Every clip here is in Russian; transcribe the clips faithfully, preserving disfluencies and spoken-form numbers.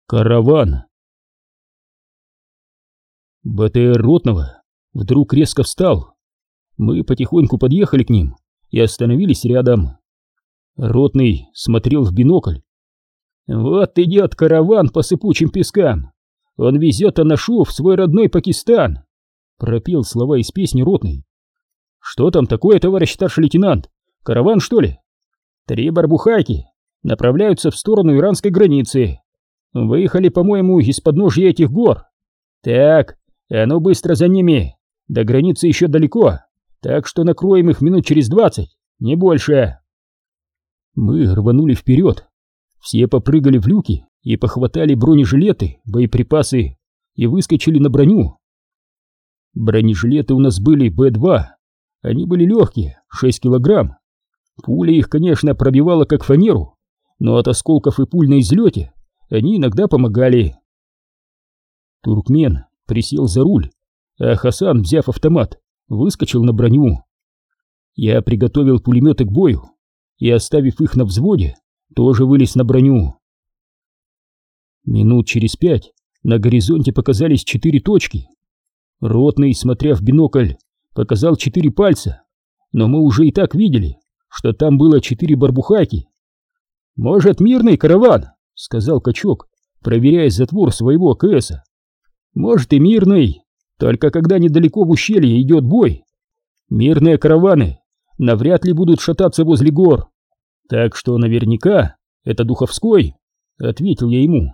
Караван. БТР Ротного вдруг резко встал. Мы потихоньку подъехали к ним и остановились рядом. Ротный смотрел в бинокль. «Вот идет караван по сыпучим пескам. Он везет аношу в свой родной Пакистан», — пропел слова из песни Ротный. «Что там такое, товарищ старший лейтенант? Караван, что ли?» «Три барбухайки направляются в сторону иранской границы. Выехали, по-моему, из подножья этих гор. Так, а ну быстро за ними. До границы еще далеко, так что накроем их минут через двадцать, не больше». Мы рванули вперед. Все попрыгали в люки и похватали бронежилеты, боеприпасы и выскочили на броню. Бронежилеты у нас были бэ два. Они были легкие, шесть килограмм. Пуля их, конечно, пробивала как фанеру, но от осколков и пуль на излете они иногда помогали. Туркмен присел за руль, а Хасан, взяв автомат, выскочил на броню. Я приготовил пулеметы к бою и, оставив их на взводе, тоже вылез на броню. Минут через пять на горизонте показались четыре точки. Ротный, смотря в бинокль, показал четыре пальца, но мы уже и так видели, что там было четыре барбухайки. «Может, мирный караван?» — сказал Качок, проверяя затвор своего АКСа. «Может, и мирный, только когда недалеко в ущелье идет бой. Мирные караваны навряд ли будут шататься возле гор, так что наверняка это Духовской», — ответил я ему.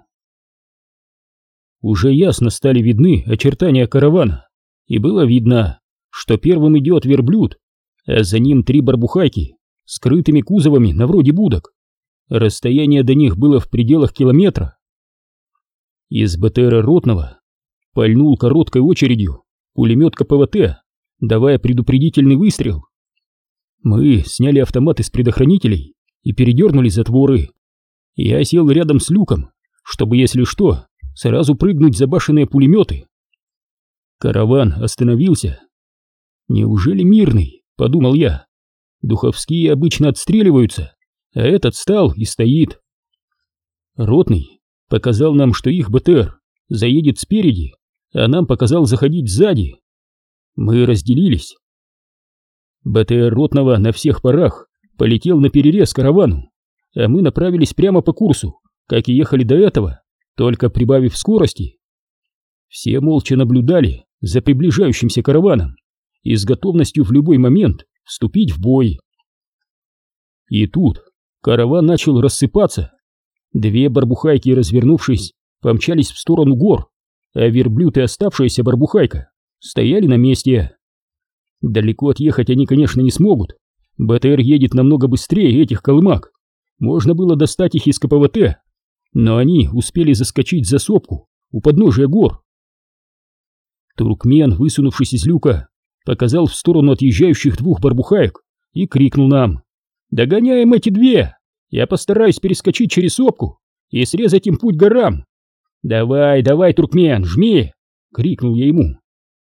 Уже ясно стали видны очертания каравана, и было видно, что первым идет верблюд, а за ним три барбухайки с крытыми кузовами на вроде будок. Расстояние до них было в пределах километра. Из БТРа Ротного пальнул короткой очередью пулемет ка пэ вэ тэ, давая предупредительный выстрел. Мы сняли автоматы с предохранителей и передернули затворы. Я сел рядом с люком, чтобы, если что, сразу прыгнуть за башенные пулеметы. Караван остановился. «Неужели мирный?» — подумал я. «Духовские обычно отстреливаются, а этот стал и стоит». Ротный показал нам, что их БТР заедет спереди, а нам показал заходить сзади. Мы разделились. БТР Ротного на всех парах полетел на перерез каравану, а мы направились прямо по курсу, как и ехали до этого, только прибавив скорости. Все молча наблюдали за приближающимся караваном и с готовностью в любой момент вступить в бой. И тут караван начал рассыпаться. Две барбухайки, развернувшись, помчались в сторону гор, а верблюд и оставшаяся барбухайка стояли на месте. Далеко отъехать они, конечно, не смогут. БТР едет намного быстрее этих колымаг. Можно было достать их из ка пэ вэ тэ, но они успели заскочить за сопку у подножия гор. Туркмен, высунувшись из люка, показал в сторону отъезжающих двух барбухаек и крикнул нам: «Догоняем эти две! Я постараюсь перескочить через сопку и срезать им путь горам! Давай, давай, Туркмен, жми!» — крикнул я ему.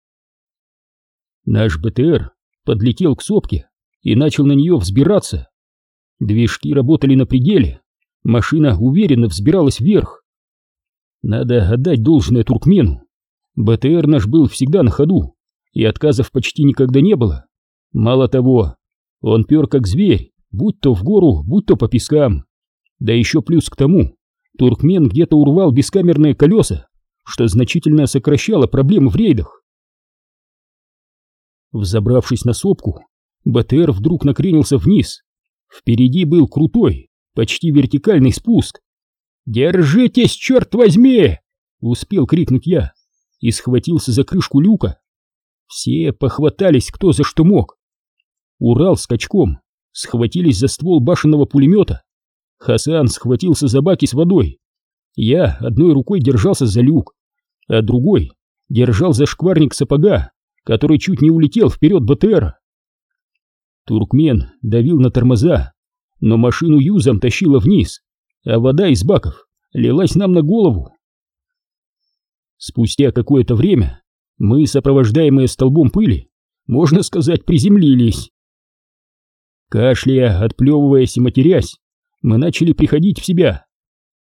Наш БТР подлетел к сопке и начал на нее взбираться. Движки работали на пределе, машина уверенно взбиралась вверх. Надо отдать должное Туркмену. БТР наш был всегда на ходу, и отказов почти никогда не было. Мало того, он пер как зверь, будь то в гору, будь то по пескам. Да еще плюс к тому, Туркмен где-то урвал бескамерные колеса, что значительно сокращало проблемы в рейдах. Взобравшись на сопку, БТР вдруг накренился вниз. Впереди был крутой, почти вертикальный спуск. «Держитесь, черт возьми!» — успел крикнуть я и схватился за крышку люка. Все похватались кто за что мог. Урал с Качком схватились за ствол башенного пулемета. Хасан схватился за баки с водой. Я одной рукой держался за люк, а другой держал за шкварник сапога, который чуть не улетел вперед БТРа. Туркмен давил на тормоза, но машину юзом тащило вниз, а вода из баков лилась нам на голову. Спустя какое-то время мы, сопровождаемые столбом пыли, можно сказать, приземлились. Кашляя, отплевываясь и матерясь, мы начали приходить в себя.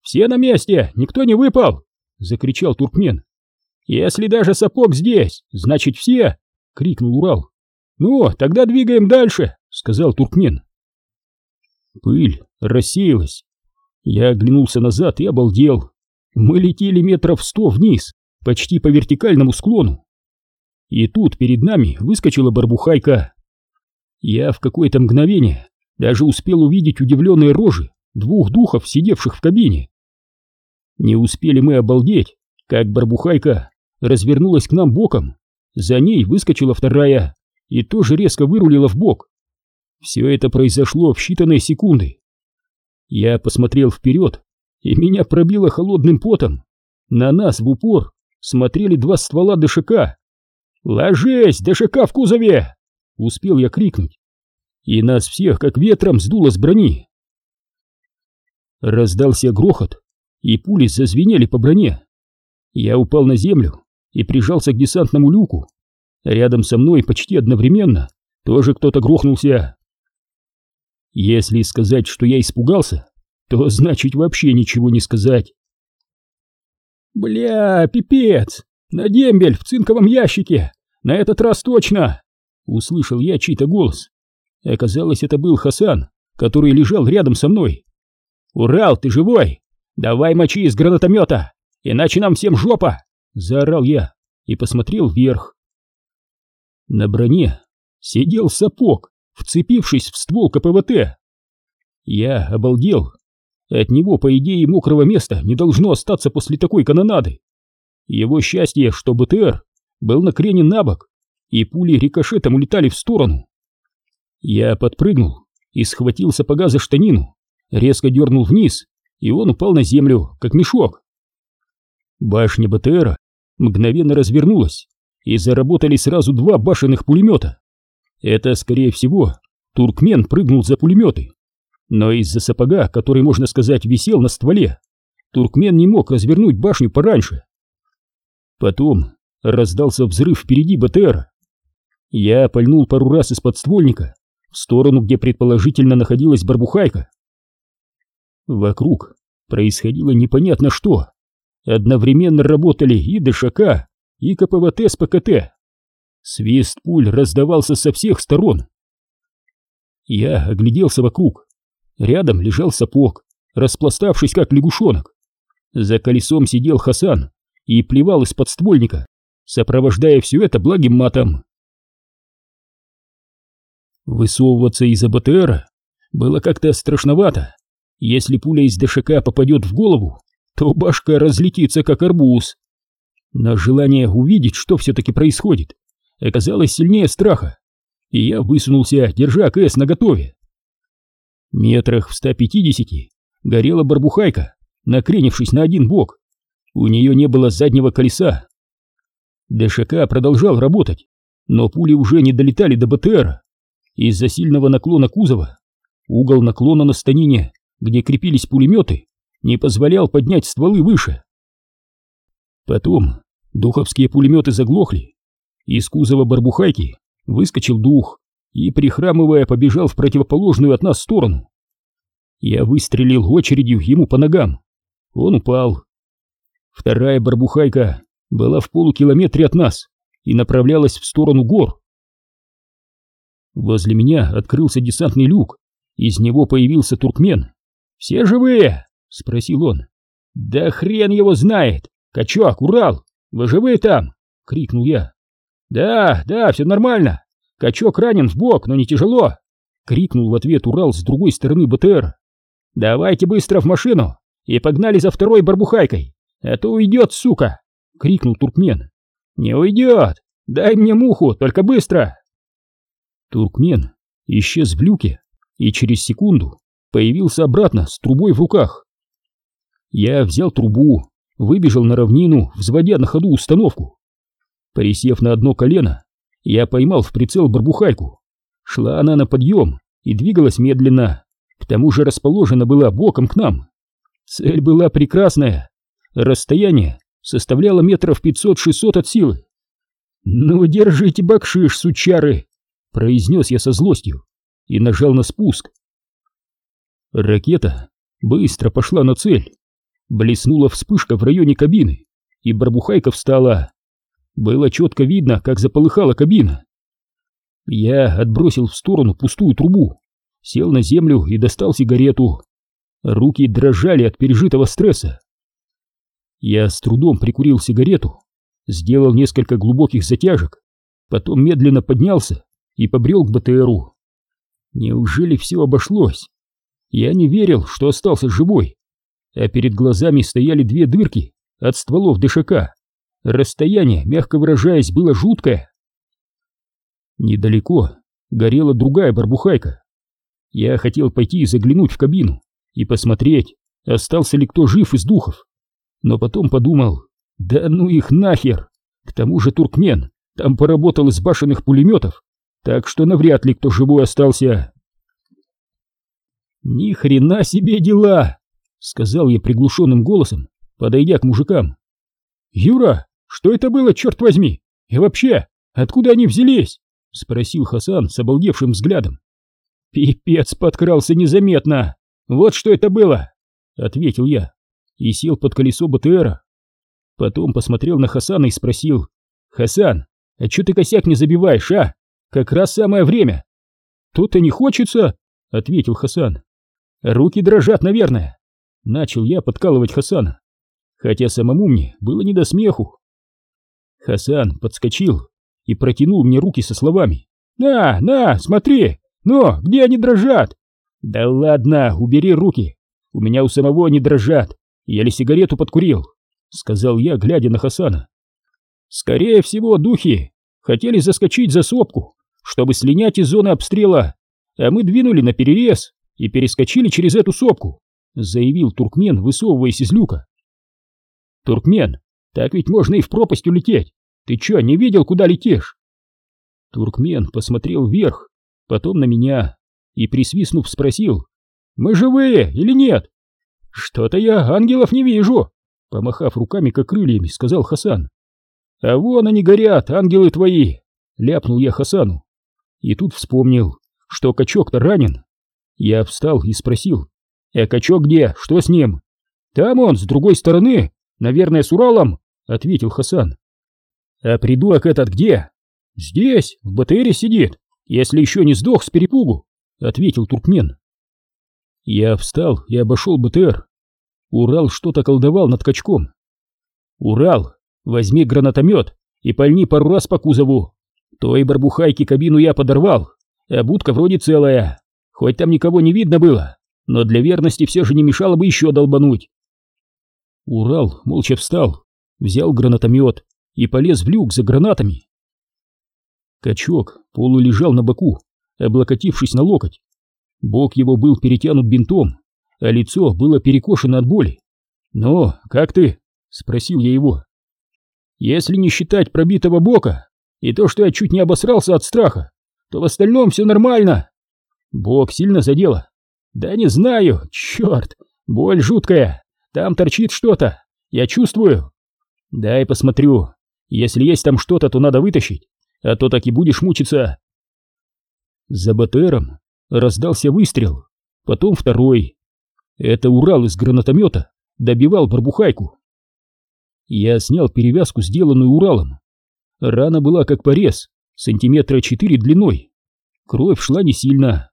Все на месте, никто не выпал!» — закричал туркмен. «Если даже сапог здесь, значит все!» — крикнул Урал. «Ну, тогда двигаем дальше!» — сказал туркмен. Пыль рассеялась. Я оглянулся назад и обалдел. Мы летели метров сто вниз, почти по вертикальному склону. И тут перед нами выскочила барбухайка. Я в какое-то мгновение даже успел увидеть удивленные рожи двух духов, сидевших в кабине. Не успели мы обалдеть, как барбухайка развернулась к нам боком. За ней выскочила вторая и тоже резко вырулила вбок. Все это произошло в считанные секунды. Я посмотрел вперед, и меня пробило холодным потом. На нас в упор смотрели два ствола ДШК. «Ложись, ДШК в кузове!» — успел я крикнуть. И нас всех как ветром сдуло с брони. Раздался грохот, и пули зазвенели по броне. Я упал на землю и прижался к десантному люку. Рядом со мной почти одновременно тоже кто-то грохнулся. Если сказать, что я испугался, то значит вообще ничего не сказать. «Бля, пипец! На дембель в цинковом ящике! На этот раз точно!» — услышал я чей-то голос. Оказалось, это был Хасан, который лежал рядом со мной. «Урал, ты живой? Давай мочи из гранатомета, иначе нам всем жопа!» — заорал я и посмотрел вверх. На броне сидел сапог, вцепившись в ствол КПВТ. Я обалдел. От него, по идее, мокрого места не должно остаться после такой канонады. Его счастье, что БТР был накренен на бок, и пули рикошетом улетали в сторону. Я подпрыгнул и схватил сапога за штанину, резко дернул вниз, и он упал на землю, как мешок. Башня БТРа мгновенно развернулась, и заработали сразу два башенных пулемета. Это, скорее всего, туркмен прыгнул за пулеметы. Но из-за сапога, который, можно сказать, висел на стволе, туркмен не мог развернуть башню пораньше. Потом раздался взрыв впереди БТРа. Я пальнул пару раз из подствольника в сторону, где предположительно находилась барбухайка. Вокруг происходило непонятно что. Одновременно работали и ДШК, и КПВТ с ПКТ. Свист пуль раздавался со всех сторон. Я огляделся вокруг. Рядом лежал сапог, распластавшись как лягушонок. За колесом сидел Хасан и плевал из подствольника, сопровождая все это благим матом. Высовываться из-за БТРа было как-то страшновато. Если пуля из ДШК попадет в голову, то башка разлетится как арбуз. Но желание увидеть, что все-таки происходит, оказалось сильнее страха, и я высунулся, держа АКС наготове. Метрах в ста пятидесяти горела барбухайка, накренившись на один бок. У нее не было заднего колеса. ДШК продолжал работать, но пули уже не долетали до БТРа. Из-за сильного наклона кузова угол наклона на станине, где крепились пулеметы, не позволял поднять стволы выше. Потом духовские пулеметы заглохли. Из кузова барбухайки выскочил дух и, прихрамывая, побежал в противоположную от нас сторону. Я выстрелил очередью ему по ногам. Он упал. Вторая барбухайка была в полукилометре от нас и направлялась в сторону гор. Возле меня открылся десантный люк. Из него появился туркмен. «Все живые?» — спросил он. «Да хрен его знает! Качок, Урал, вы живы там?» — крикнул я. «Да, да, все нормально. Качок ранен в бок, но не тяжело!» — крикнул в ответ Урал с другой стороны БТР. «Давайте быстро в машину и погнали за второй барбухайкой, а то уйдет, сука!» — крикнул туркмен. «Не уйдет! Дай мне муху, только быстро!» Туркмен исчез в люке и через секунду появился обратно с трубой в руках. Я взял трубу, выбежал на равнину, взводя на ходу установку. Присев на одно колено, я поймал в прицел барбухайку. Шла она на подъем и двигалась медленно, к тому же расположена была боком к нам. Цель была прекрасная, расстояние составляло метров пятьсот-шестьсот от силы. «Ну, держите бакшиш, сучары!» — произнес я со злостью и нажал на спуск. Ракета быстро пошла на цель. Блеснула вспышка в районе кабины, и барбухайка встала. Было четко видно, как заполыхала кабина. Я отбросил в сторону пустую трубу, сел на землю и достал сигарету. Руки дрожали от пережитого стресса. Я с трудом прикурил сигарету, сделал несколько глубоких затяжек, потом медленно поднялся и побрел к БТРу. Неужели все обошлось? Я не верил, что остался живой, а перед глазами стояли две дырки от стволов ДШК. Расстояние, мягко выражаясь, было жуткое. Недалеко горела другая барбухайка. Я хотел пойти и заглянуть в кабину и посмотреть, остался ли кто жив из духов. Но потом подумал, да ну их нахер, к тому же туркмен там поработал из башенных пулеметов, так что навряд ли кто живой остался. Ни хрена себе дела, сказал я приглушенным голосом, подойдя к мужикам. Юра, что это было, черт возьми? И вообще, откуда они взялись? Спросил Хасан с обалдевшим взглядом. Пипец, подкрался незаметно. Вот что это было, ответил я и сел под колесо БТРа. Потом посмотрел на Хасана и спросил: Хасан, а чё ты косяк не забиваешь, а? Как раз самое время. То-то не хочется, ответил Хасан. Руки дрожат, наверное. Начал я подкалывать Хасана, хотя самому мне было не до смеху. Хасан подскочил и протянул мне руки со словами: «На, на, смотри, ну, где они дрожат?» «Да ладно, убери руки, у меня у самого они дрожат, еле сигарету подкурил», — сказал я, глядя на Хасана. «Скорее всего, духи хотели заскочить за сопку, чтобы слинять из зоны обстрела, а мы двинули на перерез и перескочили через эту сопку», — заявил туркмен, высовываясь из люка. «Туркмен, так ведь можно и в пропасть улететь. Ты чё, не видел, куда летишь?» Туркмен посмотрел вверх, потом на меня и, присвистнув, спросил: «Мы живые или нет?» «Что-то я ангелов не вижу», — помахав руками как крыльями, сказал Хасан. «А вон они горят, ангелы твои», — ляпнул я Хасану. И тут вспомнил, что качок-то ранен. Я встал и спросил: «А качок где? Что с ним?» «Там он, с другой стороны, наверное, с Уралом», — ответил Хасан. «А придурок этот где?» «Здесь, в БТРе сидит, если еще не сдох с перепугу», — ответил туркмен. Я встал и обошел БТР. Урал что-то колдовал над качком. «Урал, возьми гранатомет и пальни пару раз по кузову. Той барбухайки кабину я подорвал, а будка вроде целая. Хоть там никого не видно было, но для верности все же не мешало бы еще долбануть». Урал молча встал, взял гранатомет и полез в люк за гранатами. Качок полулежал на боку, облокотившись на локоть. Бок его был перетянут бинтом, а лицо было перекошено от боли. «Ну, как ты?» — спросил я его. «Если не считать пробитого бока и то, что я чуть не обосрался от страха, то в остальном все нормально». «Бок сильно задело?» «Да не знаю, черт, боль жуткая, там торчит что-то, я чувствую». «Дай посмотрю, если есть там что-то, то надо вытащить, а то так и будешь мучиться». За БТРом раздался выстрел, потом второй. Это Урал из гранатомета добивал барбухайку. Я снял перевязку, сделанную Уралом. Рана была как порез, сантиметра четыре длиной. Кровь шла не сильно.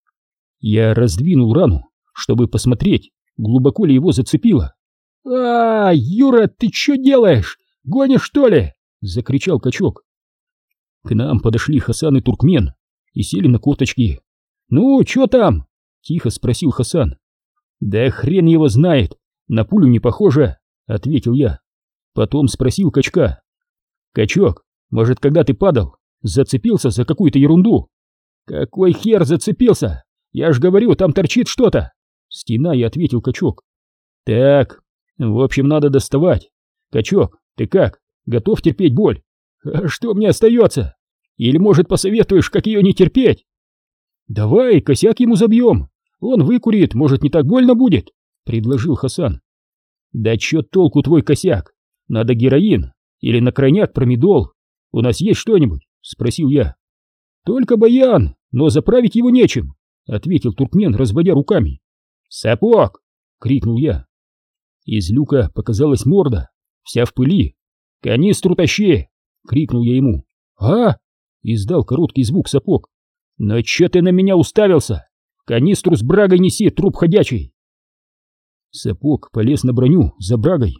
Я раздвинул рану, чтобы посмотреть, глубоко ли его зацепило. «А, Юра, ты что делаешь? Гонишь, что ли?» — закричал качок. К нам подошли Хасан и туркмен и сели на корточки. «Ну, что там?» — тихо спросил Хасан. «Да хрен его знает, на пулю не похоже», — ответил я. Потом спросил качка: «Качок, может, когда ты падал, зацепился за какую-то ерунду?» «Какой хер зацепился? Я ж говорю, там торчит что-то!» Стеная, ответил качок. «Так, в общем, надо доставать. Качок, ты как, готов терпеть боль?» «А что мне остается? Или, может, посоветуешь, как ее не терпеть?» «Давай косяк ему забьем, он выкурит, может, не так больно будет», — предложил Хасан. «Да чё толку твой косяк? Надо героин или на крайняк промедол. У нас есть что-нибудь?» — спросил я. «Только баян, но заправить его нечем», — ответил туркмен, разводя руками. «Сапог!» — крикнул я. Из люка показалась морда, вся в пыли. «Канистру тащи!» — крикнул я ему. «А!» — издал короткий звук сапог. «Но чё ты на меня уставился? Канистру с брагой неси, труп ходячий!» Сапог полез на броню за брагой.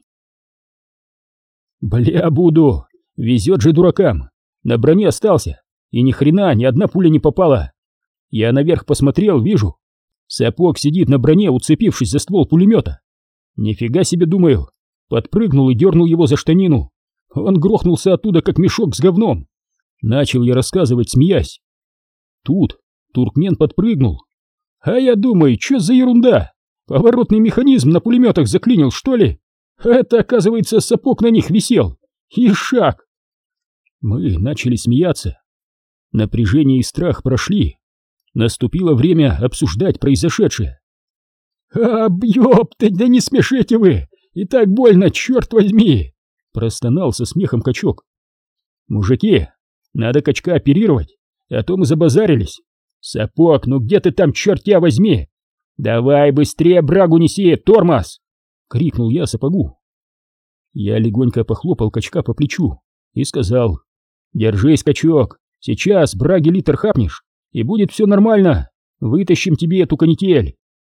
«Бля, буду! Везет же дуракам! На броне остался, и ни хрена ни одна пуля не попала! Я наверх посмотрел, вижу, Сапог сидит на броне, уцепившись за ствол пулемета. Нифига себе, думаю, подпрыгнул и дернул его за штанину. Он грохнулся оттуда, как мешок с говном. Начал я рассказывать, смеясь. Тут туркмен подпрыгнул. А я думаю, что за ерунда? Поворотный механизм на пулеметах заклинил, что ли? Это, оказывается, Сапог на них висел. И шаг. Мы начали смеяться. Напряжение и страх прошли. Наступило время обсуждать произошедшее. «А, ёпта, да не смешите вы! И так больно, черт возьми!» Простонал со смехом качок. «Мужики, надо качка оперировать, а то мы забазарились. Сапог, ну где ты там, черт тебя возьми? Давай быстрее брагу неси, тормоз!» Крикнул я Сапогу. Я легонько похлопал качка по плечу и сказал: «Держись, качок, сейчас браги литр хапнешь, и будет все нормально, вытащим тебе эту канитель».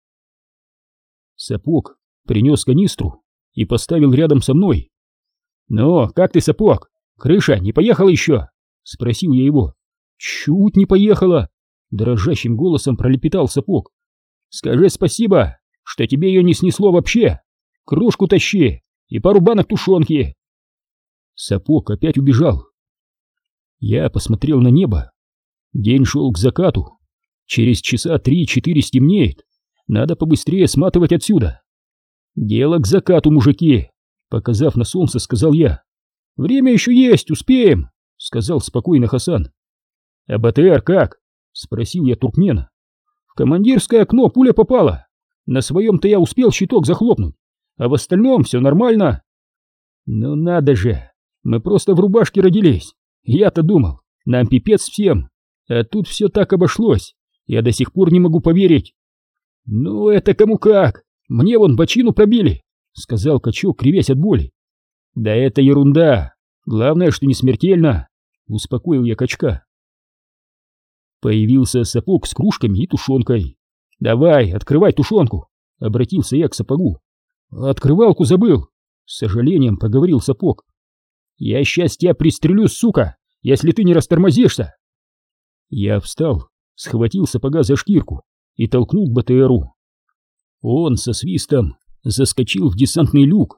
Сапог принес канистру и поставил рядом со мной. «Ну, как ты, Сапог? Крыша не поехала еще?» — спросил я его. «Чуть не поехала!» — дрожащим голосом пролепетал Сапог. «Скажи спасибо, что тебе ее не снесло вообще. Кружку тащи и пару банок тушенки». Сапог опять убежал. Я посмотрел на небо. День шел к закату. Через часа три-четыре стемнеет. Надо побыстрее сматывать отсюда. «Дело к закату, мужики», — показав на солнце, сказал я. «Время еще есть, успеем», — сказал спокойно Хасан. «А БТР как?» — спросил я туркмена. «В командирское окно пуля попала. На своем-то я успел щиток захлопнуть, а в остальном все нормально». «Ну надо же, мы просто в рубашке родились. Я-то думал, нам пипец всем, а тут все так обошлось. Я до сих пор не могу поверить». «Ну это кому как, мне вон бочину пробили», — сказал качок, кривясь от боли. «Да это ерунда, главное, что не смертельно», — успокоил я качка. Появился Сапог с кружками и тушенкой. «Давай, открывай тушенку», — обратился я к Сапогу. «Открывалку забыл», — с сожалением проговорил Сапог. «Я сейчас тебя пристрелю, сука, если ты не растормозишься». Я встал, схватил Сапога за шкирку и толкнул к БТРу. Он со свистом заскочил в десантный люк.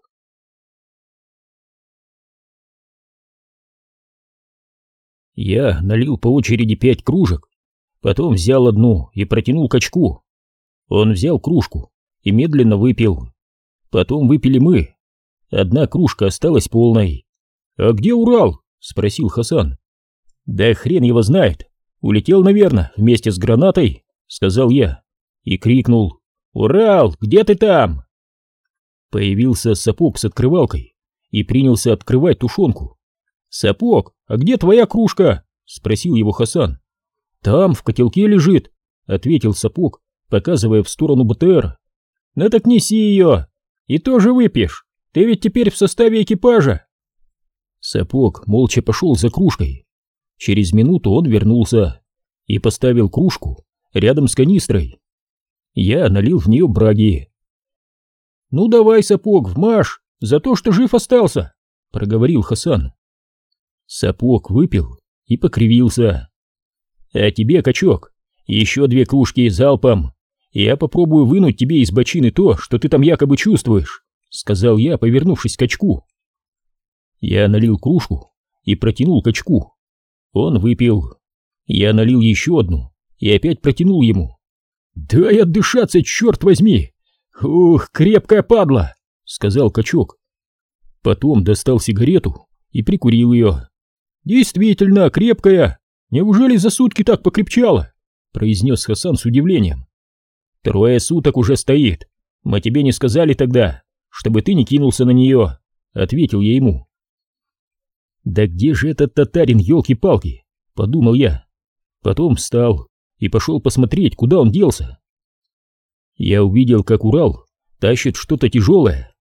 Я налил по очереди пять кружек, потом взял одну и протянул качку. Он взял кружку и медленно выпил. Потом выпили мы. Одна кружка осталась полной. «А где Урал?» — спросил Хасан. «Да хрен его знает. Улетел, наверное, вместе с гранатой», — сказал я и крикнул: «Урал, где ты там?» Появился Сапог с открывалкой и принялся открывать тушенку. «Сапог, а где твоя кружка?» — спросил его Хасан. «Там, в котелке лежит», — ответил Сапог, показывая в сторону БТР. «Ну так неси ее, и тоже выпьешь, ты ведь теперь в составе экипажа». Сапог молча пошел за кружкой. Через минуту он вернулся и поставил кружку рядом с канистрой. Я налил в нее браги. «Ну давай, Сапог, вмажь, за то, что жив остался», — проговорил Хасан. Сапог выпил и покривился. «А тебе, качок, еще две кружки залпом. Я попробую вынуть тебе из бочины то, что ты там якобы чувствуешь», — сказал я, повернувшись к качку. Я налил кружку и протянул качку. Он выпил. Я налил еще одну и опять протянул ему. «Дай отдышаться, черт возьми! Ух, крепкая падла!» — сказал качок. Потом достал сигарету и прикурил ее. «Действительно крепкая! Неужели за сутки так покрепчало?» — произнес Хасан с удивлением. «Трое суток уже стоит. Мы тебе не сказали тогда, чтобы ты не кинулся на нее», — ответил я ему. «Да где же этот татарин, елки-палки?» — подумал я. Потом встал и пошел посмотреть, куда он делся. Я увидел, как Урал тащит что-то тяжелое.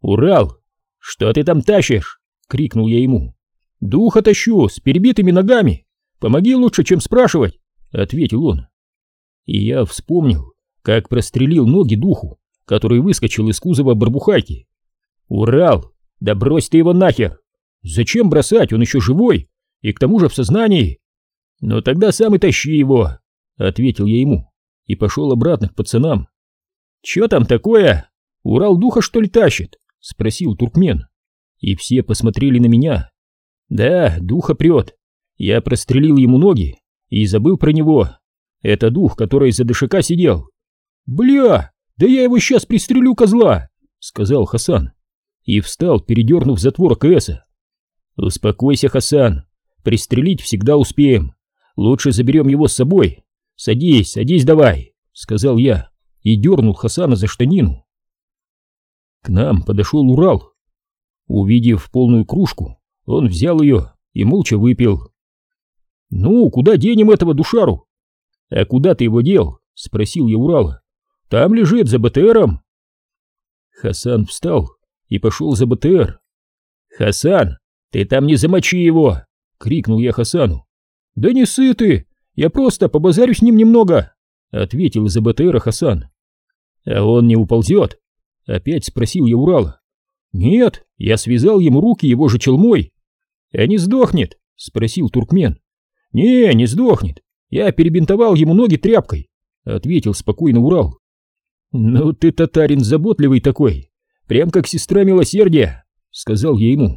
«Урал, что ты там тащишь?» — крикнул я ему. «Духа тащу, с перебитыми ногами. Помоги лучше, чем спрашивать», — ответил он. И я вспомнил, как прострелил ноги духу, который выскочил из кузова барбухайки. «Урал, да брось ты его нахер! Зачем бросать, он еще живой, и к тому же в сознании!» «Ну тогда сам и тащи его», — ответил я ему, и пошел обратно к пацанам. «Че там такое? Урал духа, что ли, тащит?» — спросил туркмен. И все посмотрели на меня. «Да, духа прет. Я прострелил ему ноги и забыл про него. Это дух, который за дышака сидел». «Бля, да я его сейчас пристрелю, козла!» — сказал Хасан. И встал, передернув затвор КСа. «Успокойся, Хасан, пристрелить всегда успеем. Лучше заберем его с собой. Садись, садись давай», — сказал я и дернул Хасана за штанину. К нам подошел Урал. Увидев полную кружку, он взял ее и молча выпил. «Ну, куда денем этого душару?» «А куда ты его дел?» — спросил я Урала. «Там лежит, за БТРом». Хасан встал и пошел за БТР. «Хасан, ты там не замочи его!» — крикнул я Хасану. «Да не ссы ты, я просто побазарю с ним немного», — ответил из-за БТРа Хасан. «А он не уползет?» — опять спросил я Урала. «Нет, я связал ему руки его же челмой». «А не сдохнет?» — спросил туркмен. «Не, не сдохнет, я перебинтовал ему ноги тряпкой», — ответил спокойно Урал. «Ну ты татарин заботливый такой, прям как сестра милосердия», — сказал я ему.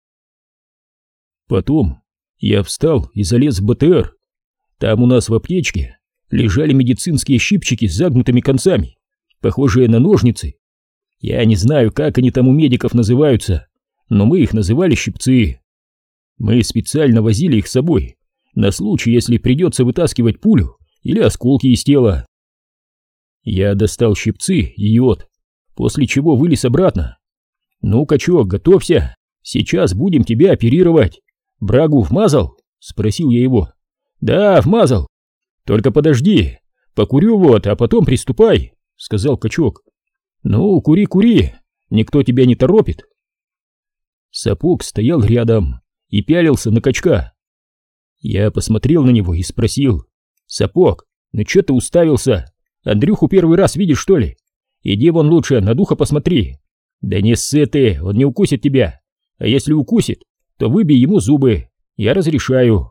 Потом я встал и залез в БТР. Там у нас в аптечке лежали медицинские щипчики с загнутыми концами, похожие на ножницы. Я не знаю, как они там у медиков называются, но мы их называли щипцы. Мы специально возили их с собой, на случай, если придется вытаскивать пулю или осколки из тела. Я достал щипцы и йод, после чего вылез обратно. «Ну, качок, готовься, сейчас будем тебя оперировать. Брагу вмазал?» — спросил я его. «Да, вмазал. Только подожди, покурю вот, а потом приступай», — сказал качок. «Ну, кури, кури, никто тебя не торопит». Сапог стоял рядом и пялился на качка. Я посмотрел на него и спросил: «Сапог, ну чё ты уставился? Андрюху первый раз видишь, что ли? Иди вон лучше на духа посмотри». «Да не ссы ты, он не укусит тебя, а если укусит, то выбей ему зубы, я разрешаю».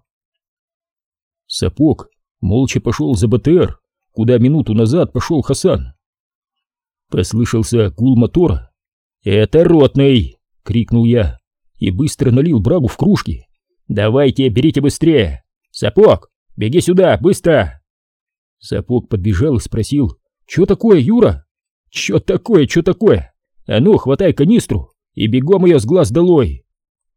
Сапог молча пошел за БТР, куда минуту назад пошел Хасан. Послышался гул мотора. «Это ротный!» — крикнул я и быстро налил брагу в кружки. «Давайте, берите быстрее! Сапог, беги сюда, быстро!» Сапог подбежал и спросил: «Чё такое, Юра?» «Чё такое, чё такое? А ну, хватай канистру и бегом ее с глаз долой!»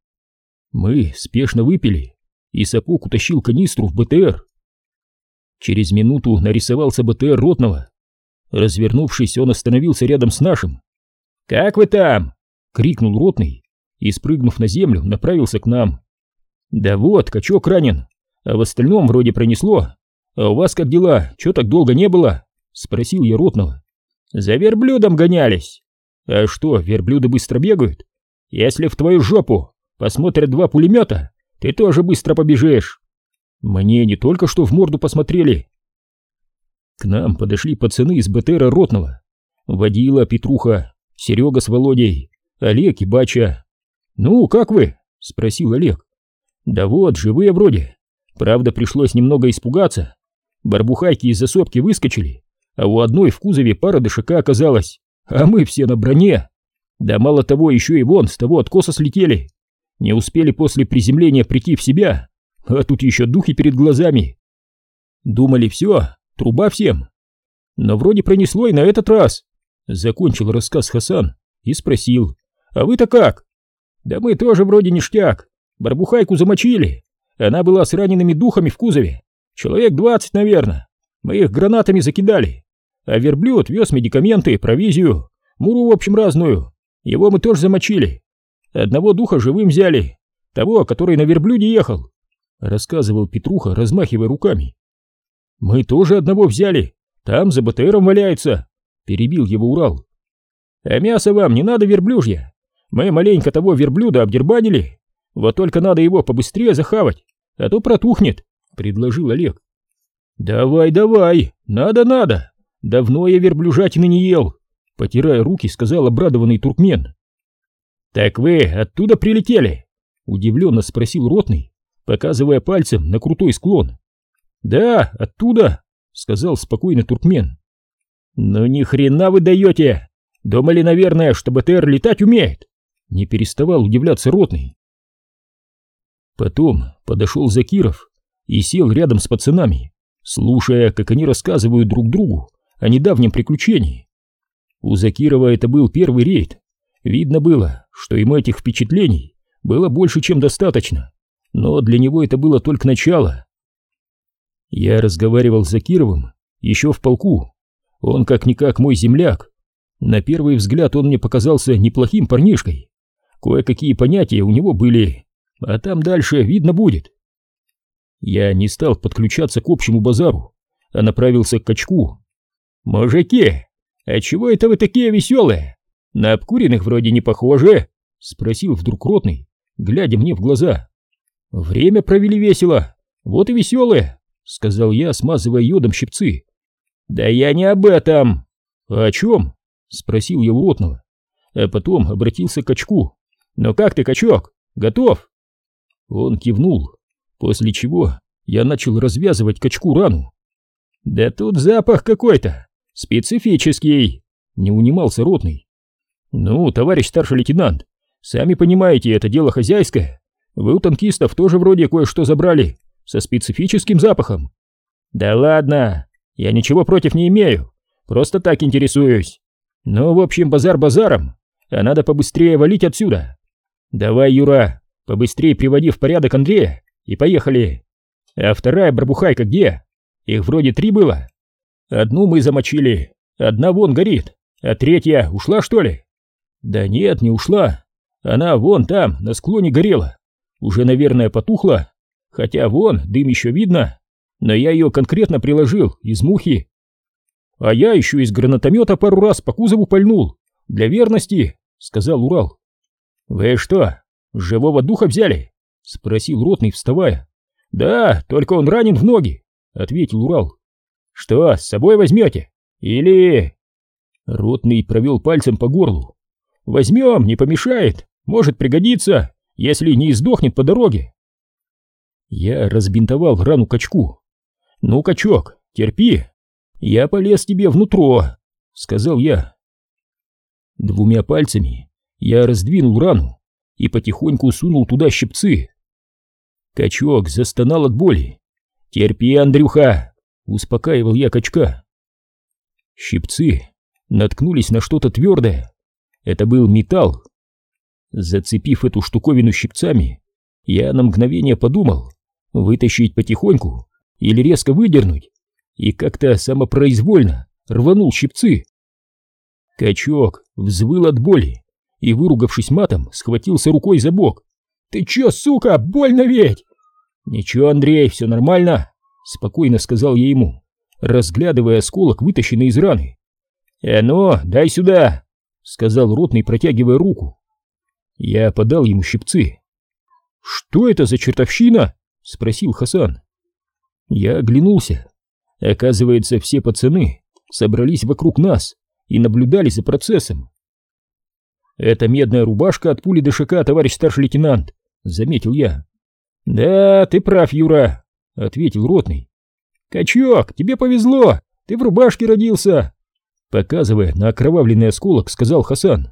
Мы спешно выпили, и Сапог утащил канистру в БТР. Через минуту нарисовался БТР ротного. Развернувшись, он остановился рядом с нашим. «Как вы там?» — крикнул ротный и, спрыгнув на землю, направился к нам. «Да вот, качок ранен, а в остальном вроде пронесло. А у вас как дела? Чё так долго не было?» — спросил я ротного. «За верблюдом гонялись». «А что, верблюды быстро бегают? Если в твою жопу посмотрят два пулемета, ты тоже быстро побежишь». «Мне не только что в морду посмотрели». К нам подошли пацаны из БТРа ротного. Водила, Петруха, Серега с Володей, Олег и Бача. «Ну, как вы?» — спросил Олег. «Да вот, живые вроде. Правда, пришлось немного испугаться. Барбухайки из засопки выскочили, а у одной в кузове пара дышака оказалась, а мы все на броне. Да мало того, еще и вон с того откоса слетели. Не успели после приземления прийти в себя, а тут еще духи перед глазами. Думали, все, труба всем. Но вроде пронесло и на этот раз». Закончил рассказ Хасан и спросил: «А вы-то как?» «Да мы тоже вроде ништяк. Барбухайку замочили. Она была с ранеными духами в кузове. Человек двадцать, наверное. Мы их гранатами закидали. А верблюд вез медикаменты, провизию, муру в общем разную. Его мы тоже замочили. Одного духа живым взяли, того, который на верблюде ехал», — рассказывал Петруха, размахивая руками. «Мы тоже одного взяли, там за БТРом валяется», — перебил его Урал. А мясо вам не надо верблюжье. Мы маленько того верблюда обдербанили. Вот только надо его побыстрее захавать, а то протухнет», — предложил Олег. «Давай, давай, надо-надо. Давно я верблюжатины не ел», — потирая руки, сказал обрадованный туркмен. «Так вы оттуда прилетели?» — удивленно спросил ротный, показывая пальцем на крутой склон. «Да, оттуда», — сказал спокойно туркмен. «Ну ни хрена вы даете! Думали, наверное, что БТР летать умеет!» — не переставал удивляться ротный. Потом подошел Закиров и сел рядом с пацанами, слушая, как они рассказывают друг другу о недавнем приключении. У Закирова это был первый рейд. Видно было, что ему этих впечатлений было больше, чем достаточно, но для него это было только начало. Я разговаривал с Закировым еще в полку. Он как-никак мой земляк. На первый взгляд он мне показался неплохим парнишкой. Кое-какие понятия у него были, а там дальше видно будет. Я не стал подключаться к общему базару, а направился к качку. «Мужики, а чего это вы такие веселые? На обкуренных вроде не похожи?» — спросил вдруг ротный, глядя мне в глаза. «Время провели весело, вот и веселые», — сказал я, смазывая йодом щипцы. «Да я не об этом!» «А о чем?» — спросил я у ротного, а потом обратился к качку. «Ну как ты, качок, готов?» Он кивнул, после чего я начал развязывать качку рану. «Да тут запах какой-то специфический!» — не унимался ротный. «Ну, товарищ старший лейтенант, сами понимаете, это дело хозяйское. Вы у танкистов тоже вроде кое-что забрали со специфическим запахом». «Да ладно, я ничего против не имею, просто так интересуюсь. Ну, в общем, базар базаром, а надо побыстрее валить отсюда. Давай, Юра, побыстрее приводи в порядок Андрея и поехали. А вторая барбухайка где? Их вроде три было. Одну мы замочили, одна вон горит, а третья ушла, что ли?» «Да нет, не ушла. Она вон там, на склоне горела. Уже, наверное, потухла, хотя вон дым еще видно, но я ее конкретно приложил из мухи. А я еще из гранатомета пару раз по кузову пальнул, для верности», — сказал Урал. «Вы что, живого духа взяли?» — спросил ротный, вставая. «Да, только он ранен в ноги», — ответил Урал. «Что, с собой возьмете? Или...» Ротный провел пальцем по горлу. «Возьмем, не помешает, может пригодится, если не издохнет по дороге». Я разбинтовал рану качку. «Ну, качок, терпи, я полез тебе внутрь», — сказал я. Двумя пальцами я раздвинул рану и потихоньку сунул туда щипцы. Качок застонал от боли. «Терпи, Андрюха», — успокаивал я качка. Щипцы наткнулись на что-то твердое. Это был металл. Зацепив эту штуковину щипцами, я на мгновение подумал, вытащить потихоньку или резко выдернуть, и как-то самопроизвольно рванул щипцы. Качок взвыл от боли и, выругавшись матом, схватился рукой за бок. «Ты чё, сука, больно ведь?» «Ничего, Андрей, все нормально», — спокойно сказал я ему, разглядывая осколок, вытащенный из раны. «Э, ну, дай сюда», — сказал ротный, протягивая руку. Я подал ему щипцы. «Что это за чертовщина?» — спросил Хасан. Я оглянулся. Оказывается, все пацаны собрались вокруг нас и наблюдали за процессом. «Это медная рубашка от пули ДШК, товарищ старший лейтенант», — заметил я. «Да, ты прав, Юра», — ответил ротный. «Качок, тебе повезло, ты в рубашке родился», — показывая на окровавленный осколок, сказал Хасан.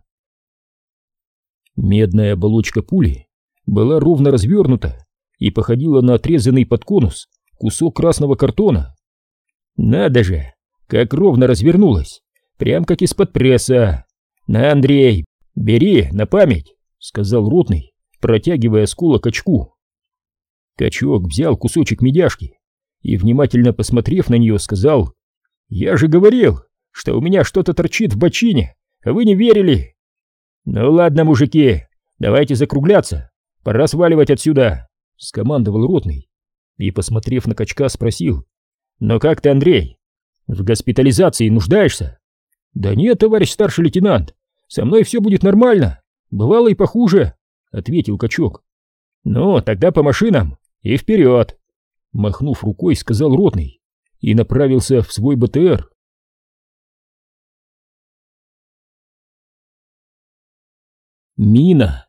Медная оболочка пули была ровно развернута и походила на отрезанный под конус кусок красного картона. «Надо же, как ровно развернулась, прям как из-под пресса. На, Андрей, бери на память», — сказал ротный, протягивая осколок качку. Качок взял кусочек медяшки и, внимательно посмотрев на нее, сказал: «Я же говорил, что у меня что-то торчит в бочине, а вы не верили». «Ну ладно, мужики, давайте закругляться, пора сваливать отсюда», — скомандовал ротный и, посмотрев на качка, спросил: «Ну как ты, Андрей, в госпитализации нуждаешься?» «Да нет, товарищ старший лейтенант, со мной все будет нормально, бывало и похуже, ответил качок. Ну, тогда по машинам и вперед, махнув рукой, сказал ротный и направился в свой БТР. Мина.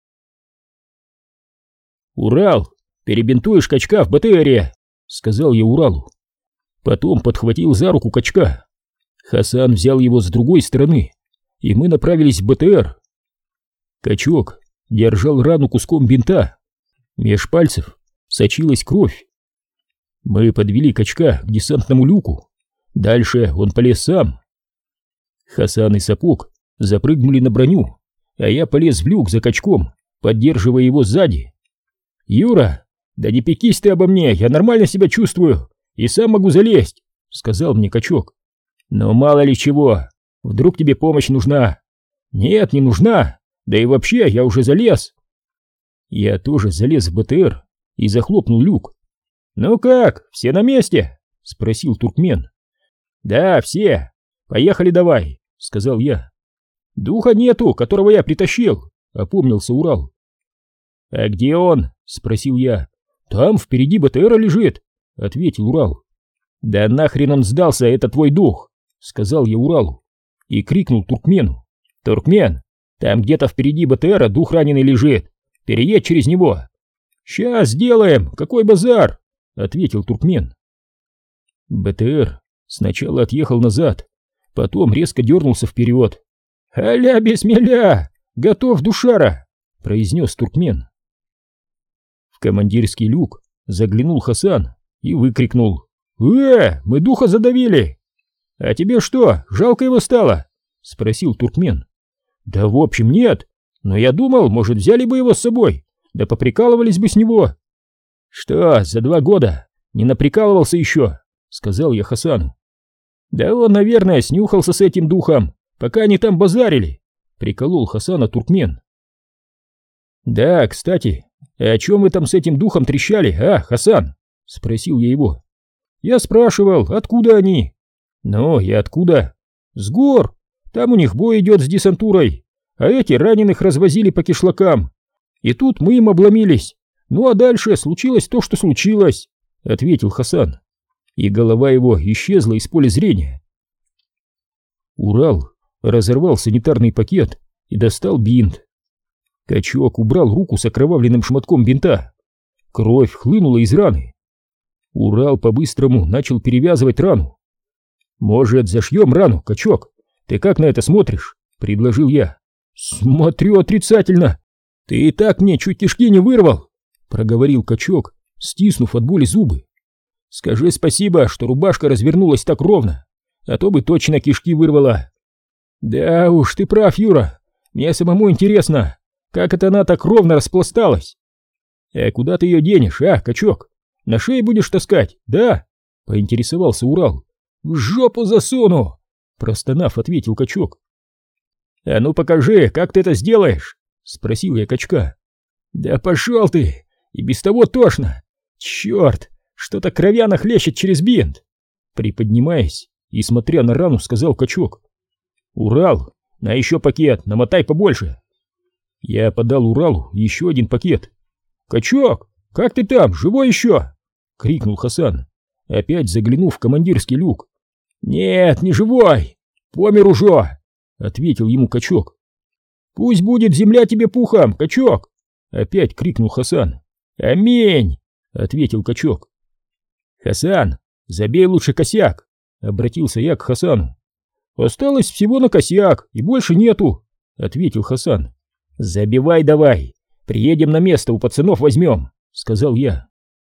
«Урал, перебинтуешь качка в БТРе», — сказал я Уралу. Потом подхватил за руку качка. Хасан взял его с другой стороны, и мы направились в БТР. Качок держал рану куском бинта. Меж пальцев сочилась кровь. Мы подвели качка к десантному люку. Дальше он полез сам. Хасан и Сапог запрыгнули на броню, а я полез в люк за качком, поддерживая его сзади. «Юра, да не пекись ты обо мне, я нормально себя чувствую и сам могу залезть», — сказал мне качок. «Но мало ли чего, вдруг тебе помощь нужна?» «Нет, не нужна, да и вообще я уже залез». Я тоже залез в БТР и захлопнул люк. «Ну как, все на месте?» — спросил туркмен. «Да, все, поехали давай», — сказал я. «Духа нету, которого я притащил», — опомнился Урал. «А где он?» — спросил я. «Там впереди БТРа лежит», — ответил Урал. «Да нахрен он сдался, это твой дух», — сказал я Уралу и крикнул туркмену. «Туркмен, там где-то впереди БТРа дух раненый лежит, переедь через него». «Сейчас сделаем, какой базар», — ответил туркмен. БТР сначала отъехал назад, потом резко дернулся вперед. «Аля бисмилля, готов, душара», — произнес туркмен. В командирский люк заглянул Хасан и выкрикнул: «Э, мы духа задавили!» «А тебе что, жалко его стало?» — спросил туркмен. «Да в общем нет, но я думал, может, взяли бы его с собой, да поприкалывались бы с него». «Что, за два года не наприкалывался еще?» — сказал я Хасану. «Да он, наверное, снюхался с этим духом, пока они там базарили», — приколол Хасана туркмен. «Да, кстати, о чем вы там с этим духом трещали, а, Хасан?» — спросил я его. «Я спрашивал, откуда они?» «Ну, и откуда?» «С гор, там у них бой идет с десантурой, а эти раненых развозили по кишлакам. И тут мы им обломились, ну а дальше случилось то, что случилось», — ответил Хасан, и голова его исчезла из поля зрения. Урал разорвал санитарный пакет и достал бинт. Качок убрал руку с окровавленным шматком бинта. Кровь хлынула из раны. Урал по-быстрому начал перевязывать рану. «Может, зашьем рану, качок? Ты как на это смотришь?» — предложил я. «Смотрю отрицательно. Ты и так мне чуть кишки не вырвал», — проговорил качок, стиснув от боли зубы. «Скажи спасибо, что рубашка развернулась так ровно, а то бы точно кишки вырвала». «Да уж, ты прав, Юра. Мне самому интересно, как это она так ровно распласталась?» «А куда ты ее денешь, а, качок? На шее будешь таскать, да?» — поинтересовался Урал. «В жопу засуну!» — простонав, ответил качок. «А ну покажи, как ты это сделаешь?» — спросил я качка. «Да пошел ты! И без того тошно! Черт, что-то кровяно хлещет через бинт!» Приподнимаясь и смотря на рану, сказал качок. «Урал, на еще пакет, намотай побольше!» Я подал Уралу еще один пакет. «Качок, как ты там, живой еще?» — крикнул Хасан, опять заглянув в командирский люк. «Нет, не живой! Помер уже!» — ответил ему качок. «Пусть будет земля тебе пухом, качок!» — опять крикнул Хасан. «Аминь!» — ответил качок. «Хасан, забей лучше косяк!» — обратился я к Хасану. «Осталось всего на косяк, и больше нету!» — ответил Хасан. «Забивай давай, приедем на место, у пацанов возьмем!» — сказал я.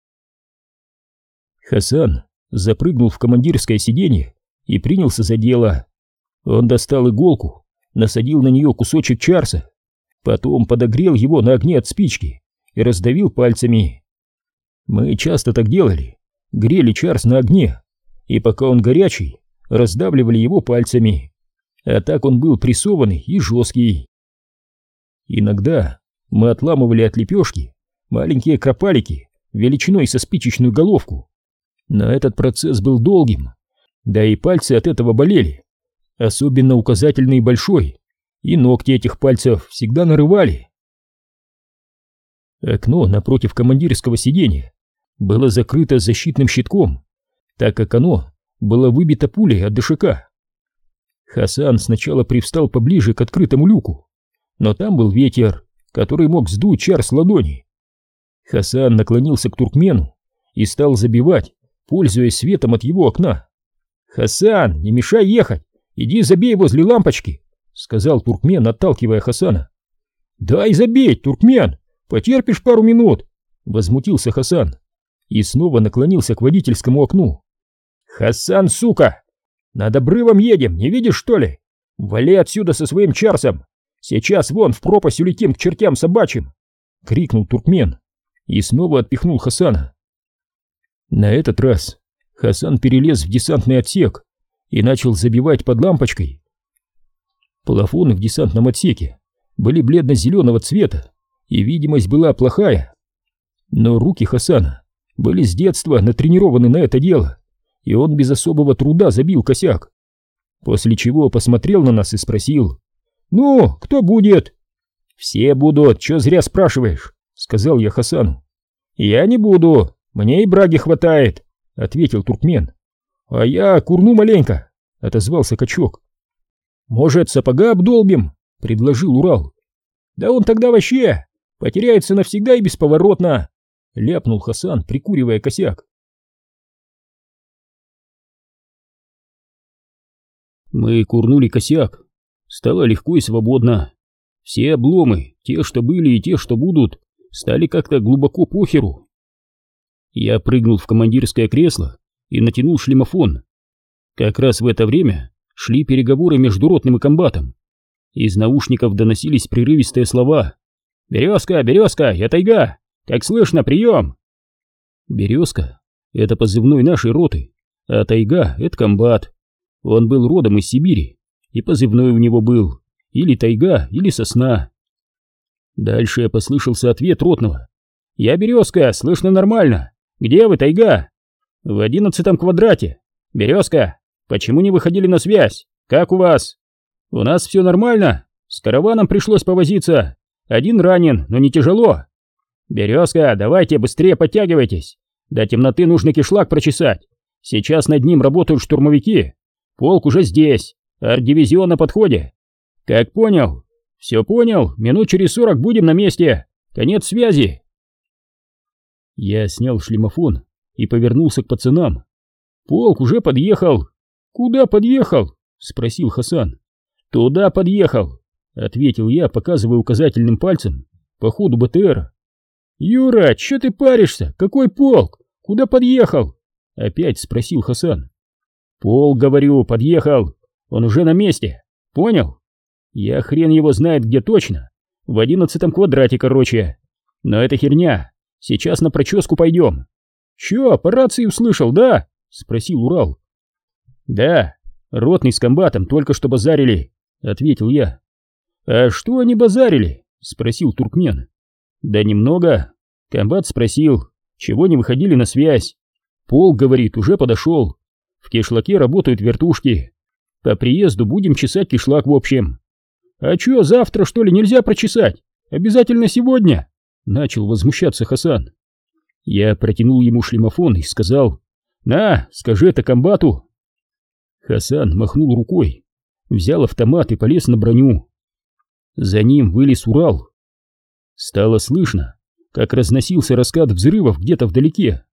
Хасан запрыгнул в командирское сиденье и принялся за дело. Он достал иголку, насадил на нее кусочек чарса, потом подогрел его на огне от спички и раздавил пальцами. Мы часто так делали, грели чарс на огне, и пока он горячий, раздавливали его пальцами, а так он был прессованный и жесткий. Иногда мы отламывали от лепешки маленькие кропалики величиной со спичечную головку, но этот процесс был долгим, да и пальцы от этого болели, особенно указательный и большой, и ногти этих пальцев всегда нарывали. Окно напротив командирского сиденья было закрыто защитным щитком, так как оно было выбито пулей от дышака. Хасан сначала привстал поближе к открытому люку, но там был ветер, который мог сдуть чар с ладони. Хасан наклонился к туркмену и стал забивать, пользуясь светом от его окна. «Хасан, не мешай ехать! Иди забей возле лампочки!» — сказал туркмен, отталкивая Хасана. «Дай забей, туркмен! Потерпишь пару минут!» — возмутился Хасан и снова наклонился к водительскому окну. «Хасан, сука! Над обрывом едем, не видишь, что ли? Вали отсюда со своим чарсом! Сейчас вон в пропасть улетим к чертям собачьим!» — крикнул туркмен и снова отпихнул Хасана. На этот раз Хасан перелез в десантный отсек и начал забивать под лампочкой. Плафоны в десантном отсеке были бледно-зеленого цвета, и видимость была плохая. Но руки Хасана были с детства натренированы на это дело, и он без особого труда забил косяк. После чего посмотрел на нас и спросил: «Ну, кто будет?» «Все будут, чё зря спрашиваешь?» — сказал я Хасану. «Я не буду, мне и браги хватает», — ответил туркмен. «А я курну маленько», — отозвался качок. «Может, сапога обдолбим?» — предложил Урал. «Да он тогда вообще потеряется навсегда и бесповоротно», — ляпнул Хасан, прикуривая косяк. Мы курнули косяк. Стало легко и свободно. Все обломы, те, что были, и те, что будут, стали как-то глубоко похеру. Я прыгнул в командирское кресло и натянул шлемофон. Как раз в это время шли переговоры между ротным и комбатом. Из наушников доносились прерывистые слова: «Березка, Березка, я Тайга! Как слышно, прием!» Березка — это позывной нашей роты, а Тайга — это комбат. Он был родом из Сибири, и позывной у него был или Тайга, или Сосна. Дальше послышался ответ ротного: «Я Березка, слышно нормально. Где вы, Тайга?» «В одиннадцатом квадрате. Березка, почему не выходили на связь? Как у вас?» «У нас все нормально. С караваном пришлось повозиться. Один ранен, но не тяжело». «Березка, давайте быстрее подтягивайтесь. До темноты нужно кишлак прочесать. Сейчас над ним работают штурмовики. Полк уже здесь. Арт-дивизион на подходе. Как понял?» «Все понял. Минут через сорок будем на месте. Конец связи». Я снял шлемофон и повернулся к пацанам. «Полк уже подъехал». «Куда подъехал?» — спросил Хасан. «Туда подъехал», — ответил я, показывая указательным пальцем по ходу БТРа. «Юра, чё ты паришься? Какой полк? Куда подъехал?» — опять спросил Хасан. «Полк, говорю, подъехал. Он уже на месте. Понял? Я хрен его знает где точно. В одиннадцатом квадрате, короче. Но это херня. Сейчас на проческу пойдем». «Чё, по рации услышал, да?» — спросил Урал. «Да, ротный с комбатом только что базарили», — ответил я. «А что они базарили?» — спросил туркмен. «Да немного. Комбат спросил, чего не выходили на связь. Полк, говорит, уже подошел. В кишлаке работают вертушки. По приезду будем чесать кишлак в общем». «А чё, завтра, что ли, нельзя прочесать? Обязательно сегодня?» — начал возмущаться Хасан. Я протянул ему шлемофон и сказал: «На, скажи это комбату». Хасан махнул рукой, взял автомат и полез на броню. За ним вылез Урал. Стало слышно, как разносился раскат взрывов где-то вдалеке.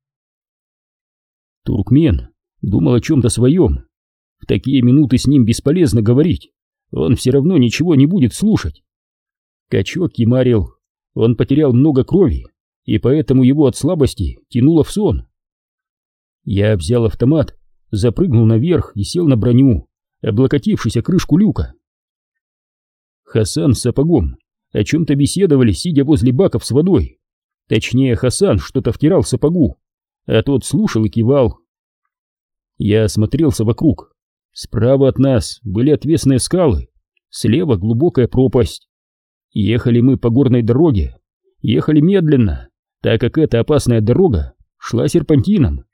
Туркмен думал о чем-то своем. В такие минуты с ним бесполезно говорить, он все равно ничего не будет слушать. Качок кимарил, он потерял много крови, и поэтому его от слабости тянуло в сон. Я взял автомат, запрыгнул наверх и сел на броню, облокотившись о крышку люка. Хасан с Сапогом о чем-то беседовали, сидя возле баков с водой. Точнее, Хасан что-то втирал Сапогу, а тот слушал и кивал. Я осмотрелся вокруг. Справа от нас были отвесные скалы, слева глубокая пропасть. Ехали мы по горной дороге, ехали медленно, так как эта опасная дорога шла серпантином.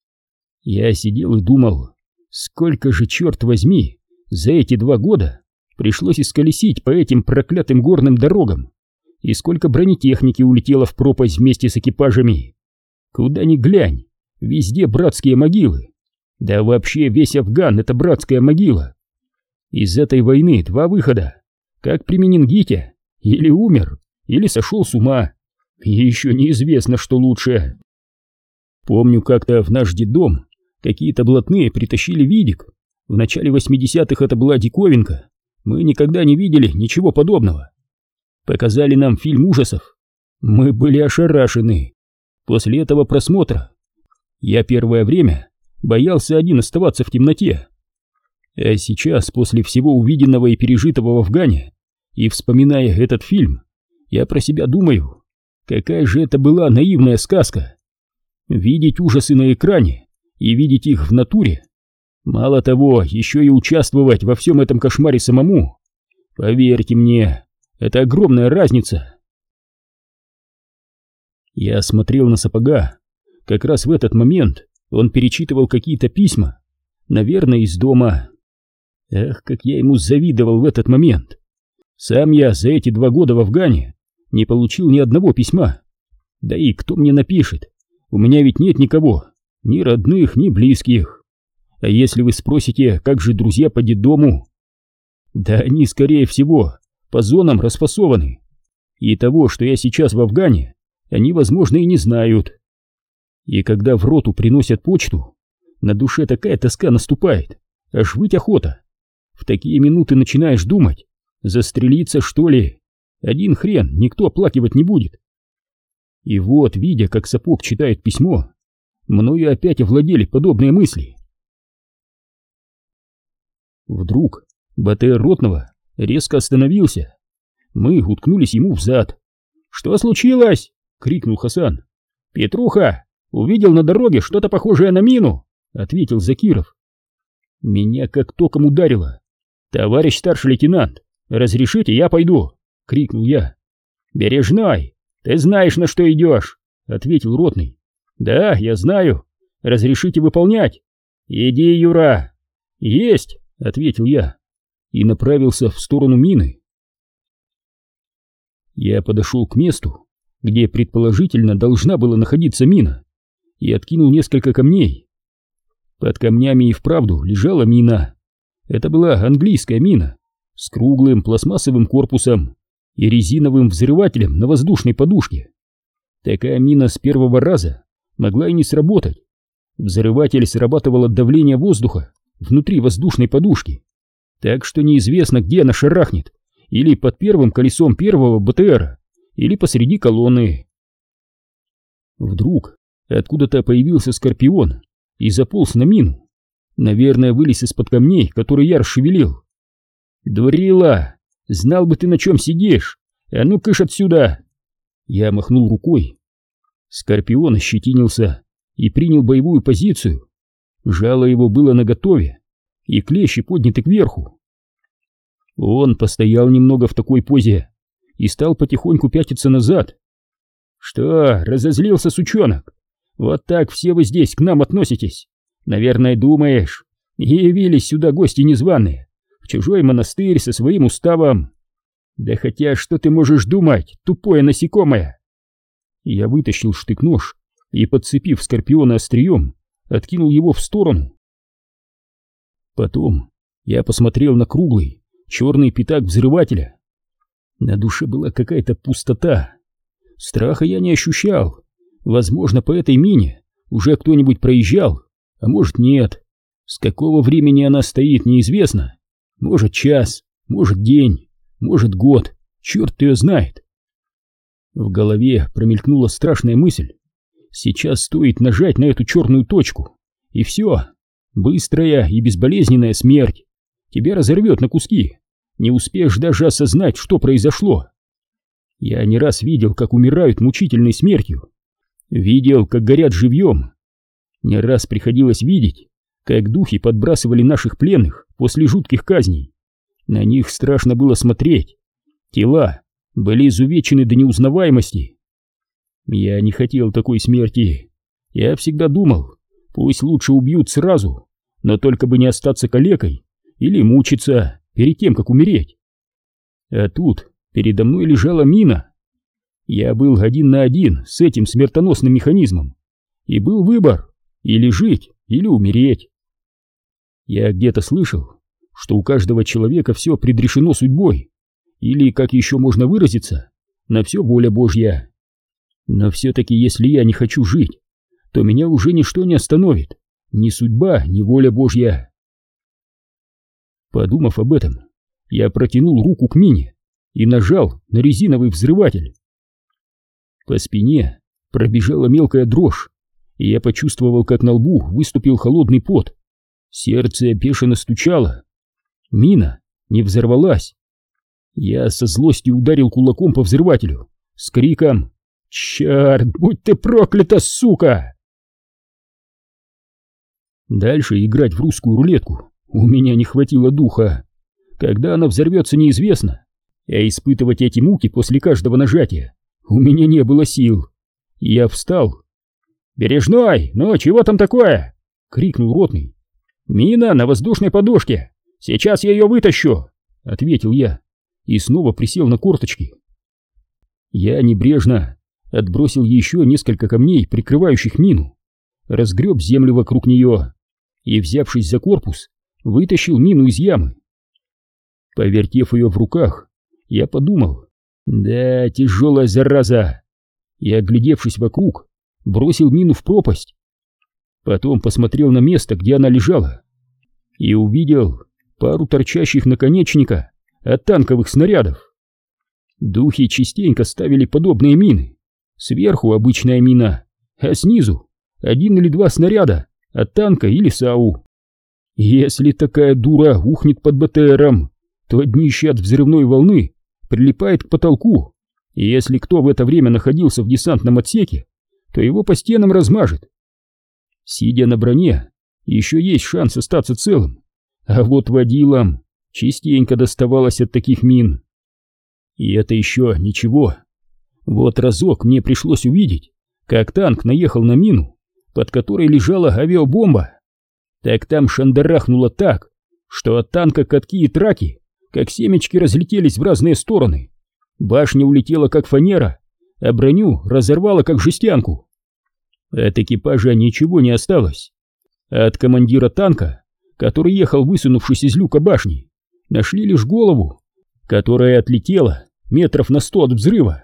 Я сидел и думал, сколько же, черт возьми, за эти два года пришлось исколесить по этим проклятым горным дорогам, и сколько бронетехники улетело в пропасть вместе с экипажами. Куда ни глянь, везде братские могилы. Да вообще весь Афган — это братская могила. Из этой войны два выхода: как при менингите, или умер, или сошел с ума, и еще неизвестно, что лучше. Помню, как-то в наш детдом какие-то блатные притащили видик. В начале восьмидесятых это была диковинка, мы никогда не видели ничего подобного. Показали нам фильм ужасов. Мы были ошарашены. После этого просмотра я первое время боялся один оставаться в темноте. А сейчас, после всего увиденного и пережитого в Афгане, и вспоминая этот фильм, я про себя думаю, какая же это была наивная сказка. Видеть ужасы на экране и видеть их в натуре. Мало того, еще и участвовать во всем этом кошмаре самому. Поверьте мне, это огромная разница. Я смотрел на Сапога. Как раз в этот момент он перечитывал какие-то письма, наверное, из дома. Эх, как я ему завидовал в этот момент. Сам я за эти два года в Афгане не получил ни одного письма. Да и кто мне напишет? У меня ведь нет никого, ни родных, ни близких. А если вы спросите, как же друзья по детдому? Да они, скорее всего, по зонам расфасованы. И того, что я сейчас в Афгане, они, возможно, и не знают. И когда в роту приносят почту, на душе такая тоска наступает, аж выть охота. В такие минуты начинаешь думать, застрелиться, что ли? Один хрен, никто оплакивать не будет. И вот, видя, как Сапог читает письмо, мною опять овладели подобные мысли. Вдруг БТР ротного резко остановился. Мы уткнулись ему в зад. «Что случилось?» — крикнул Хасан. «Петруха, увидел на дороге что-то похожее на мину», — ответил Закиров. Меня как током ударило. «Товарищ старший лейтенант, разрешите, я пойду?» — крикнул я. «Бережной, ты знаешь, на что идешь», — ответил ротный. «Да, я знаю. Разрешите выполнять?» «Иди, Юра». «Есть», — ответил я и направился в сторону мины. Я подошел к месту, где предположительно должна была находиться мина, и откинул несколько камней. Под камнями и вправду лежала мина. Это была английская мина с круглым пластмассовым корпусом и резиновым взрывателем на воздушной подушке. Такая мина с первого раза могла и не сработать. Взрыватель срабатывал от давления воздуха внутри воздушной подушки, так что неизвестно, где она шарахнет, или под первым колесом первого БТРа, или посреди колонны. Вдруг откуда-то появился Скорпион и заполз на мину. Наверное, вылез из-под камней, которые я расшевелил. «Дурила! Знал бы ты, на чем сидишь! А ну, кыш отсюда!» Я махнул рукой. Скорпион ощетинился и принял боевую позицию. Жало его было наготове, и клещи подняты кверху. Он постоял немного в такой позе и стал потихоньку пятиться назад. «Что, разозлился, сучонок? Вот так все вы здесь к нам относитесь? Наверное, думаешь, явились сюда гости незваные, в чужой монастырь со своим уставом. Да хотя что ты можешь думать, тупое насекомое?» Я вытащил штык-нож и, подцепив Скорпиона острием, откинул его в сторону. Потом я посмотрел на круглый черный пятак взрывателя. На душе была какая-то пустота. Страха я не ощущал. Возможно, по этой мине уже кто-нибудь проезжал, а может нет. С какого времени она стоит, неизвестно. Может час, может день, может год, черт ее знает. В голове промелькнула страшная мысль. Сейчас стоит нажать на эту черную точку, и все. Быстрая и безболезненная смерть. Тебя разорвет на куски. Не успеешь даже осознать, что произошло. Я не раз видел, как умирают мучительной смертью. Видел, как горят живьем. Не раз приходилось видеть, как духи подбрасывали наших пленных после жутких казней. На них страшно было смотреть. Тела были изувечены до неузнаваемости. Я не хотел такой смерти. Я всегда думал, пусть лучше убьют сразу, но только бы не остаться калекой или мучиться перед тем, как умереть. А тут передо мной лежала мина. Я был один на один с этим смертоносным механизмом. И был выбор: или жить, или умереть. Я где-то слышал, что у каждого человека все предрешено судьбой, или, как еще можно выразиться, на все воля Божья. Но все-таки, если я не хочу жить, то меня уже ничто не остановит, ни судьба, ни воля Божья. Подумав об этом, я протянул руку к мине и нажал на резиновый взрыватель. По спине пробежала мелкая дрожь, и я почувствовал, как на лбу выступил холодный пот. Сердце бешено стучало. Мина не взорвалась. Я со злостью ударил кулаком по взрывателю с криком: «Черт, будь ты проклята, сука!» Дальше играть в русскую рулетку у меня не хватило духа. Когда она взорвется, неизвестно, а испытывать эти муки после каждого нажатия у меня не было сил. Я встал. «Бережной, ну чего там такое?» — крикнул ротный. «Мина на воздушной подушке. Сейчас я ее вытащу», — ответил я и снова присел на корточки. Я небрежно отбросил еще несколько камней, прикрывающих мину, разгреб землю вокруг нее и, взявшись за корпус, вытащил мину из ямы. Повертев ее в руках, я подумал: да, тяжелая зараза. И, оглядевшись вокруг, бросил мину в пропасть. Потом посмотрел на место, где она лежала, и увидел пару торчащих наконечника от танковых снарядов. Духи частенько ставили подобные мины. Сверху обычная мина, а снизу один или два снаряда от танка или САУ. Если такая дура ухнет под БТРом, то днище от взрывной волны прилипает к потолку, и если кто в это время находился в десантном отсеке, то его по стенам размажет. Сидя на броне, еще есть шанс остаться целым, а вот водилам частенько доставалось от таких мин. И это еще ничего. Вот разок мне пришлось увидеть, как танк наехал на мину, под которой лежала авиабомба. Так там шандарахнуло так, что от танка катки и траки, как семечки, разлетелись в разные стороны. Башня улетела как фанера, а броню разорвало как жестянку. От экипажа ничего не осталось. А от командира танка, который ехал, высунувшись из люка башни, нашли лишь голову, которая отлетела метров на сто от взрыва.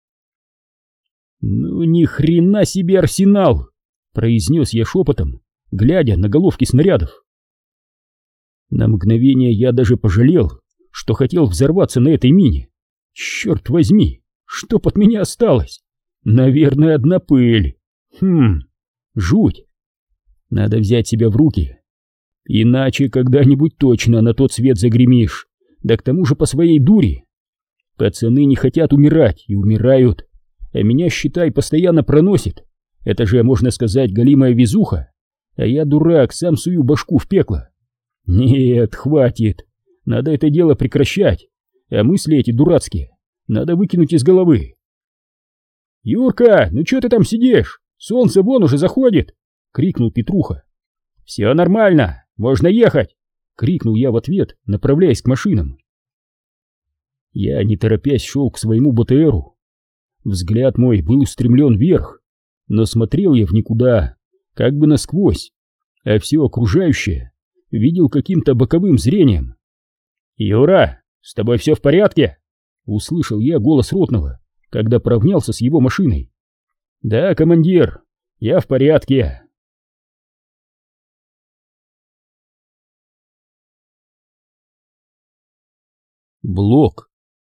«Ну ни хрена себе арсенал!» — произнес я шепотом, глядя на головки снарядов. На мгновение я даже пожалел, что хотел взорваться на этой мине. Черт возьми, что под меня осталось? Наверное, одна пыль. Хм, жуть. Надо взять себя в руки. Иначе когда-нибудь точно на тот свет загремишь. Да к тому же по своей дури. Пацаны не хотят умирать и умирают. А меня, считай, постоянно проносит. Это же, можно сказать, голимая везуха. А я, дурак, сам сую башку в пекло. Нет, хватит. Надо это дело прекращать. А мысли эти дурацкие надо выкинуть из головы. «Юрка, ну чё ты там сидишь? Солнце вон уже заходит!» — крикнул Петруха. «Все нормально, можно ехать!» — крикнул я в ответ, направляясь к машинам. Я, не торопясь, шел к своему БТРу. Взгляд мой был устремлен вверх, но смотрел я в никуда, как бы насквозь, а все окружающее видел каким-то боковым зрением. «Юра, с тобой все в порядке?» — услышал я голос ротного, когда поравнялся с его машиной. «Да, командир, я в порядке». Блок.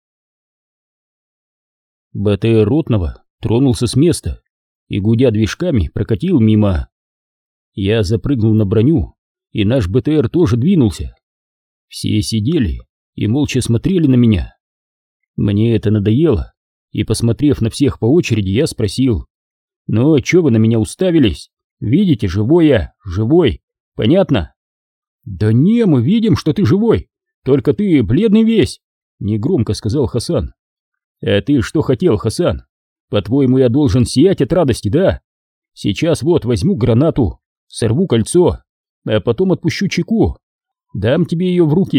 БТР ротного тронулся с места и, гудя движками, прокатил мимо. Я запрыгнул на броню, и наш БТР тоже двинулся. Все сидели и молча смотрели на меня. Мне это надоело, и, посмотрев на всех по очереди, я спросил: «Ну, чё вы на меня уставились? Видите, живой я, живой, понятно?» «Да не, мы видим, что ты живой, только ты бледный весь», — негромко сказал Хасан. «А ты что хотел, Хасан? По-твоему, я должен сиять от радости, да? Сейчас вот возьму гранату, сорву кольцо, а потом отпущу чеку, дам тебе ее в руки,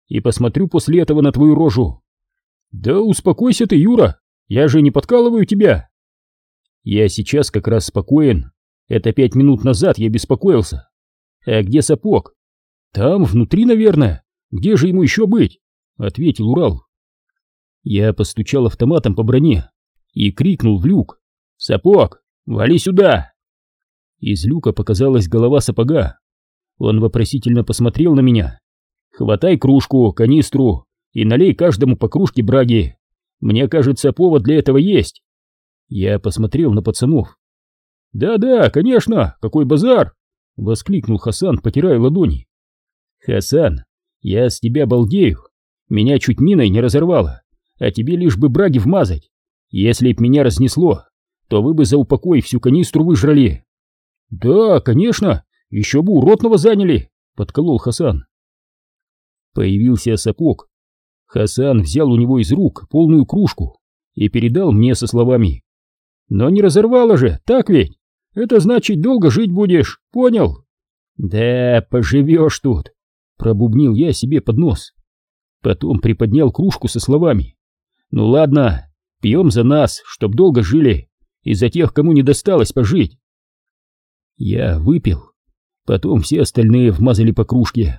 и посмотрю после этого на твою рожу. Да успокойся ты, Юра, я же не подкалываю тебя. Я сейчас как раз спокоен. Это пять минут назад я беспокоился. А где сапог? Там, внутри, наверное. Где же ему еще быть? Ответил Урал. Я постучал автоматом по броне и крикнул в люк: «Сапог, вали сюда!» Из люка показалась голова сапога. Он вопросительно посмотрел на меня. «Хватай кружку, канистру и налей каждому по кружке браги. Мне кажется, повод для этого есть». Я посмотрел на пацанов. «Да-да, конечно, какой базар!» — воскликнул Хасан, потирая ладони. «Хасан, я с тебя балдею. Меня чуть миной не разорвало, а тебе лишь бы браги вмазать. Если б меня разнесло, то вы бы за упокой всю канистру выжрали». «Да, конечно, еще бы уродного заняли», — подколол Хасан. Появился сапог. Хасан взял у него из рук полную кружку и передал мне со словами: «Но не разорвало же, так ведь? Это значит, долго жить будешь, понял?» «Да, поживешь тут», — пробубнил я себе под нос. Потом приподнял кружку со словами: «Ну ладно, пьем за нас, чтоб долго жили, и за тех, кому не досталось пожить». Я выпил, потом все остальные вмазали по кружке.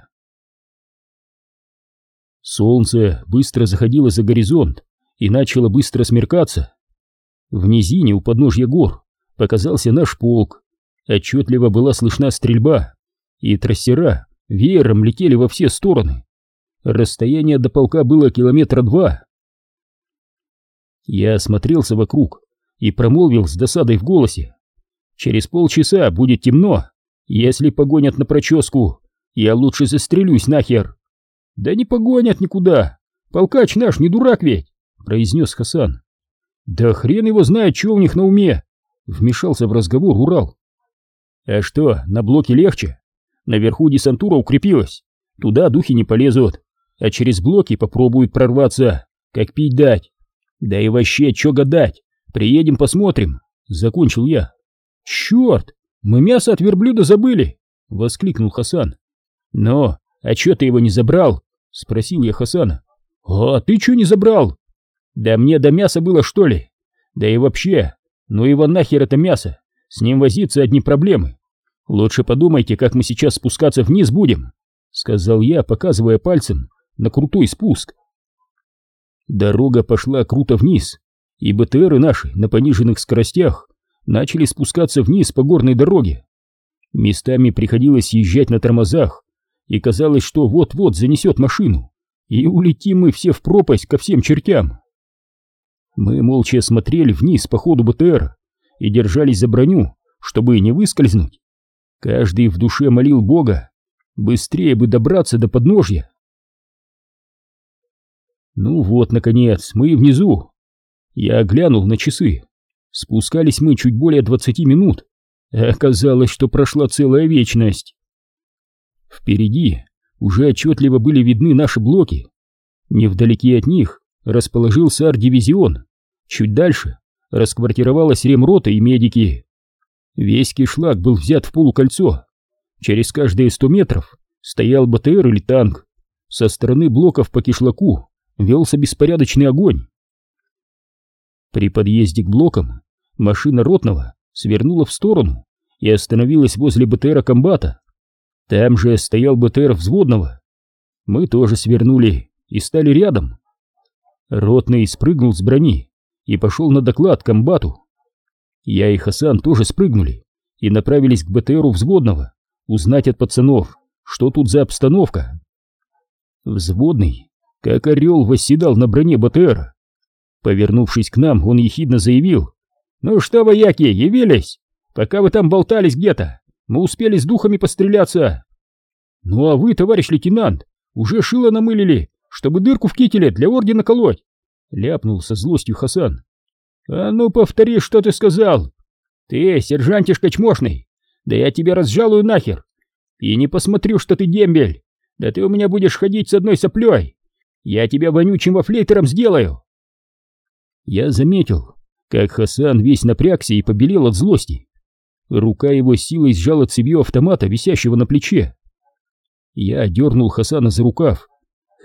Солнце быстро заходило за горизонт и начало быстро смеркаться. В низине у подножья гор показался наш полк, отчетливо была слышна стрельба, и трассера веером летели во все стороны. Расстояние до полка было километра два. Я осмотрелся вокруг и промолвил с досадой в голосе: «Через полчаса будет темно. Если погонят на проческу, я лучше застрелюсь нахер». «Да не погонят никуда. Полкач наш не дурак ведь», — произнес Хасан. «Да хрен его знает, что у них на уме», — вмешался в разговор Урал. «А что, на блоке легче? Наверху десантура укрепилась. Туда духи не полезут, а через блоки попробуют прорваться, как пить дать. Да и вообще, чё гадать? Приедем, посмотрим», — закончил я. «Черт, мы мясо от верблюда забыли!» — воскликнул Хасан. «Но, а чё ты его не забрал?» — спросил я Хасана. «А ты чё не забрал?» «Да мне до мяса было, что ли? Да и вообще, ну его нахер это мясо, с ним возиться одни проблемы. Лучше подумайте, как мы сейчас спускаться вниз будем», — сказал я, показывая пальцем на крутой спуск. Дорога пошла круто вниз, и БТРы наши на пониженных скоростях начали спускаться вниз по горной дороге. Местами приходилось съезжать на тормозах, и казалось, что вот-вот занесет машину, и улетим мы все в пропасть ко всем чертям. Мы молча смотрели вниз по ходу БТР и держались за броню, чтобы не выскользнуть. Каждый в душе молил Бога быстрее бы добраться до подножья. Ну вот, наконец, мы и внизу. Я глянул на часы. Спускались мы чуть более двадцати минут, а оказалось, что прошла целая вечность. Впереди уже отчетливо были видны наши блоки. Невдалеке от них расположился арт-дивизион. Чуть дальше расквартировалась ремрота и медики. Весь кишлак был взят в полукольцо. Через каждые сто метров стоял БТР или танк. Со стороны блоков по кишлаку велся беспорядочный огонь. При подъезде к блокам машина ротного свернула в сторону и остановилась возле БТРа комбата. Там же стоял БТР взводного. Мы тоже свернули и стали рядом. Ротный спрыгнул с брони и пошел на доклад комбату. Я и Хасан тоже спрыгнули и направились к БТРу взводного узнать от пацанов, что тут за обстановка. Взводный, как орел, восседал на броне БТРа. Повернувшись к нам, он ехидно заявил: «Ну что, вояки, явились? Пока вы там болтались где-то, мы успели с духами постреляться». «Ну а вы, товарищ лейтенант, уже шило намылили, чтобы дырку в кителе для ордена колоть», — ляпнул со злостью Хасан. «А ну повтори, что ты сказал. Ты, сержантишка чмошный, да я тебя разжалую нахер. И не посмотрю, что ты дембель, да ты у меня будешь ходить с одной соплей. Я тебя вонючим вафлейтером сделаю». Я заметил, как Хасан весь напрягся и побелел от злости. Рука его силой сжала цевьё автомата, висящего на плече. Я дернул Хасана за рукав.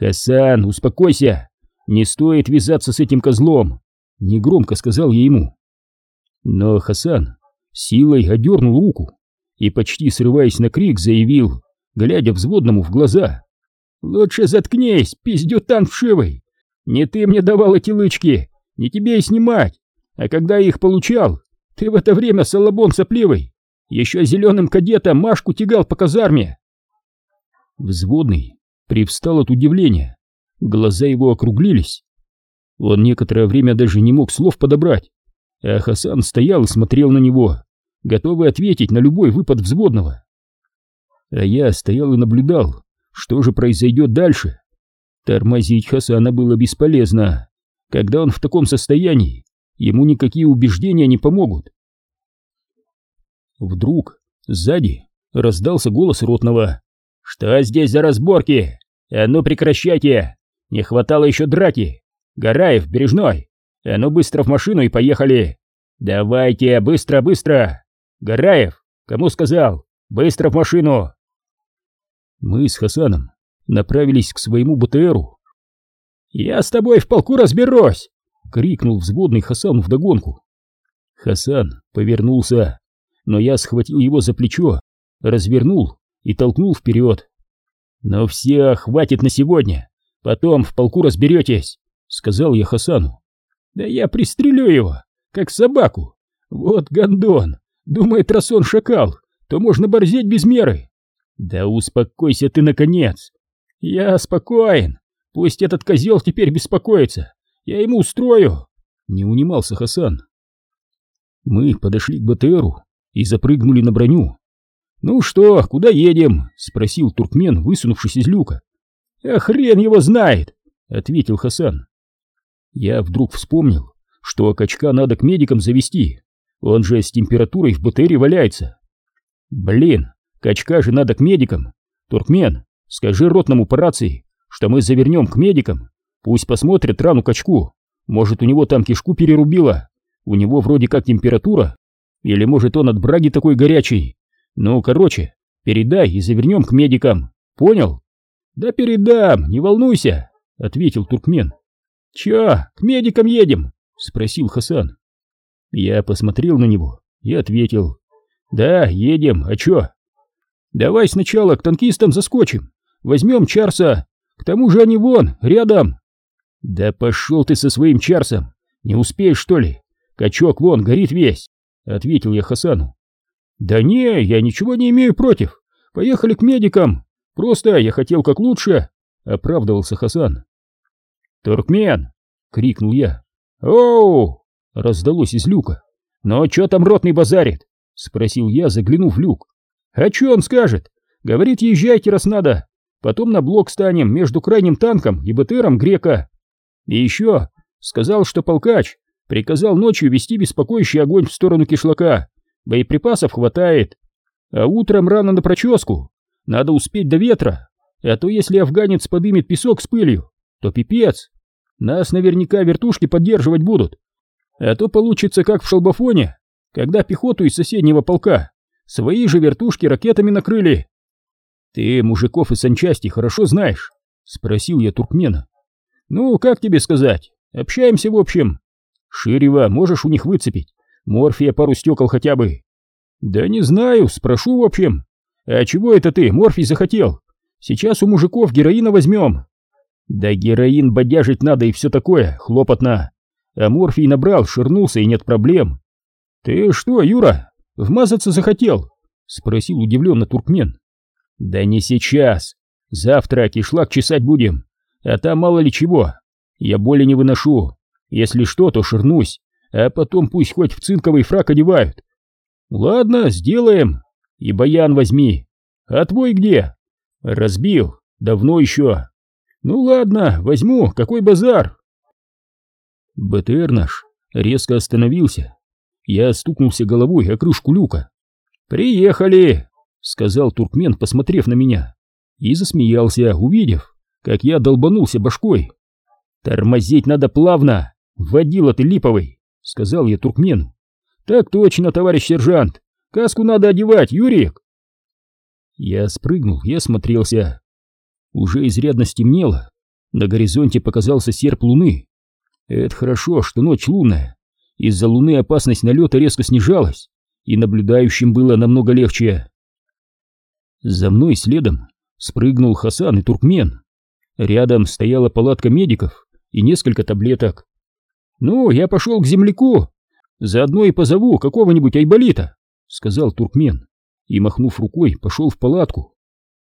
«Хасан, успокойся! Не стоит вязаться с этим козлом!» — негромко сказал я ему. Но Хасан силой одернул руку и, почти срываясь на крик, заявил, глядя взводному в глаза: «Лучше заткнись, пиздютан вшивый! Не ты мне давал эти лычки, не тебе и снимать, а когда я их получал, ты в это время, салабон сопливый, еще зеленым кадетом Машку тягал по казарме!» Взводный привстал от удивления, глаза его округлились. Он некоторое время даже не мог слов подобрать, а Хасан стоял и смотрел на него, готовый ответить на любой выпад взводного. А я стоял и наблюдал, что же произойдет дальше. Тормозить Хасана было бесполезно. Когда он в таком состоянии, ему никакие убеждения не помогут. Вдруг сзади раздался голос ротного: «Что здесь за разборки? А ну прекращайте! Не хватало еще драки! Гараев, Бережной! А ну быстро в машину и поехали! Давайте, быстро, быстро! Гараев, кому сказал? Быстро в машину!» Мы с Хасаном направились к своему БТРу. «Я с тобой в полку разберусь!» — крикнул взводный Хасану вдогонку. Хасан повернулся, но я схватил его за плечо, развернул и толкнул вперед. «Ну все, хватит на сегодня, потом в полку разберетесь», — сказал я Хасану. «Да я пристрелю его, как собаку. Вот гондон, думает, раз он шакал, то можно борзеть без меры». «Да успокойся ты, наконец!» «Я спокоен, пусть этот козел теперь беспокоится, я ему устрою», — не унимался Хасан. Мы подошли к БТРу и запрыгнули на броню. «Ну что, куда едем?» — спросил туркмен, высунувшись из люка. «А хрен его знает!» — ответил Хасан. Я вдруг вспомнил, что качка надо к медикам завести, он же с температурой в БТРе валяется. «Блин, качка же надо к медикам! Туркмен, скажи ротному по рации, что мы завернем к медикам, пусть посмотрят рану качку, может, у него там кишку перерубило, у него вроде как температура, или может он от браги такой горячий. Ну, короче, передай и завернем к медикам, понял?» «Да передам, не волнуйся», — ответил туркмен. «Чё, к медикам едем?» — спросил Хасан. Я посмотрел на него и ответил: «Да, едем, а чё?» «Давай сначала к танкистам заскочим, возьмем Чарса, к тому же они вон, рядом». «Да пошел ты со своим Чарсом, не успеешь, что ли? Качок вон горит весь», — ответил я Хасану. «Да не, я ничего не имею против, поехали к медикам, просто я хотел как лучше», — оправдывался Хасан. «Туркмен!» — крикнул я. «Оу!» — раздалось из люка. «Ну чё там ротный базарит?» — спросил я, заглянув в люк. «А чё он скажет? Говорит, езжайте, раз надо. Потом на блок станем между крайним танком и БТРом Грека. И еще сказал, что полкач приказал ночью вести беспокоящий огонь в сторону кишлака. Боеприпасов хватает. А утром рано на проческу. Надо успеть до ветра. А то если афганец подымет песок с пылью, то пипец. Нас наверняка вертушки поддерживать будут. А то получится как в Шалбафоне, когда пехоту из соседнего полка свои же вертушки ракетами накрыли». «Ты мужиков из санчасти хорошо знаешь?» — спросил я туркмена. «Ну, как тебе сказать? Общаемся в общем. Ширева можешь у них выцепить? Морфия пару стекол хотя бы». «Да не знаю, спрошу в общем. А чего это ты, морфий захотел? Сейчас у мужиков героина возьмем». «Да героин бодяжить надо и все такое, хлопотно. А морфий набрал, ширнулся и нет проблем». «Ты что, Юра, вмазаться захотел?» — спросил удивленно туркмен. «Да не сейчас. Завтра кишлак чесать будем, а там мало ли чего. Я боли не выношу. Если что, то ширнусь, а потом пусть хоть в цинковый фрак одевают». «Ладно, сделаем. И баян возьми. А твой где?» «Разбил. Давно еще». «Ну ладно, возьму, какой базар». БТР наш резко остановился. Я стукнулся головой о крышку люка. «Приехали», — сказал туркмен, посмотрев на меня, и засмеялся, увидев, как я долбанулся башкой. «Тормозить надо плавно, водила ты липовый», — сказал я туркмену. «Так точно, товарищ сержант, каску надо одевать, Юрик». Я спрыгнул и осмотрелся. Уже изрядно стемнело, На горизонте показался серп луны. Это хорошо, что ночь лунная. Из-за луны опасность налета резко снижалась, и наблюдающим было намного легче. За мной следом спрыгнул Хасан и туркмен. Рядом стояла палатка медиков и несколько таблеток. «Ну, я пошел к земляку, заодно и позову какого-нибудь айболита», — сказал туркмен, и, махнув рукой, пошел в палатку.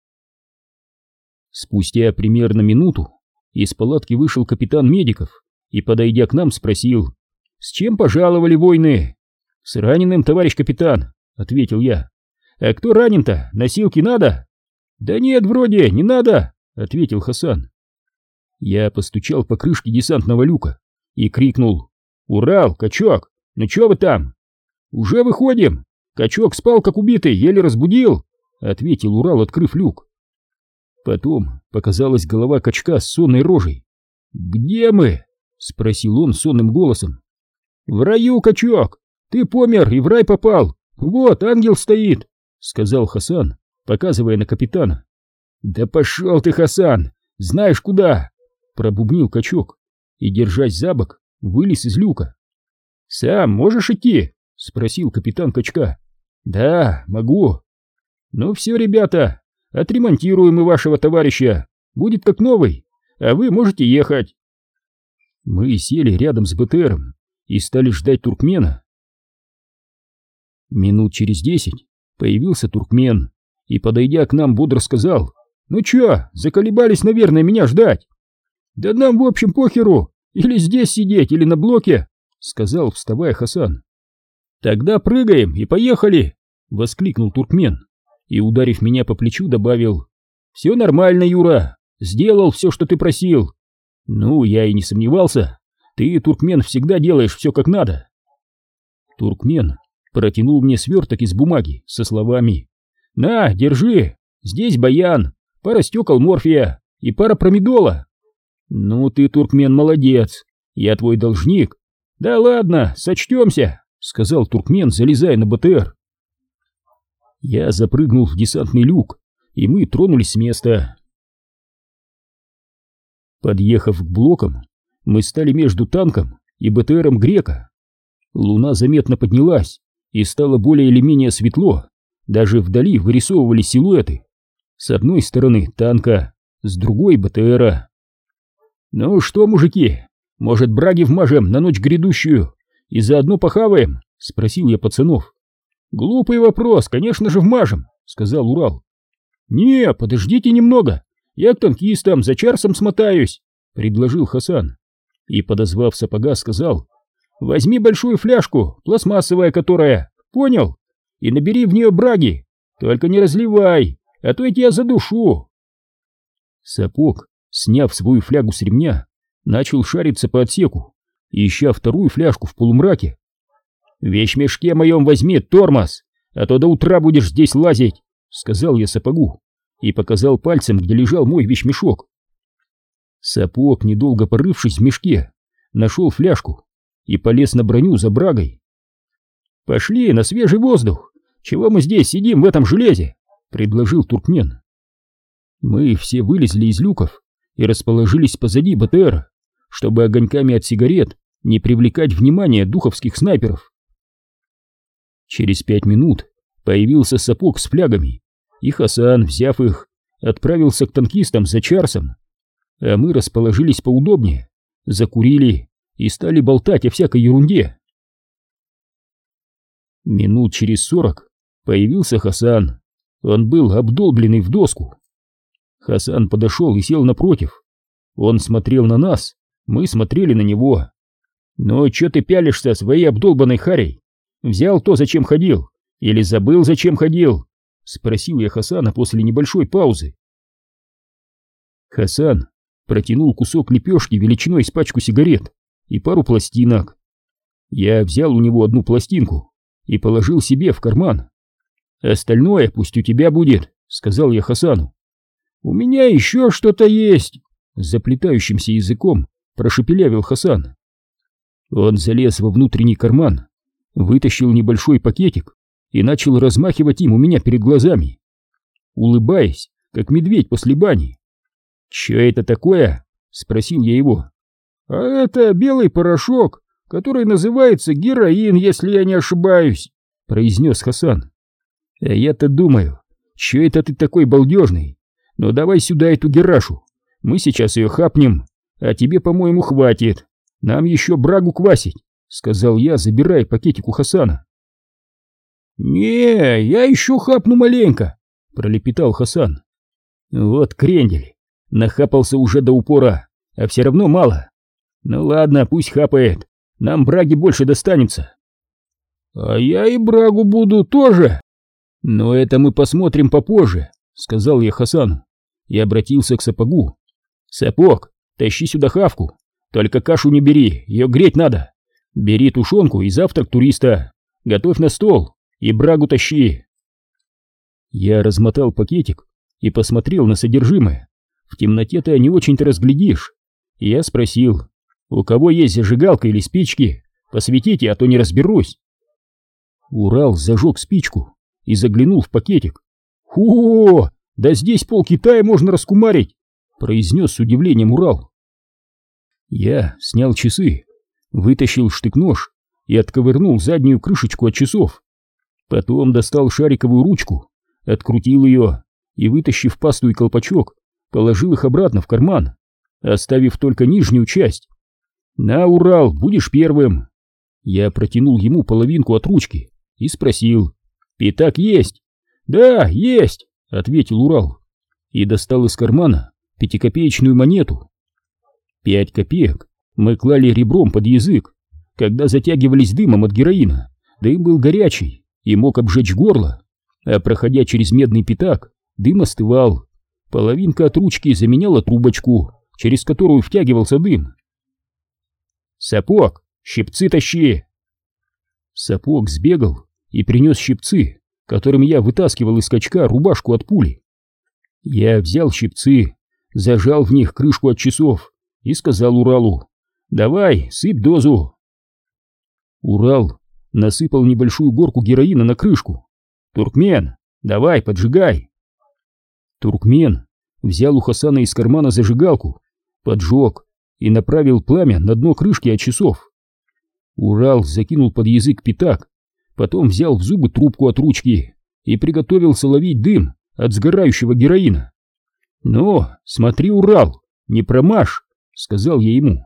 Спустя примерно минуту из палатки вышел капитан медиков и, подойдя к нам, спросил: «С чем пожаловали войны?» «С раненым, товарищ капитан», — ответил я. «А кто ранен-то? Носилки надо?» «Да нет, вроде не надо», — ответил Хасан. Я постучал по крышке десантного люка и крикнул: «Урал, качок, ну чё вы там?» «Уже выходим. Качок спал как убитый, еле разбудил», — ответил Урал, открыв люк. Потом показалась голова качка с сонной рожей. «Где мы?» — спросил он сонным голосом. «В раю, качок! Ты помер и в рай попал! Вот, ангел стоит!» — сказал Хасан, показывая на капитана. «Да пошел ты, Хасан! Знаешь куда!» — пробубнил качок и, держась за бок, вылез из люка. «Сам можешь идти?» — спросил капитан качка. «Да, могу». «Ну все, ребята, отремонтируем мы вашего товарища, будет как новый, а вы можете ехать». Мы сели рядом с БТРом и стали ждать туркмена. Минут через десять появился туркмен и, подойдя к нам, бодро сказал: «Ну чё, заколебались, наверное, меня ждать?» «Да нам, в общем, похеру, или здесь сидеть, или на блоке», — сказал, вставая, Хасан. «Тогда прыгаем и поехали», — воскликнул туркмен и, ударив меня по плечу, добавил: «Все нормально, Юра, сделал все, что ты просил». «Ну, я и не сомневался, ты, туркмен, всегда делаешь все как надо». Туркмен протянул мне сверток из бумаги со словами: «На, держи, здесь баян, пара стекол морфия и пара промедола». «Ну ты, туркмен, молодец, я твой должник». «Да ладно, сочтемся», — сказал туркмен, залезая на БТР. Я запрыгнул в десантный люк, и мы тронулись с места. Подъехав к блокам, мы стали между танком и БТРом Грека. Луна заметно поднялась, и стало более или менее светло, даже вдали вырисовывались силуэты. С одной стороны танка, с другой БТРа. «Ну что, мужики, может, браги вмажем на ночь грядущую и заодно похаваем?» — спросил я пацанов. «Глупый вопрос, конечно же вмажем», — сказал Урал. «Не, подождите немного, я к танкистам за чарсом смотаюсь», — предложил Хасан. И, подозвав сапога, сказал: «Возьми большую фляжку, пластмассовая которая, понял? И набери в нее браги, только не разливай, а то я тебя задушу». Сапог, сняв свою флягу с ремня, начал шариться по отсеку, ища вторую фляжку в полумраке. «В вещмешке моем возьми тормоз, а то до утра будешь здесь лазить», — сказал я сапогу и показал пальцем, где лежал мой вещмешок. Сапог, недолго порывшись в мешке, нашел фляжку и полез на броню за брагой. «Пошли на свежий воздух, чего мы здесь сидим в этом железе?» — предложил туркмен. Мы все вылезли из люков и расположились позади БТР, чтобы огоньками от сигарет не привлекать внимание духовских снайперов. Через пять минут появился сапог с флягами, и Хасан, взяв их, отправился к танкистам за чарсом, а мы расположились поудобнее, закурили и стали болтать о всякой ерунде. Минут через сорок появился Хасан, он был обдолбленный в доску. Хасан подошел и сел напротив. Он смотрел на нас, мы смотрели на него. «Ну, чё ты пялишься своей обдолбанной харей? Взял то, зачем ходил? Или забыл, зачем ходил?» — спросил я Хасана после небольшой паузы. Хасан протянул кусок лепешки величиной с пачку сигарет и пару пластинок. Я взял у него одну пластинку и положил себе в карман. «Остальное пусть у тебя будет», — сказал я Хасану. «У меня еще что-то есть», — заплетающимся языком прошепелявил Хасан. Он залез во внутренний карман, вытащил небольшой пакетик и начал размахивать им у меня перед глазами, улыбаясь, как медведь после бани. «Че это такое?» — спросил я его. «А это белый порошок, который называется героин, если я не ошибаюсь», — произнес Хасан. «А я-то думаю, чё это ты такой балдежный? Ну давай сюда эту герашу, мы сейчас ее хапнем, а тебе, по-моему, хватит, нам еще брагу квасить», — сказал я, забирая пакетик у Хасана. «Не, я еще хапну маленько», — пролепетал Хасан. «Вот крендель, нахапался уже до упора, а все равно мало. Ну ладно, пусть хапает, нам браги больше достанется». «А я и брагу буду тоже». «Но это мы посмотрим попозже», — сказал я Хасану и обратился к Сапогу. «Сапог, тащи сюда хавку, только кашу не бери, ее греть надо. Бери тушенку и завтрак туриста, готовь на стол и брагу тащи». Я размотал пакетик и посмотрел на содержимое. В темноте-то не очень-то разглядишь. Я спросил: «У кого есть зажигалка или спички? Посветите, а то не разберусь». Урал зажег спичку и заглянул в пакетик. «О, да здесь пол Китая можно раскумарить», — произнес с удивлением Урал. Я снял часы, вытащил штык-нож и отковырнул заднюю крышечку от часов. Потом достал шариковую ручку, открутил ее и, вытащив пасту и колпачок, положил их обратно в карман, оставив только нижнюю часть. «На, Урал, будешь первым». Я протянул ему половинку от ручки и спросил: «Пятак есть?» «Да, есть», — ответил Урал и достал из кармана пятикопеечную монету. Пять копеек мы клали ребром под язык, когда затягивались дымом от героина. Дым был горячий и мог обжечь горло, а проходя через медный пятак, дым остывал. Половинка от ручки заменяла трубочку, через которую втягивался дым. «Сапог, щипцы тащи!» Сапог сбегал и принес щипцы, которыми я вытаскивал из скачка рубашку от пули. Я взял щипцы, зажал в них крышку от часов и сказал Уралу: «Давай, сыпь дозу». Урал насыпал небольшую горку героина на крышку. «Туркмен, давай, поджигай». Туркмен взял у Хасана из кармана зажигалку, поджег и направил пламя на дно крышки от часов. Урал закинул под язык пятак, потом взял в зубы трубку от ручки и приготовился ловить дым от сгорающего героина. «Ну, смотри, Урал, не промажь», — сказал я ему.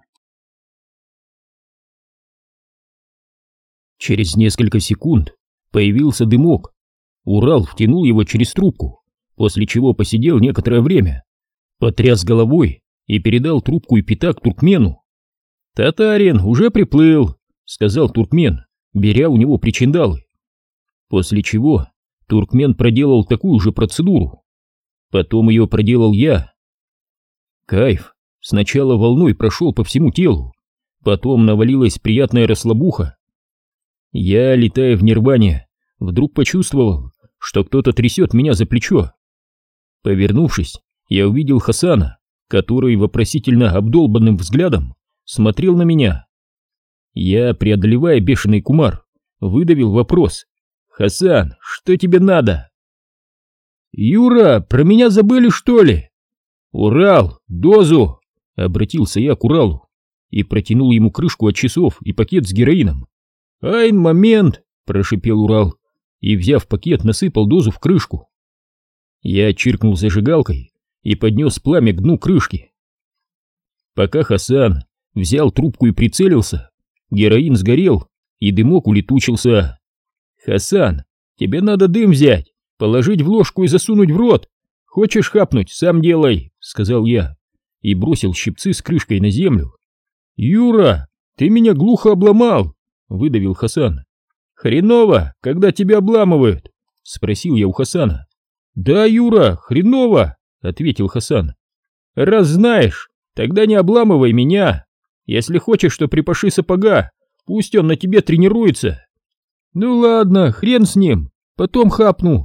Через несколько секунд появился дымок. Урал втянул его через трубку, после чего посидел некоторое время, потряс головой и передал трубку и пятак Туркмену. «Татарин уже приплыл», — сказал Туркмен, беря у него причиндалы. После чего Туркмен проделал такую же процедуру. Потом ее проделал я. Кайф сначала волной прошел по всему телу, потом навалилась приятная расслабуха. Я, летая в нирване, вдруг почувствовал, что кто-то трясет меня за плечо. Повернувшись, я увидел Хасана, который вопросительно обдолбанным взглядом смотрел на меня. Я, преодолевая бешеный кумар, выдавил вопрос: «Хасан, что тебе надо?» «Юра, про меня забыли, что ли?» «Урал, дозу!» — обратился я к Уралу и протянул ему крышку от часов и пакет с героином. «Айн, момент!» — прошипел Урал и, взяв пакет, насыпал дозу в крышку. Я чиркнул зажигалкой и поднес пламя к дну крышки. Пока Хасан взял трубку и прицелился, героин сгорел и дымок улетучился. «Хасан, тебе надо дым взять, положить в ложку и засунуть в рот. Хочешь хапнуть, сам делай», — сказал я и бросил щипцы с крышкой на землю. «Юра, ты меня глухо обломал», — выдавил Хасан. «Хреново, когда тебя обламывают?» — спросил я у Хасана. «Да, Юра, хреново», — ответил Хасан. «Раз знаешь, тогда не обламывай меня. Если хочешь, то припаши сапога, пусть он на тебе тренируется». «Ну ладно, хрен с ним, потом хапну».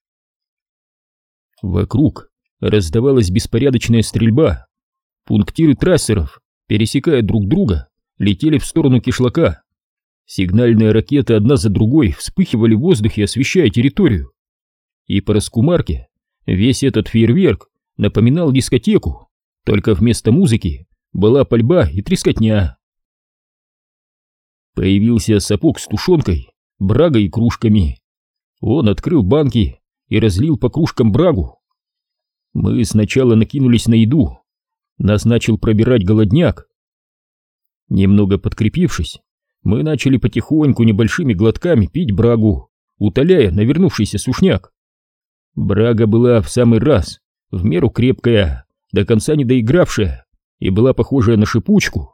Вокруг раздавалась беспорядочная стрельба. Пунктиры трассеров, пересекая друг друга, летели в сторону кишлака. Сигнальные ракеты одна за другой вспыхивали в воздухе, освещая территорию. И по раскумарке весь этот фейерверк напоминал дискотеку, только вместо музыки была пальба и трескотня. Появился Сапог с тушенкой, брагой и кружками. Он открыл банки и разлил по кружкам брагу. Мы сначала накинулись на еду. Нас начал пробирать голодняк. Немного подкрепившись, мы начали потихоньку небольшими глотками пить брагу, утоляя навернувшийся сушняк. Брага была в самый раз, в меру крепкая, до конца не доигравшая, и была похожая на шипучку.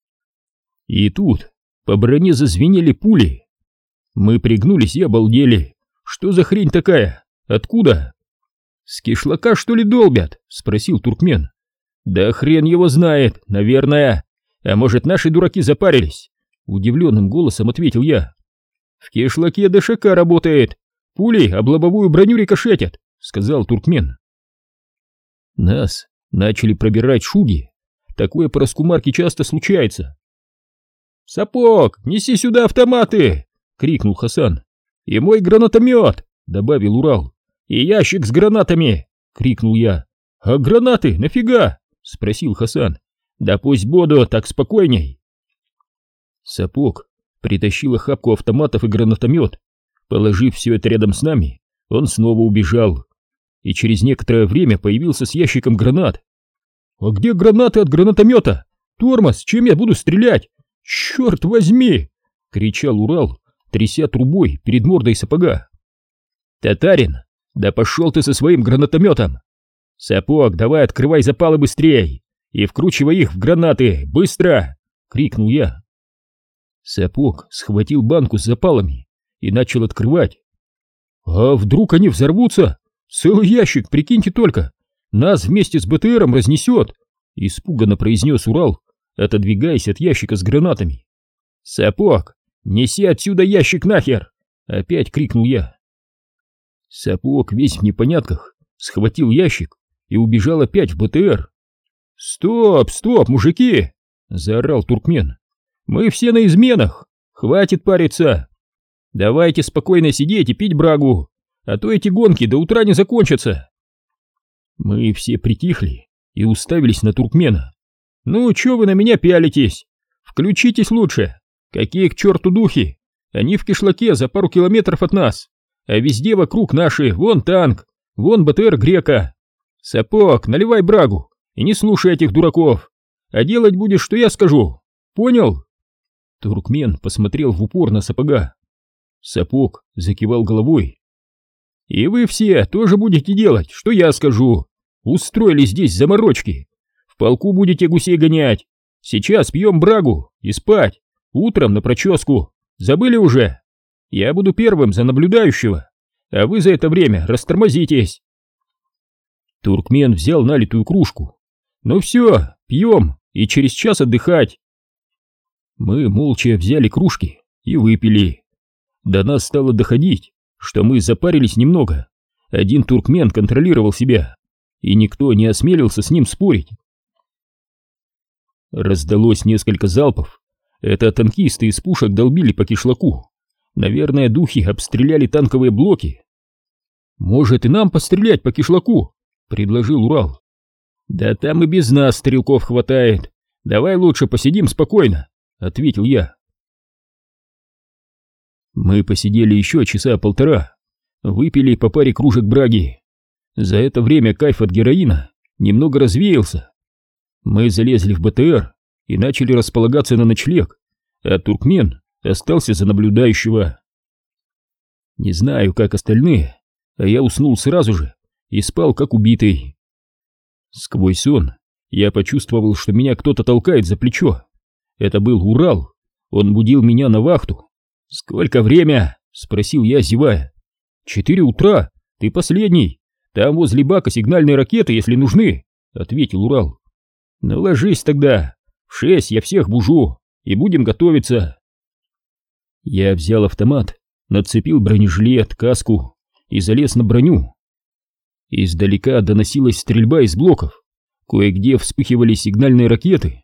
И тут по броне зазвенели пули. Мы пригнулись и обалдели. Что за хрень такая? Откуда? С кишлака, что ли, долбят? Спросил туркмен. Да хрен его знает, наверное. А может, наши дураки запарились? Удивленным голосом ответил я. В кишлаке ДШК работает. Пули об лобовую броню рикошетят, сказал туркмен. Нас начали пробирать шуги. Такое по раскумарке часто случается. «Сапог, неси сюда автоматы!» — крикнул Хасан. «И мой гранатомет!» — добавил Урал. «И ящик с гранатами!» — крикнул я. «А гранаты нафига?» — спросил Хасан. «Да пусть буду, так спокойней!» Сапог притащил охапку автоматов и гранатомет. Положив все это рядом с нами, он снова убежал. И через некоторое время появился с ящиком гранат. «А где гранаты от гранатомета? Тормоз, чем я буду стрелять? Черт возьми!» — кричал Урал, тряся трубой перед мордой Сапога. «Татарин, да пошел ты со своим гранатометом! Сапог, давай открывай запалы быстрей и вкручивай их в гранаты, быстро!» — крикнул я. Сапог схватил банку с запалами и начал открывать. «А вдруг они взорвутся? Целый ящик, прикиньте только! Нас вместе с БТРом разнесет!» — испуганно произнес Урал, отодвигаясь от ящика с гранатами. «Сапог, неси отсюда ящик нахер!» — опять крикнул я. Сапог, весь в непонятках, схватил ящик и убежал опять в БТР. «Стоп, стоп, мужики!» — заорал туркмен. «Мы все на изменах! Хватит париться! Давайте спокойно сидеть и пить брагу, а то эти гонки до утра не закончатся!» Мы все притихли и уставились на туркмена. «Ну, чё вы на меня пялитесь? Включитесь лучше! Какие к черту духи? Они в кишлаке за пару километров от нас, а везде вокруг наши, вон танк, вон БТР Грека. Сапог, наливай брагу и не слушай этих дураков, а делать будешь, что я скажу, понял?» Туркмен посмотрел в упор на Сапога. Сапог закивал головой. «И вы все тоже будете делать, что я скажу. Устроили здесь заморочки. В полку будете гусей гонять. Сейчас пьем брагу и спать. Утром на проческу. Забыли уже? Я буду первым за наблюдающего, а вы за это время растормозитесь». Туркмен взял налитую кружку. «Ну все, пьем и через час отдыхать». Мы молча взяли кружки и выпили. До нас стало доходить, что мы запарились немного. Один туркмен контролировал себя, и никто не осмелился с ним спорить. Раздалось несколько залпов. Это танкисты из пушек долбили по кишлаку. Наверное, духи обстреляли танковые блоки. «Может, и нам пострелять по кишлаку?» — предложил Урал. «Да там и без нас стрелков хватает. Давай лучше посидим спокойно», — ответил я. Мы посидели еще часа полтора, выпили по паре кружек браги. За это время кайф от героина немного развеялся. Мы залезли в БТР и начали располагаться на ночлег, а туркмен остался за наблюдающего. Не знаю, как остальные, а я уснул сразу же и спал как убитый. Сквозь сон я почувствовал, что меня кто-то толкает за плечо. Это был Урал, он будил меня на вахту. «Сколько время?» — спросил я, зевая. «Четыре утра, ты последний. Там возле бака сигнальные ракеты, если нужны», — ответил Урал. «Ну ложись тогда, в шесть я всех бужу, и будем готовиться». Я взял автомат, нацепил бронежилет, каску и залез на броню. Издалека доносилась стрельба из блоков, кое-где вспыхивали сигнальные ракеты.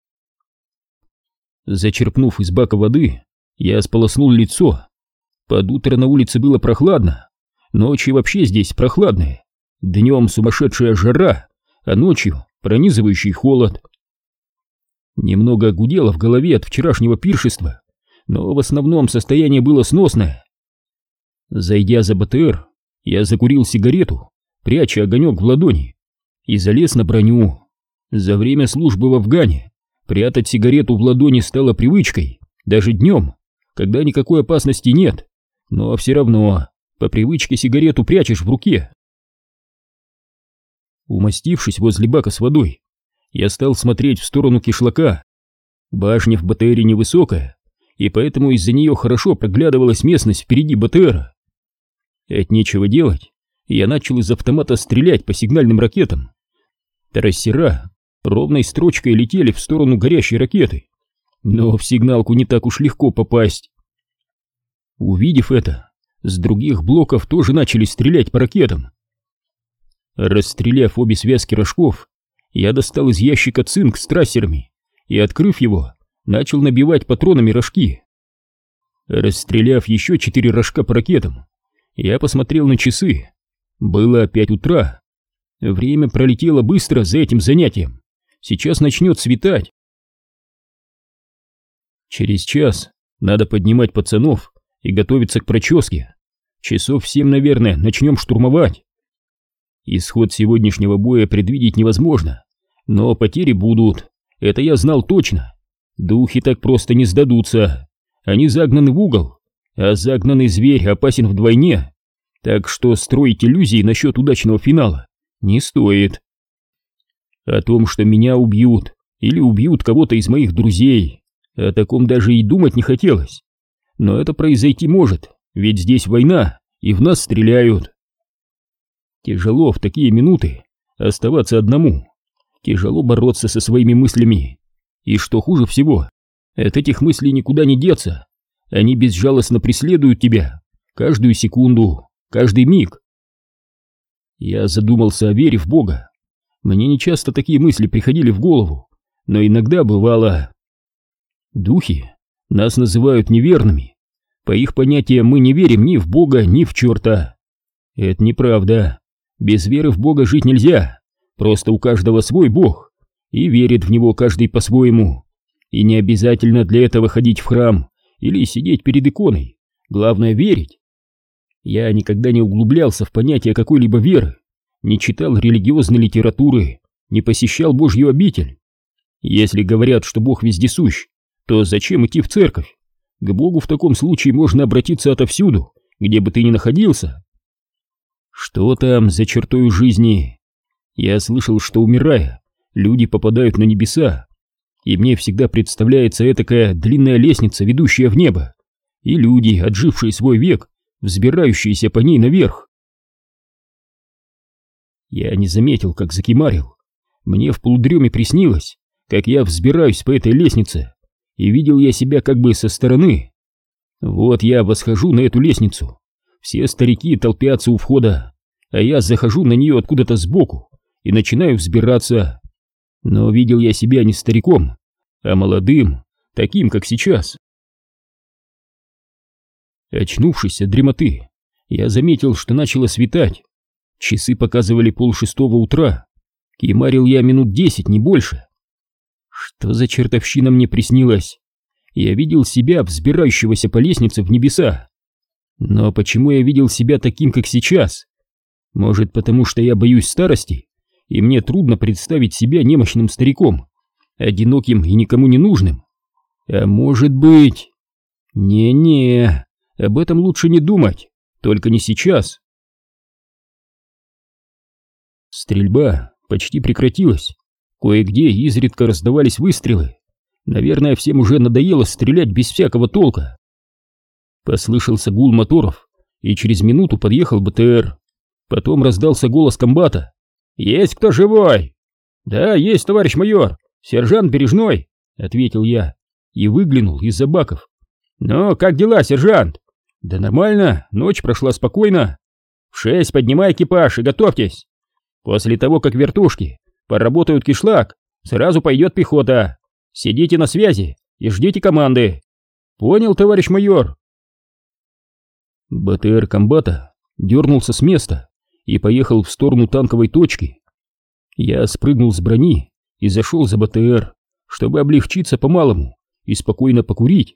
Зачерпнув из бака воды, я сполоснул лицо. Под утро на улице было прохладно, ночи вообще здесь прохладные. Днем сумасшедшая жара, а ночью пронизывающий холод. Немного гудело в голове от вчерашнего пиршества, но в основном состояние было сносное. Зайдя за БТР, я закурил сигарету, пряча огонек в ладони, и залез на броню. За время службы в Афгане прятать сигарету в ладони стало привычкой, даже днем, когда никакой опасности нет, но все равно по привычке сигарету прячешь в руке. Умастившись возле бака с водой, я стал смотреть в сторону кишлака. Башня в БТРе невысокая, и поэтому из-за нее хорошо проглядывалась местность впереди БТРа. От нечего делать, я начал из автомата стрелять по сигнальным ракетам. Трассера ровной строчкой летели в сторону горящей ракеты, но в сигналку не так уж легко попасть. Увидев это, с других блоков тоже начали стрелять по ракетам. Расстреляв обе связки рожков, я достал из ящика цинк с трассерами и, открыв его, начал набивать патронами рожки. Расстреляв еще четыре рожка по ракетам, я посмотрел на часы. Было пять утра. Время пролетело быстро за этим занятием. Сейчас начнет светать. Через час надо поднимать пацанов и готовиться к проческе. Часов в семь, наверное, начнем штурмовать. Исход сегодняшнего боя предвидеть невозможно, но потери будут, это я знал точно. Духи так просто не сдадутся, они загнаны в угол, а загнанный зверь опасен вдвойне, так что строить иллюзии насчет удачного финала не стоит. О том, что меня убьют или убьют кого-то из моих друзей, о таком даже и думать не хотелось. Но это произойти может, ведь здесь война, и в нас стреляют. Тяжело в такие минуты оставаться одному, тяжело бороться со своими мыслями. И что хуже всего, от этих мыслей никуда не деться, они безжалостно преследуют тебя, каждую секунду, каждый миг. Я задумался о вере в Бога. Мне нечасто такие мысли приходили в голову, но иногда бывало. Духи нас называют неверными. По их понятиям мы не верим ни в Бога, ни в черта. Это неправда. Без веры в Бога жить нельзя. Просто у каждого свой Бог, и верит в него каждый по-своему. И не обязательно для этого ходить в храм или сидеть перед иконой. Главное — верить. Я никогда не углублялся в понятие какой-либо веры, не читал религиозной литературы, не посещал Божью обитель. Если говорят, что Бог вездесущ, то зачем идти в церковь? К Богу в таком случае можно обратиться отовсюду, где бы ты ни находился. Что там за чертою жизни? Я слышал, что, умирая, люди попадают на небеса, и мне всегда представляется этакая длинная лестница, ведущая в небо, и люди, отжившие свой век, взбирающиеся по ней наверх. Я не заметил, как закимарил. Мне в полудреме приснилось, как я взбираюсь по этой лестнице, и видел я себя как бы со стороны. Вот я восхожу на эту лестницу, все старики толпятся у входа, а я захожу на нее откуда-то сбоку и начинаю взбираться. Но видел я себя не стариком, а молодым, таким, как сейчас. Очнувшись от дремоты, я заметил, что начало светать. Часы показывали полшестого утра. Кимарил я минут десять, не больше. Что за чертовщина мне приснилась? Я видел себя, взбирающегося по лестнице в небеса. Но почему я видел себя таким, как сейчас? Может, потому что я боюсь старости, и мне трудно представить себя немощным стариком, одиноким и никому не нужным? А может быть... Не-не, об этом лучше не думать, только не сейчас. Стрельба почти прекратилась. Кое-где изредка раздавались выстрелы. Наверное, всем уже надоело стрелять без всякого толка. Послышался гул моторов, и через минуту подъехал БТР. Потом раздался голос комбата. «Есть кто живой?» «Да, есть, товарищ майор, сержант Бережной», — ответил я и выглянул из-за баков. «Ну, как дела, сержант?» «Да нормально, ночь прошла спокойно. В шесть поднимай экипаж и готовьтесь. После того, как вертушки поработают кишлак, сразу пойдет пехота. Сидите на связи и ждите команды». «Понял, товарищ майор». БТР комбата дернулся с места и поехал в сторону танковой точки. Я спрыгнул с брони и зашел за БТР, чтобы облегчиться по-малому и спокойно покурить.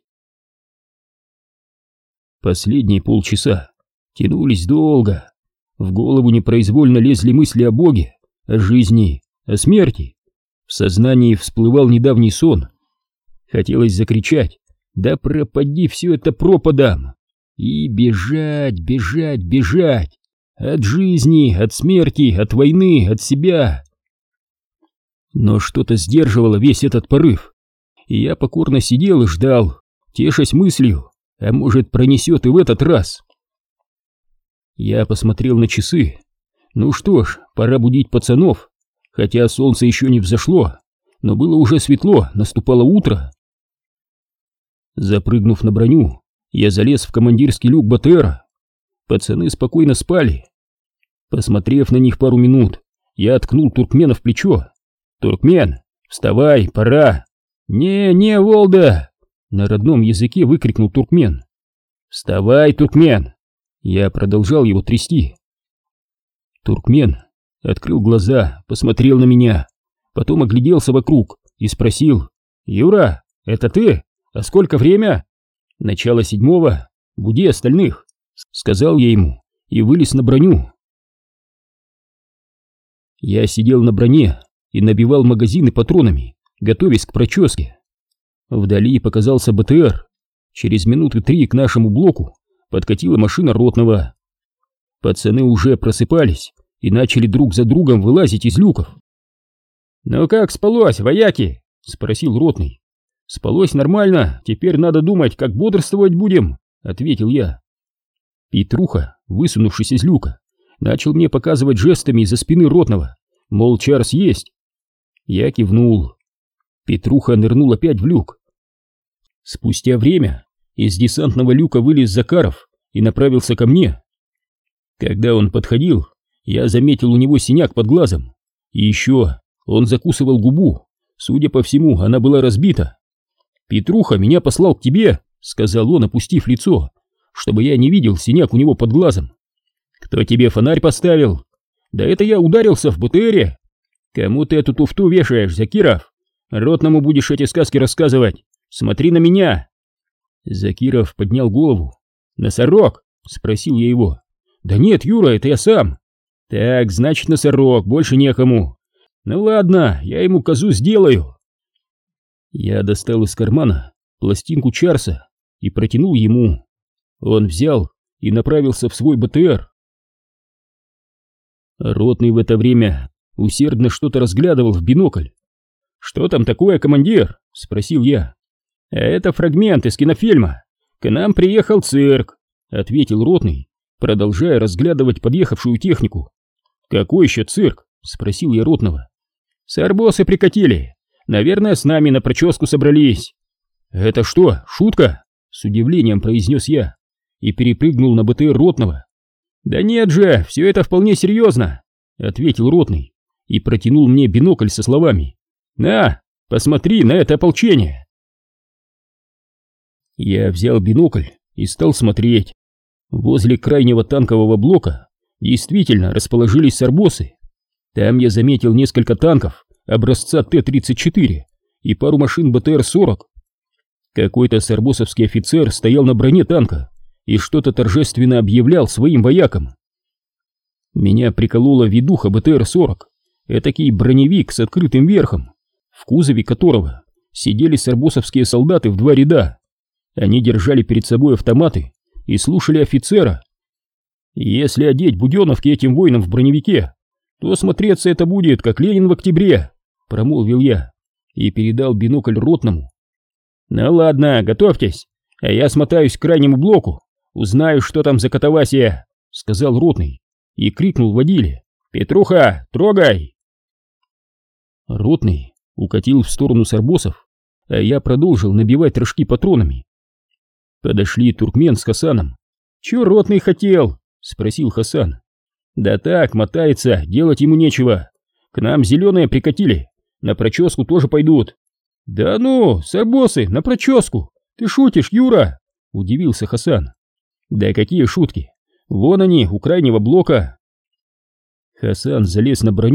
Последние полчаса тянулись долго. В голову непроизвольно лезли мысли о Боге, о жизни, о смерти. В сознании всплывал недавний сон. Хотелось закричать: «Да пропади все это пропадом!» И бежать, бежать, бежать! От жизни, от смерти, от войны, от себя. Но что-то сдерживало весь этот порыв, и я покорно сидел и ждал, тешась мыслью: а может, пронесет и в этот раз. Я посмотрел на часы. Ну что ж, пора будить пацанов, хотя солнце еще не взошло, но было уже светло, наступало утро. Запрыгнув на броню, я залез в командирский люк БТРа. Пацаны спокойно спали. Посмотрев на них пару минут, я ткнул туркмена в плечо. «Туркмен, вставай, пора!» «Не, не, Волда!» — на родном языке выкрикнул туркмен. «Вставай, туркмен!» Я продолжал его трясти. Туркмен открыл глаза, посмотрел на меня, потом огляделся вокруг и спросил: «Юра, это ты? А сколько время?» «Начало седьмого, буди остальных», — сказал я ему и вылез на броню. Я сидел на броне и набивал магазины патронами, готовясь к проческе. Вдали показался БТР. Через минуты три к нашему блоку подкатила машина ротного. Пацаны уже просыпались и начали друг за другом вылазить из люков. «Ну как спалось, вояки?» — спросил ротный. «Спалось нормально, теперь надо думать, как бодрствовать будем», — ответил я. Петруха, высунувшись из люка, начал мне показывать жестами из-за спины ротного, мол, Чарс есть. Я кивнул. Петруха нырнул опять в люк. Спустя время из десантного люка вылез Закаров и направился ко мне. Когда он подходил, я заметил у него синяк под глазом. И еще он закусывал губу. Судя по всему, она была разбита. «Петруха меня послал к тебе», — сказал он, опустив лицо, чтобы я не видел синяк у него под глазом. «Кто тебе фонарь поставил?» «Да это я ударился в БТРе». «Кому ты эту туфту вешаешь, Закиров? Ротному будешь эти сказки рассказывать. Смотри на меня!» Закиров поднял голову. «Носорог?» — спросил я его. «Да нет, Юра, это я сам». «Так, значит, носорог, больше некому. Ну ладно, я ему козу сделаю». Я достал из кармана пластинку Чарса и протянул ему. Он взял и направился в свой БТР. Ротный в это время усердно что-то разглядывал в бинокль. «Что там такое, командир?» — спросил я. «Это фрагмент из кинофильма. К нам приехал цирк», — ответил ротный, продолжая разглядывать подъехавшую технику. «Какой еще цирк?» — спросил я ротного. «Сарбосы прикатили. Наверное, с нами на проческу собрались». «Это что, шутка?» — с удивлением произнес я и перепрыгнул на БТР ротного. «Да нет же, все это вполне серьезно», — ответил ротный и протянул мне бинокль со словами: «На, посмотри на это ополчение». Я взял бинокль и стал смотреть. Возле крайнего танкового блока действительно расположились сарбосы. Там я заметил несколько танков образца Т тридцать четыре и пару машин БТР сорок. Какой-то сарбосовский офицер стоял на броне танка и что-то торжественно объявлял своим воякам. Меня приколола ведуха БТР сорок, этакий броневик с открытым верхом, в кузове которого сидели сарбосовские солдаты в два ряда. Они держали перед собой автоматы и слушали офицера. Если одеть буденовки этим воинам в броневике, то смотреться это будет, как Ленин в октябре, промолвил я и передал бинокль ротному. «Ну ладно, готовьтесь, а я смотаюсь к крайнему блоку, узнаю, что там за катавасия», — сказал ротный и крикнул водиле: «Петруха, трогай!» Ротный укатил в сторону сарбосов, а я продолжил набивать рожки патронами. Подошли туркмен с Хасаном. «Чё ротный хотел?» — спросил Хасан. «Да так, мотается, делать ему нечего. К нам зеленые прикатили, на проческу тоже пойдут». «Да ну, сарбосы, на проческу! Ты шутишь, Юра?» — удивился Хасан. «Да какие шутки! Вон они, у крайнего блока!» Хасан залез на броню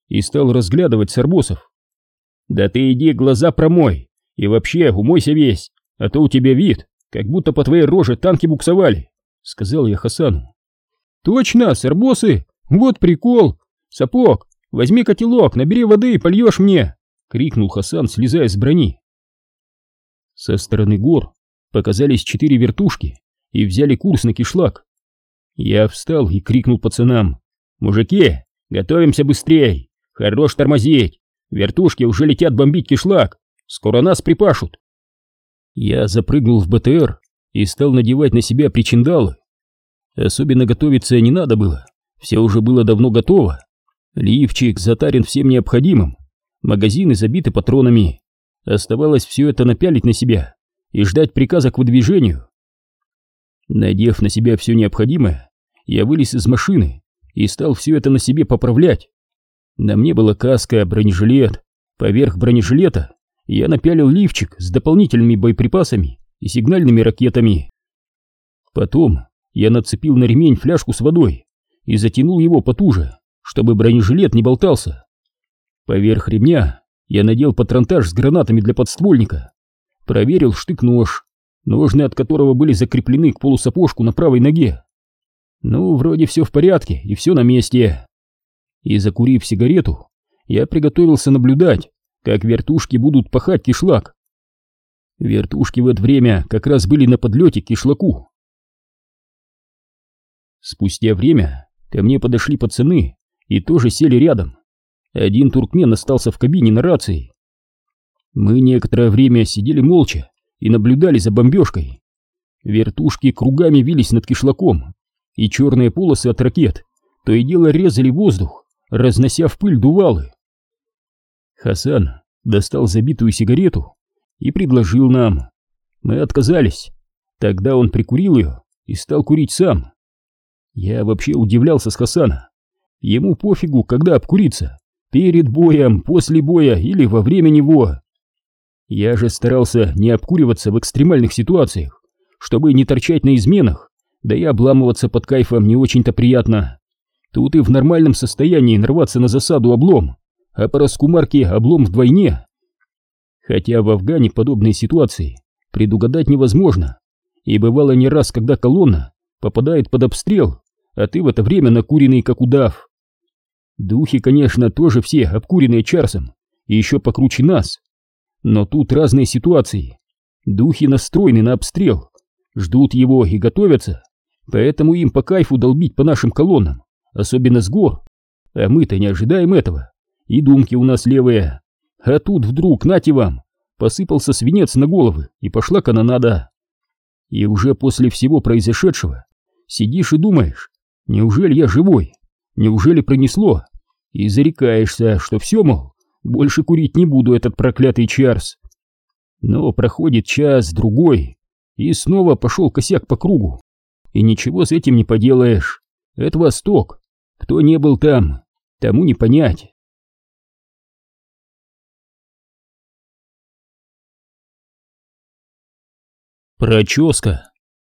и стал разглядывать сарбосов. «Да ты иди глаза промой и вообще умойся весь, а то у тебя вид, как будто по твоей роже танки буксовали», — сказал я Хасану. «Точно, сарбосы, вот прикол. Сапог, возьми котелок, набери воды и польешь мне», — крикнул Хасан, слезая с брони. Со стороны гор показались четыре вертушки и взяли курс на кишлак. Я встал и крикнул пацанам: «Мужики, готовимся быстрей! Хорош тормозить! Вертушки уже летят бомбить кишлак! Скоро нас припашут!» Я запрыгнул в БТР и стал надевать на себя причиндалы. Особенно готовиться не надо было, все уже было давно готово. Лифчик затарен всем необходимым, магазины забиты патронами. Оставалось все это напялить на себя и ждать приказа к выдвижению. Надев на себя все необходимое, я вылез из машины и стал все это на себе поправлять. На мне была каска, бронежилет. Поверх бронежилета я напялил лифчик с дополнительными боеприпасами и сигнальными ракетами. Потом я нацепил на ремень фляжку с водой и затянул его потуже, чтобы бронежилет не болтался. Поверх ремня я надел патронтаж с гранатами для подствольника, проверил штык-нож, ножны от которого были закреплены к полусапожку на правой ноге. Ну, вроде все в порядке и все на месте. И закурив сигарету, я приготовился наблюдать, как вертушки будут пахать кишлак. Вертушки в это время как раз были на подлете к кишлаку. Спустя время ко мне подошли пацаны и тоже сели рядом. Один туркмен остался в кабине на рации. Мы некоторое время сидели молча и наблюдали за бомбежкой. Вертушки кругами вились над кишлаком, и черные полосы от ракет то и дело резали воздух, разнося в пыль дувалы. Хасан достал забитую сигарету и предложил нам. Мы отказались. Тогда он прикурил ее и стал курить сам. Я вообще удивлялся с Хасана. Ему пофигу, когда обкуриться. Перед боем, после боя или во время него. Я же старался не обкуриваться в экстремальных ситуациях, чтобы не торчать на изменах, да и обламываться под кайфом не очень-то приятно. Тут и в нормальном состоянии нарваться на засаду облом, а по раскумарке облом вдвойне. Хотя в Афгане подобные ситуации предугадать невозможно, и бывало не раз, когда колонна попадает под обстрел, а ты в это время накуренный как удав. Духи, конечно, тоже все обкуренные Чарсом, и еще покруче нас. Но тут разные ситуации. Духи настроены на обстрел, ждут его и готовятся, поэтому им по кайфу долбить по нашим колоннам, особенно с гор. А мы-то не ожидаем этого, и думки у нас левые. А тут вдруг, нате вам, посыпался свинец на головы, и пошла канонада. И уже после всего произошедшего сидишь и думаешь: неужели я живой? Неужели пронесло? И зарекаешься, что все, мол, больше курить не буду этот проклятый Чарс. Но проходит час, другой, и снова пошел косяк по кругу. И ничего с этим не поделаешь. Это Восток. Кто не был там, тому не понять. Проческа.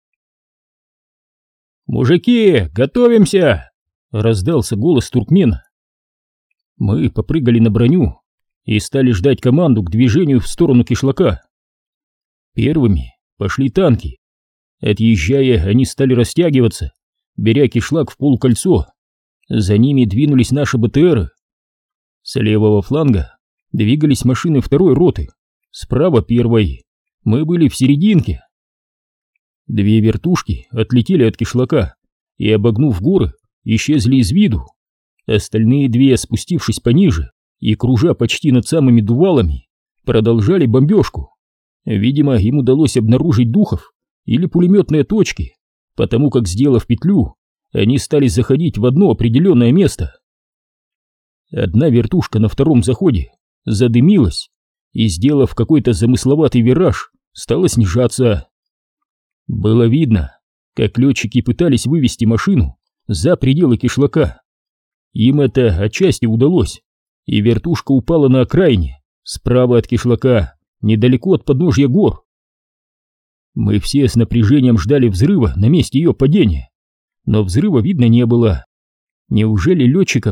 «Мужики, готовимся!» — раздался голос туркмена. Мы попрыгали на броню и стали ждать команду к движению в сторону кишлака. Первыми пошли танки. Отъезжая, они стали растягиваться, беря кишлак в полукольцо. За ними двинулись наши БТРы. С левого фланга двигались машины второй роты, справа первой. Мы были в серединке. Две вертушки отлетели от кишлака и, обогнув горы, исчезли из виду. Остальные две, спустившись пониже и кружа почти над самыми дувалами, продолжали бомбежку. Видимо, им удалось обнаружить духов или пулеметные точки, потому как, сделав петлю, они стали заходить в одно определенное место. Одна вертушка на втором заходе задымилась и, сделав какой-то замысловатый вираж, стала снижаться. Было видно, как летчики пытались вывести машину за пределы кишлака. Им это отчасти удалось, и вертушка упала на окраине, справа от кишлака, недалеко от подножья гор. Мы все с напряжением ждали взрыва на месте ее падения, но взрыва видно не было. Неужели летчикам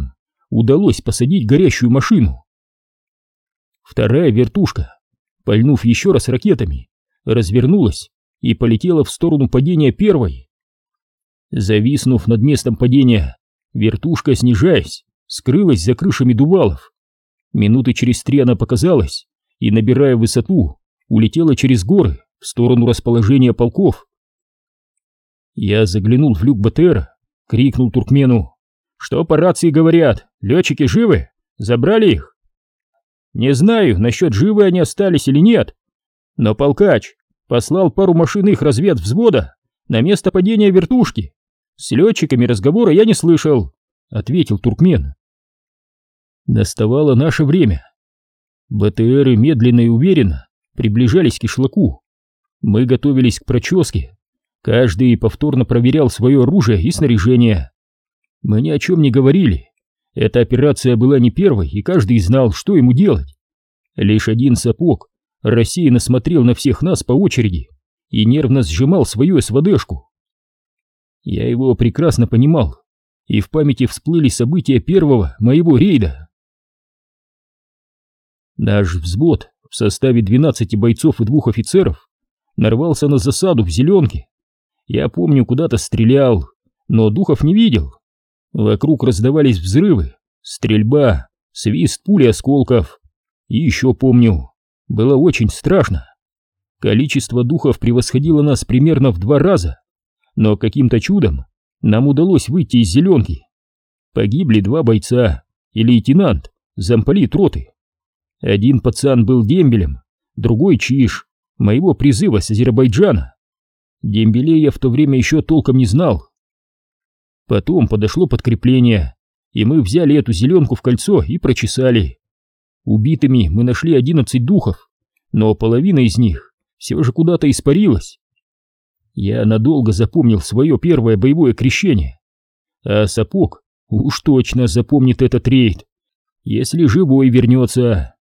удалось посадить горящую машину. Вторая вертушка, пальнув еще раз ракетами, развернулась и полетела в сторону падения первой. Зависнув над местом падения, вертушка, снижаясь, скрылась за крышами дувалов. Минуты через три она показалась и, набирая высоту, улетела через горы в сторону расположения полков. Я заглянул в люк БТРа, крикнул туркмену: «Что по рации говорят? Летчики живы? Забрали их?» «Не знаю, насчет живы они остались или нет, но полкач послал пару машин их разведвзвода на место падения вертушки. С летчиками разговора я не слышал», — ответил туркмен. Наставало наше время. БТРы медленно и уверенно приближались к кишлаку. Мы готовились к проческе. Каждый повторно проверял свое оружие и снаряжение. Мы ни о чем не говорили. Эта операция была не первой, и каждый знал, что ему делать. Лишь один Сапог рассеянно смотрел на всех нас по очереди и нервно сжимал свою СВДшку. Я его прекрасно понимал, и в памяти всплыли события первого моего рейда. Наш взвод в составе двенадцати бойцов и двух офицеров нарвался на засаду в Зеленке. Я помню, куда-то стрелял, но духов не видел. Вокруг раздавались взрывы, стрельба, свист пули осколков. И еще помню, было очень страшно. Количество духов превосходило нас примерно в два раза, но каким-то чудом нам удалось выйти из Зеленки. Погибли два бойца и лейтенант, замполит роты. Один пацан был дембелем, другой чиш, моего призыва с Азербайджана. Дембелей я в то время еще толком не знал. Потом подошло подкрепление, и мы взяли эту Зеленку в кольцо и прочесали. Убитыми мы нашли одиннадцать духов, но половина из них все же куда-то испарилась. Я надолго запомнил свое первое боевое крещение, а Сапог уж точно запомнит этот рейд, если живой вернется.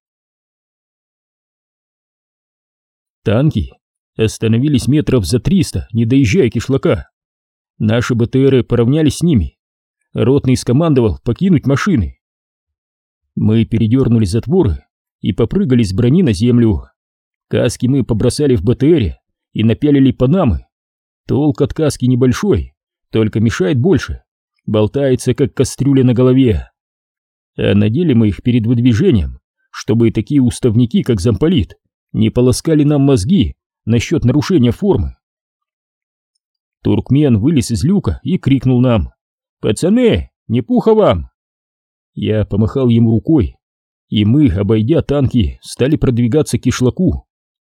Танки остановились метров за триста, не доезжая кишлака. Наши БТРы поравнялись с ними. Ротный скомандовал покинуть машины. Мы передернули затворы и попрыгали с брони на землю. Каски мы побросали в БТРе и напялили панамы. Толк от каски небольшой, только мешает больше, болтается как кастрюля на голове. А надели мы их перед выдвижением, чтобы такие уставники, как замполит, не полоскали нам мозги насчет нарушения формы. Туркмен вылез из люка и крикнул нам: «Пацаны, не пуха вам!» Я помахал ему рукой, и мы, обойдя танки, стали продвигаться к кишлаку.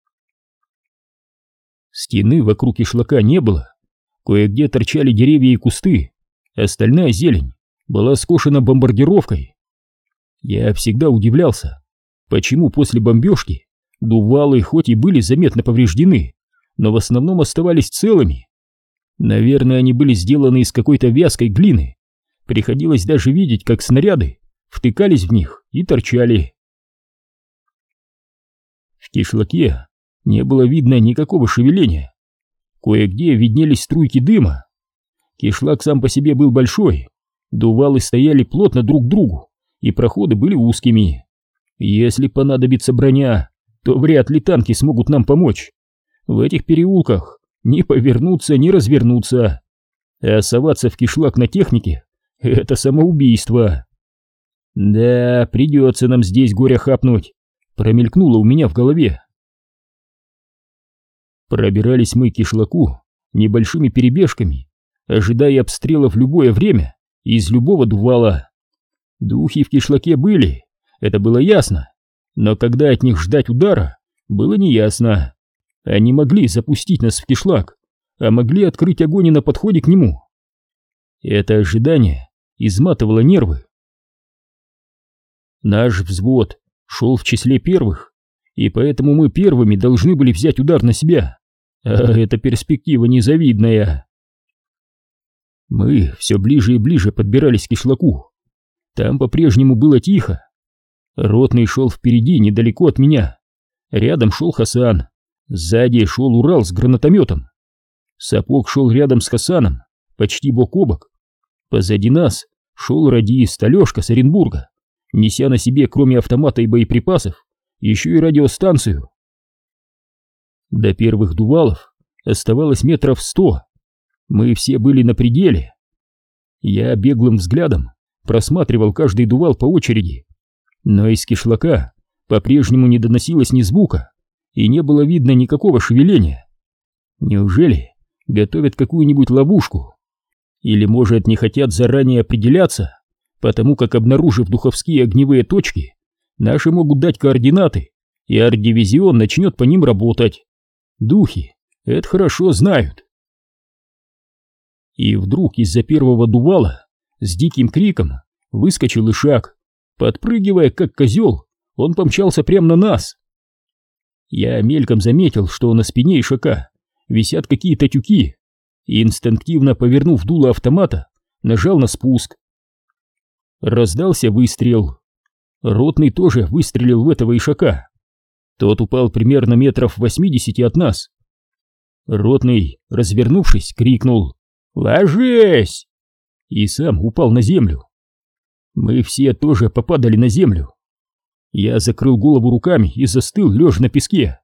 Стены вокруг кишлака не было, кое-где торчали деревья и кусты, остальная зелень была скошена бомбардировкой. Я всегда удивлялся, почему после бомбежки дувалы хоть и были заметно повреждены, но в основном оставались целыми. Наверное, они были сделаны из какой-то вязкой глины. Приходилось даже видеть, как снаряды втыкались в них и торчали. В кишлаке не было видно никакого шевеления. Кое-где виднелись струйки дыма. Кишлак сам по себе был большой, дувалы стояли плотно друг к другу, и проходы были узкими. Если понадобится броня, то вряд ли танки смогут нам помочь. В этих переулках ни повернуться, ни развернуться. А соваться в кишлак на технике — это самоубийство. Да, придется нам здесь горя хапнуть, промелькнуло у меня в голове. Пробирались мы к кишлаку небольшими перебежками, ожидая обстрела в любое время и из любого дувала. Духи в кишлаке были, это было ясно, но когда от них ждать удара, было неясно. Они могли запустить нас в кишлак, а могли открыть огонь на подходе к нему. Это ожидание изматывало нервы. Наш взвод шел в числе первых, и поэтому мы первыми должны были взять удар на себя, а эта перспектива незавидная. Мы все ближе и ближе подбирались к кишлаку. Там по-прежнему было тихо. Ротный шел впереди, недалеко от меня. Рядом шел Хасан. Сзади шел Урал с гранатометом. Сапог шел рядом с Хасаном, почти бок о бок. Позади нас шел радист Алешка с Оренбурга, неся на себе, кроме автомата и боеприпасов, еще и радиостанцию. До первых дувалов оставалось метров сто. Мы все были на пределе. Я беглым взглядом просматривал каждый дувал по очереди, но из кишлака по-прежнему не доносилось ни звука, и не было видно никакого шевеления. Неужели готовят какую-нибудь ловушку? Или, может, не хотят заранее определяться, потому как, обнаружив духовские огневые точки, наши могут дать координаты, и арт-дивизион начнет по ним работать. Духи это хорошо знают. И вдруг из-за первого дувала с диким криком выскочил Ишак. Подпрыгивая, как козел, он помчался прямо на нас. Я мельком заметил, что на спине Ишака висят какие-то тюки, и, инстинктивно повернув дуло автомата, нажал на спуск. Раздался выстрел. Ротный тоже выстрелил в этого Ишака. Тот упал примерно метров восьмидесяти от нас. Ротный, развернувшись, крикнул: «Ложись!» и сам упал на землю. Мы все тоже попадали на землю. Я закрыл голову руками и застыл, лежа на песке.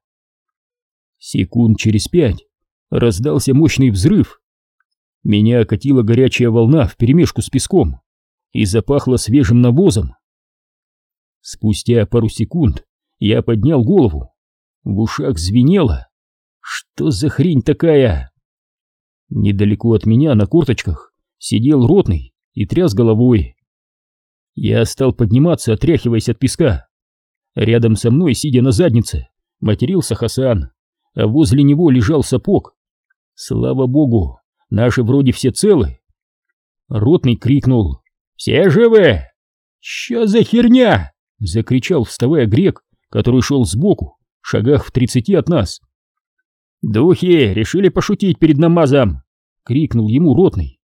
Секунд через пять раздался мощный взрыв. Меня окатила горячая волна вперемешку с песком и запахло свежим навозом. Спустя пару секунд я поднял голову. В ушах звенело. Что за хрень такая? Недалеко от меня на корточках сидел ротный и тряс головой. Я стал подниматься, отряхиваясь от песка. Рядом со мной, сидя на заднице, матерился Хасан, а возле него лежал сапог. Слава богу, наши вроде все целы. Ротный крикнул: «Все живы?» «Чё за херня?» — закричал, вставая, грек, который шел сбоку, шагах в тридцати от нас. «Духи решили пошутить перед намазом!» — крикнул ему ротный.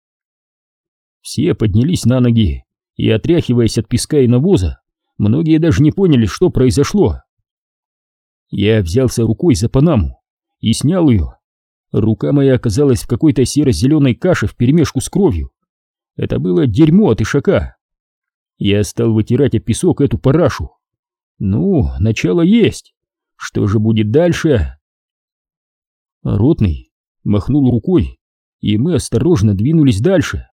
Все поднялись на ноги, и, отряхиваясь от песка и навоза, многие даже не поняли, что произошло. Я взялся рукой за панаму и снял ее. Рука моя оказалась в какой-то серо-зеленой каше вперемешку с кровью. Это было дерьмо от Ишака. Я стал вытирать об песок эту парашу. Ну, начало есть. Что же будет дальше? Ротный махнул рукой, и мы осторожно двинулись дальше.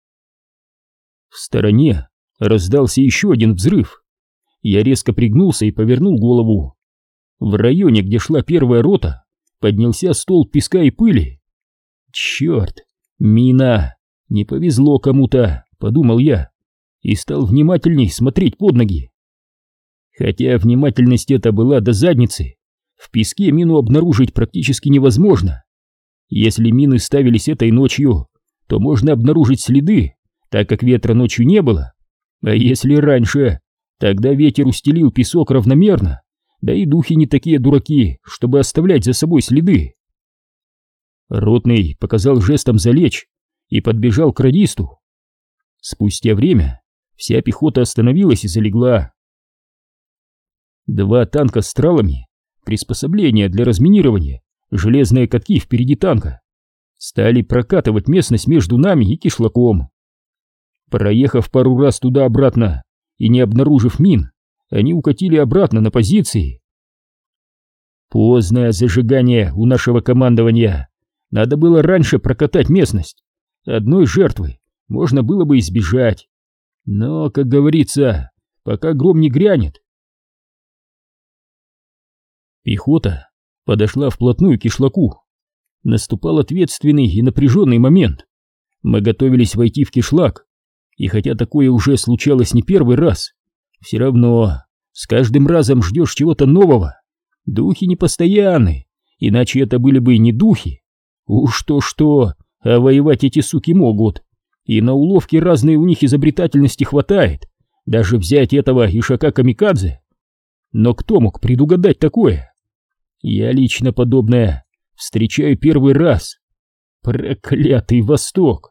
В стороне раздался еще один взрыв. Я резко пригнулся и повернул голову. В районе, где шла первая рота, поднялся столб песка и пыли. Черт, мина! Не повезло кому-то, подумал я, и стал внимательней смотреть под ноги. Хотя внимательность эта была до задницы, в песке мину обнаружить практически невозможно. Если мины ставились этой ночью, то можно обнаружить следы, так как ветра ночью не было. А если раньше, тогда ветер устелил песок равномерно, да и духи не такие дураки, чтобы оставлять за собой следы. Ротный показал жестом залечь и подбежал к радисту. Спустя время вся пехота остановилась и залегла. Два танка с тралами, приспособления для разминирования, железные катки впереди танка, стали прокатывать местность между нами и кишлаком. Проехав пару раз туда-обратно и не обнаружив мин, они укатили обратно на позиции. Поздное зажигание у нашего командования. Надо было раньше прокатать местность. Одной жертвы можно было бы избежать. Но, как говорится, пока гром не грянет. Пехота подошла вплотную к кишлаку. Наступал ответственный и напряженный момент. Мы готовились войти в кишлак, и хотя такое уже случалось не первый раз, все равно с каждым разом ждешь чего-то нового. Духи непостоянны, иначе это были бы и не духи. Уж то-что, а воевать эти суки могут, и на уловки разной у них изобретательности хватает, даже взять этого Ишака-камикадзе. Но кто мог предугадать такое? Я лично подобное встречаю первый раз. Проклятый Восток!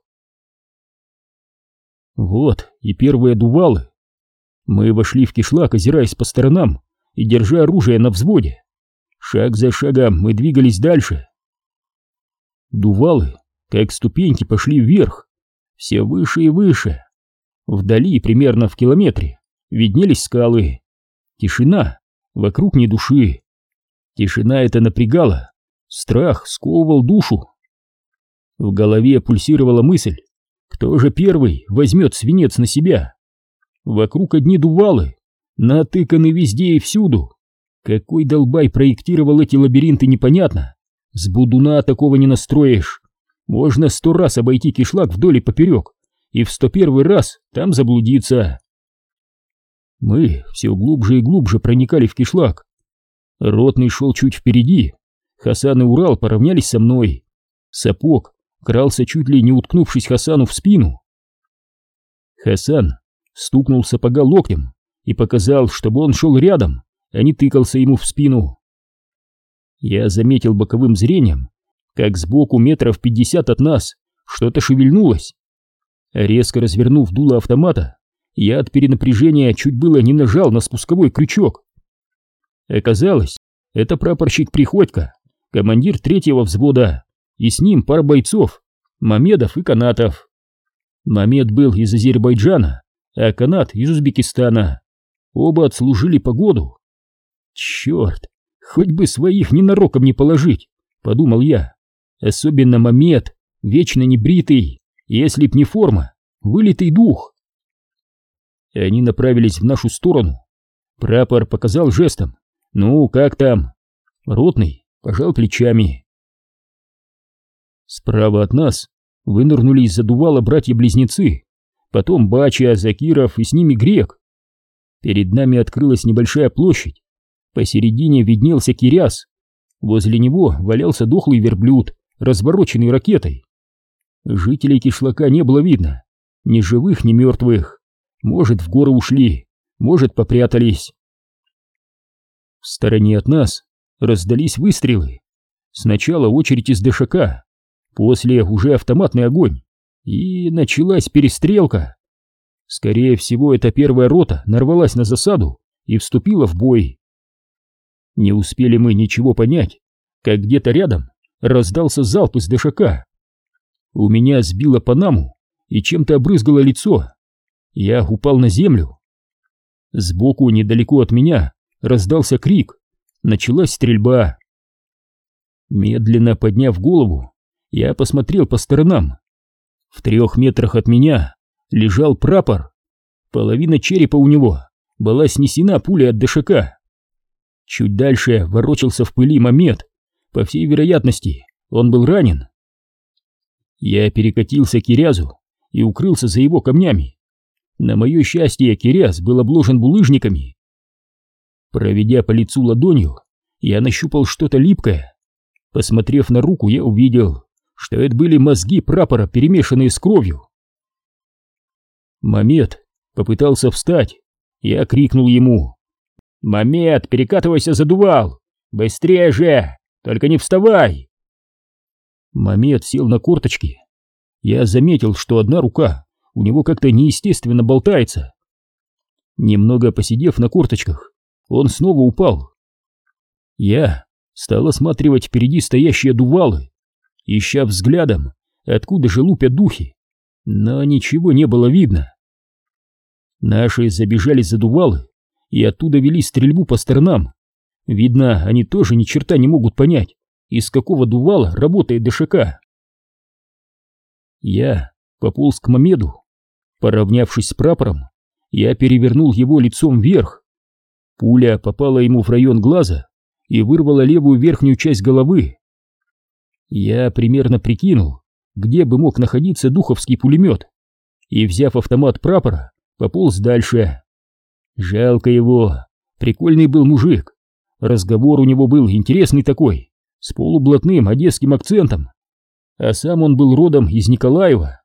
Вот и первые дувалы. Мы вошли в кишлак, озираясь по сторонам и держа оружие на взводе. Шаг за шагом мы двигались дальше. Дувалы, как ступеньки, пошли вверх, все выше и выше. Вдали, примерно в километре, виднелись скалы. Тишина, вокруг ни души. Тишина эта напрягала, страх сковывал душу. В голове пульсировала мысль, кто же первый возьмет свинец на себя. Вокруг одни дувалы, натыканы везде и всюду. Какой долбай проектировал эти лабиринты, непонятно. С будуна такого не настроишь. Можно сто раз обойти кишлак вдоль и поперек, и в сто первый раз там заблудиться. Мы все глубже и глубже проникали в кишлак. Ротный шел чуть впереди. Хасан и Урал поравнялись со мной. Сапог крался, чуть ли не уткнувшись Хасану в спину. Хасан стукнул сапога локтем и показал, чтобы он шел рядом, а не тыкался ему в спину. Я заметил боковым зрением, как сбоку метров пятьдесят от нас что-то шевельнулось. Резко развернув дуло автомата, я от перенапряжения чуть было не нажал на спусковой крючок. Оказалось, это прапорщик Приходько, командир третьего взвода, и с ним пара бойцов, Мамедов и Канатов. Мамед был из Азербайджана, а Канат из Узбекистана. Оба отслужили по году. Черт, хоть бы своих ненароком не положить, подумал я. Особенно Мамед, вечно небритый, если б не форма, вылитый дух. Они направились в нашу сторону. Прапор показал жестом: «Ну, как там?» Ротный пожал плечами. Справа от нас вынырнули из-за дувала братья-близнецы, потом Бача, Закиров и с ними Грек. Перед нами открылась небольшая площадь. Посередине виднелся Киряс. Возле него валялся дохлый верблюд, развороченный ракетой. Жителей кишлака не было видно, ни живых, ни мертвых. Может, в горы ушли, может, попрятались. В стороне от нас раздались выстрелы. Сначала очередь из ДШК, после уже автоматный огонь, и началась перестрелка. Скорее всего, эта первая рота нарвалась на засаду и вступила в бой. Не успели мы ничего понять, как где-то рядом раздался залп из ДШК. У меня сбило панаму и чем-то обрызгало лицо. Я упал на землю. Сбоку, недалеко от меня, раздался крик. Началась стрельба. Медленно подняв голову, я посмотрел по сторонам. В трех метрах от меня лежал прапор. Половина черепа у него была снесена пулей от ДШК. Чуть дальше ворочался в пыли Мамед. По всей вероятности, он был ранен. Я перекатился к Кирязу и укрылся за его камнями. На мое счастье, Киряз был обложен булыжниками. Проведя по лицу ладонью, я нащупал что-то липкое. Посмотрев на руку, я увидел, что это были мозги прапора, перемешанные с кровью. Мамед попытался встать. Я крикнул ему: «Мамед, перекатывайся за дувал! Быстрее же! Только не вставай!» Мамед сел на корточки. Я заметил, что одна рука у него как-то неестественно болтается. Немного посидев на корточках, он снова упал. Я стал осматривать впереди стоящие дувалы, ища взглядом, откуда же лупят духи, но ничего не было видно. Наши забежали за дувалы и оттуда вели стрельбу по сторонам. Видно, они тоже ни черта не могут понять, из какого дувала работает ДШК. Я пополз к Мамеду. Поравнявшись с прапором, я перевернул его лицом вверх. Пуля попала ему в район глаза и вырвала левую верхнюю часть головы. Я примерно прикинул, где бы мог находиться духовский пулемет, и, взяв автомат прапора, пополз дальше. Жалко его, прикольный был мужик. Разговор у него был интересный такой, с полублатным одесским акцентом, а сам он был родом из Николаева.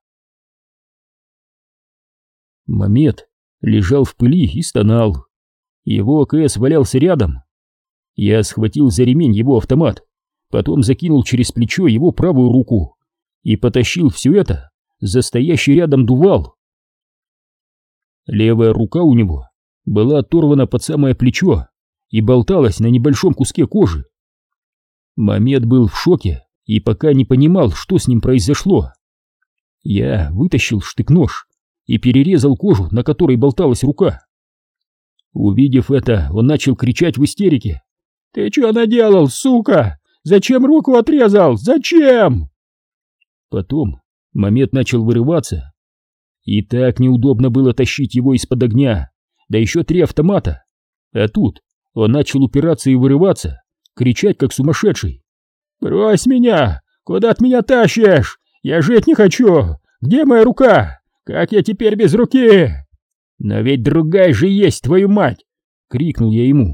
Мамед лежал в пыли и стонал. Его АКС валялся рядом. Я схватил за ремень его автомат, потом закинул через плечо его правую руку и потащил все это за стоящий рядом дувал. Левая рука у него была оторвана под самое плечо и болталась на небольшом куске кожи. Мамед был в шоке и пока не понимал, что с ним произошло. Я вытащил штык-нож и перерезал кожу, на которой болталась рука. Увидев это, он начал кричать в истерике: «Ты что наделал, сука? Зачем руку отрезал? Зачем?» Потом Мамед начал вырываться. И так неудобно было тащить его из-под огня, да еще три автомата. А тут он начал упираться и вырываться, кричать как сумасшедший: «Брось меня! Куда ты меня тащишь? Я жить не хочу! Где моя рука? Как я теперь без руки?» «Но ведь другая же есть, твою мать!» — крикнул я ему.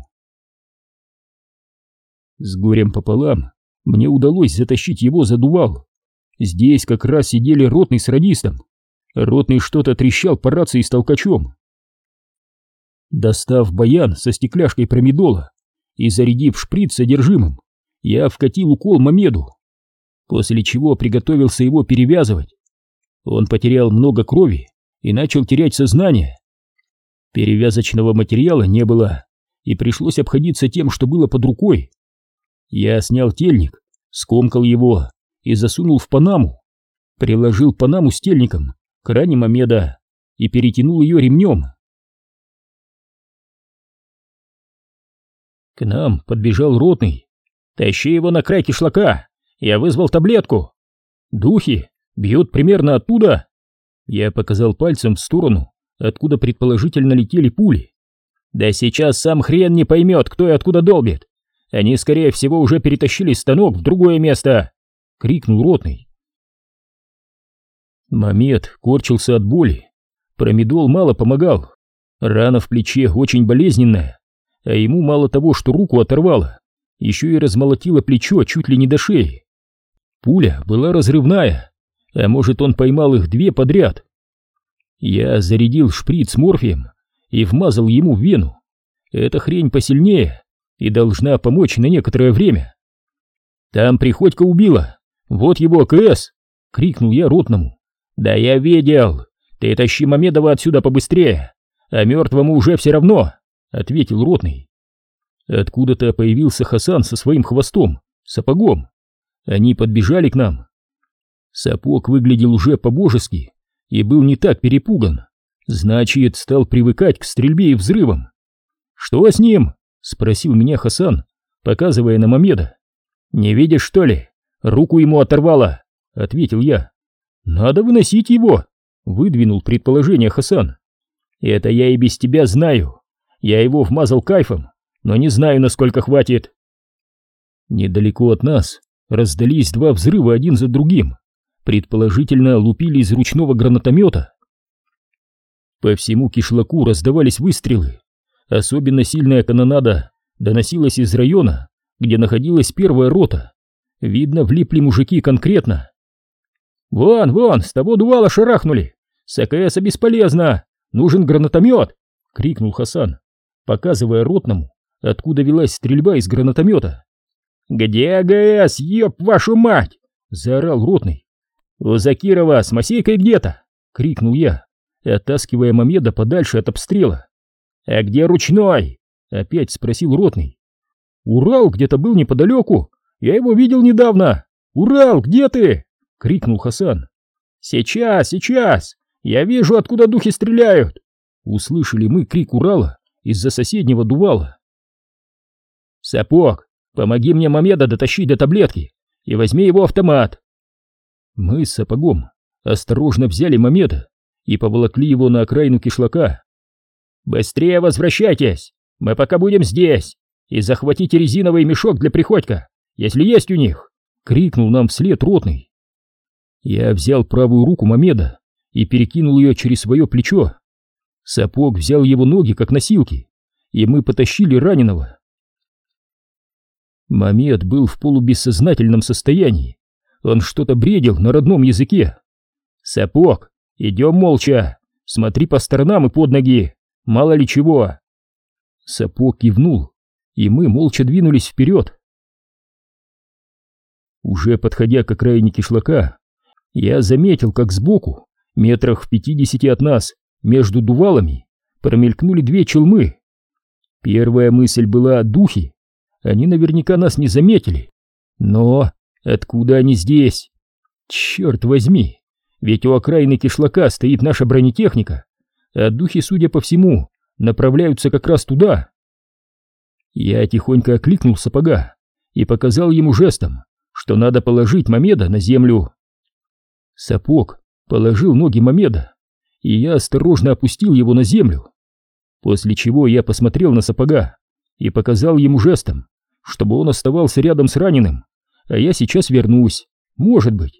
С горем пополам мне удалось затащить его за дувал. Здесь как раз сидели ротный с радистом. Ротный что-то трещал по рации с толкачом. Достав баян со стекляшкой промедола и зарядив шприц содержимым, я вкатил укол Мамеду, после чего приготовился его перевязывать. Он потерял много крови и начал терять сознание. Перевязочного материала не было, и пришлось обходиться тем, что было под рукой. Я снял тельник, скомкал его и засунул в панаму, приложил панаму с тельником к ране Мамеда и перетянул ее ремнем. К нам подбежал ротный. «Тащи его на край кишлака, я вызвал таблетку. Духи бьют примерно оттуда». Я показал пальцем в сторону, откуда предположительно летели пули. «Да сейчас сам хрен не поймет, кто и откуда долбит. Они, скорее всего, уже перетащили станок в другое место!» — крикнул ротный. Мамед корчился от боли. Промедол мало помогал. Рана в плече очень болезненная, а ему мало того, что руку оторвало, еще и размолотило плечо чуть ли не до шеи. Пуля была разрывная, а может, он поймал их две подряд. Я зарядил шприц морфием и вмазал ему в вену. Эта хрень посильнее и должна помочь на некоторое время. «Там Приходько убило, вот его АКС!» — крикнул я ротному. «Да я видел! Ты тащи Мамедова отсюда побыстрее, а мертвому уже все равно!» — ответил ротный. Откуда-то появился Хасан со своим хвостом, сапогом. Они подбежали к нам. Сапог выглядел уже по-божески и был не так перепуган, значит, стал привыкать к стрельбе и взрывам. «Что с ним?» — спросил меня Хасан, показывая на Мамеда. «Не видишь, что ли? Руку ему оторвало», — ответил я. «Надо выносить его», — выдвинул предположение Хасан. «Это я и без тебя знаю. Я его вмазал кайфом, но не знаю, насколько хватит». Недалеко от нас раздались два взрыва один за другим. Предположительно, лупили из ручного гранатомета. По всему кишлаку раздавались выстрелы. Особенно сильная канонада доносилась из района, где находилась первая рота. Видно, влипли мужики конкретно. «Вон, вон, с того дувала шарахнули! С АКСа бесполезно! Нужен гранатомет!» — крикнул Хасан, показывая ротному, откуда велась стрельба из гранатомета. «Где АГС, ёб вашу мать!» — заорал ротный. «У Закирова с Масейкой где-то!» — крикнул я, оттаскивая Мамеда подальше от обстрела. «А где ручной?» — опять спросил ротный. «Урал где-то был неподалеку, я его видел недавно. Урал, где ты?» — крикнул Хасан. «Сейчас, сейчас! Я вижу, откуда духи стреляют!» Услышали мы крик Урала из-за соседнего дувала. «Сапог, помоги мне Мамеда дотащить до таблетки и возьми его автомат!» Мы с Сапогом осторожно взяли Мамеда и поволокли его на окраину кишлака. «Быстрее возвращайтесь! Мы пока будем здесь! И захватите резиновый мешок для Приходько, если есть у них!» — крикнул нам вслед ротный. Я взял правую руку Мамеда и перекинул ее через свое плечо. Сапог взял его ноги как носилки, и мы потащили раненого. Мамед был в полубессознательном состоянии. Он что-то бредил на родном языке. «Сапог, идем молча, смотри по сторонам и под ноги, мало ли чего!» Сапог кивнул, и мы молча двинулись вперед. Уже подходя к окраине кишлака, я заметил, как сбоку, метрах в пятидесяти от нас, между дувалами, промелькнули две челмы. Первая мысль была духи, они наверняка нас не заметили. Но откуда они здесь? Черт возьми, ведь у окраины кишлака стоит наша бронетехника, а духи, судя по всему, направляются как раз туда. Я тихонько окликнул сапога и показал ему жестом, что надо положить Мамеда на землю. Сапог положил ноги Мамеда, и я осторожно опустил его на землю, после чего я посмотрел на сапога и показал ему жестом, чтобы он оставался рядом с раненым, а я сейчас вернусь, может быть.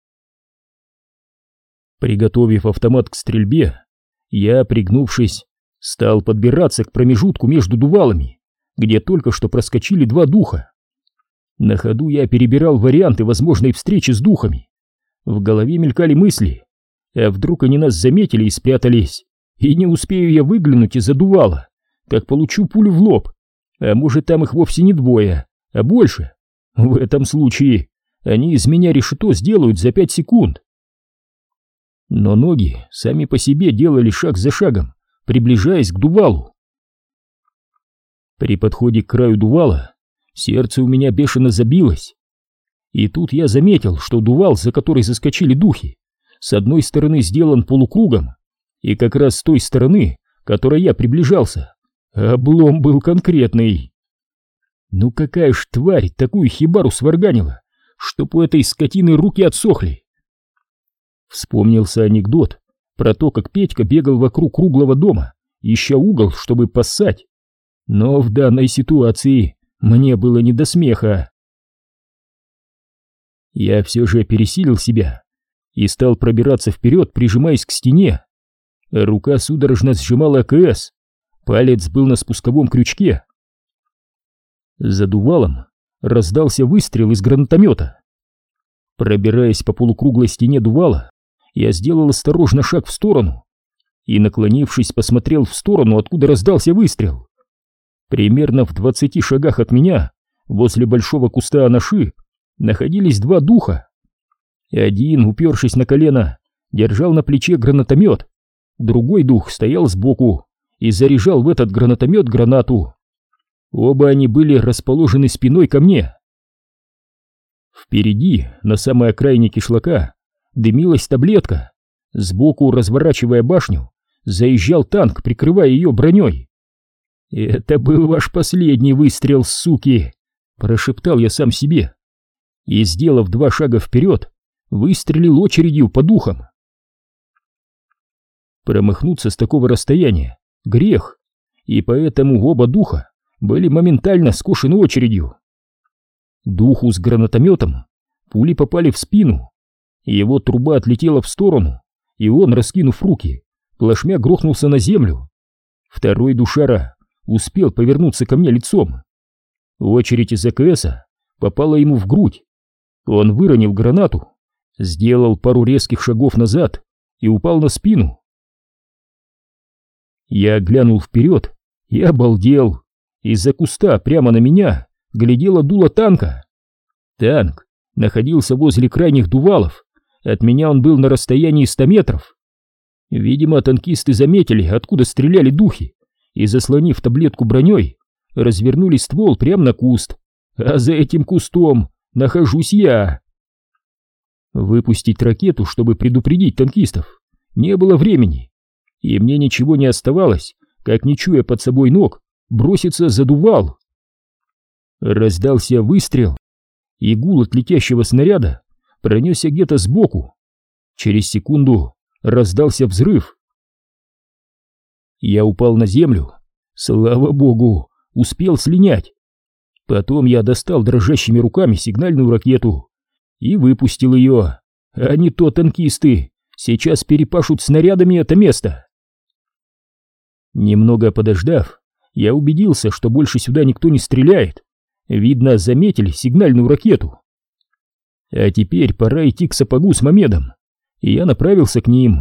Приготовив автомат к стрельбе, я, пригнувшись, стал подбираться к промежутку между дувалами, где только что проскочили два духа. На ходу я перебирал варианты возможной встречи с духами. В голове мелькали мысли, а вдруг они нас заметили и спрятались, и не успею я выглянуть из-за дувала, как получу пулю в лоб, а может там их вовсе не двое, а больше. В этом случае они из меня решето сделают за пять секунд. Но ноги сами по себе делали шаг за шагом, приближаясь к дувалу. При подходе к краю дувала сердце у меня бешено забилось. И тут я заметил, что дувал, за который заскочили духи, с одной стороны сделан полукругом, и как раз с той стороны, к которой я приближался, облом был конкретный. Ну какая ж тварь такую хибару сварганила, чтоб у этой скотины руки отсохли. Вспомнился анекдот про то, как Петька бегал вокруг круглого дома, ища угол, чтобы поссать. Но в данной ситуации мне было не до смеха. Я все же пересилил себя и стал пробираться вперед, прижимаясь к стене. Рука судорожно сжимала АКС, палец был на спусковом крючке. За дувалом раздался выстрел из гранатомета. Пробираясь по полукруглой стене дувала, я сделал осторожно шаг в сторону и, наклонившись, посмотрел в сторону, откуда раздался выстрел. Примерно в двадцати шагах от меня, возле большого куста анаши, находились два духа. Один, упершись на колено, держал на плече гранатомет, другой дух стоял сбоку и заряжал в этот гранатомет гранату. Оба они были расположены спиной ко мне. Впереди, на самой окраине кишлака, дымилась таблетка. Сбоку, разворачивая башню, заезжал танк, прикрывая ее броней. «Это был ваш последний выстрел, суки!» — прошептал я сам себе. И, сделав два шага вперед, выстрелил очередью по духам. Промахнуться с такого расстояния — грех, и поэтому оба духа были моментально скошены очередью. Духу с гранатометом пули попали в спину, его труба отлетела в сторону, и он, раскинув руки, плашмя грохнулся на землю. Второй душара успел повернуться ко мне лицом. Очередь из АКСа попала ему в грудь. Он выронил гранату, сделал пару резких шагов назад и упал на спину. Я глянул вперед и обалдел. Из-за куста прямо на меня глядело дуло танка. Танк находился возле крайних дувалов, от меня он был на расстоянии ста метров. Видимо, танкисты заметили, откуда стреляли духи, и, заслонив таблетку броней, развернули ствол прямо на куст, а за этим кустом нахожусь я. Выпустить ракету, чтобы предупредить танкистов, не было времени, и мне ничего не оставалось, как, не чуя под собой ног, броситься за дувал. Раздался выстрел, и гул от летящего снаряда пронесся где-то сбоку. Через секунду раздался взрыв. Я упал на землю, слава богу, успел слинять. Потом я достал дрожащими руками сигнальную ракету и выпустил ее, а не то танкисты сейчас перепашут снарядами это место. Немного подождав, я убедился, что больше сюда никто не стреляет. Видно, заметили сигнальную ракету. А теперь пора идти к сапогу с Мамедом, и я направился к ним.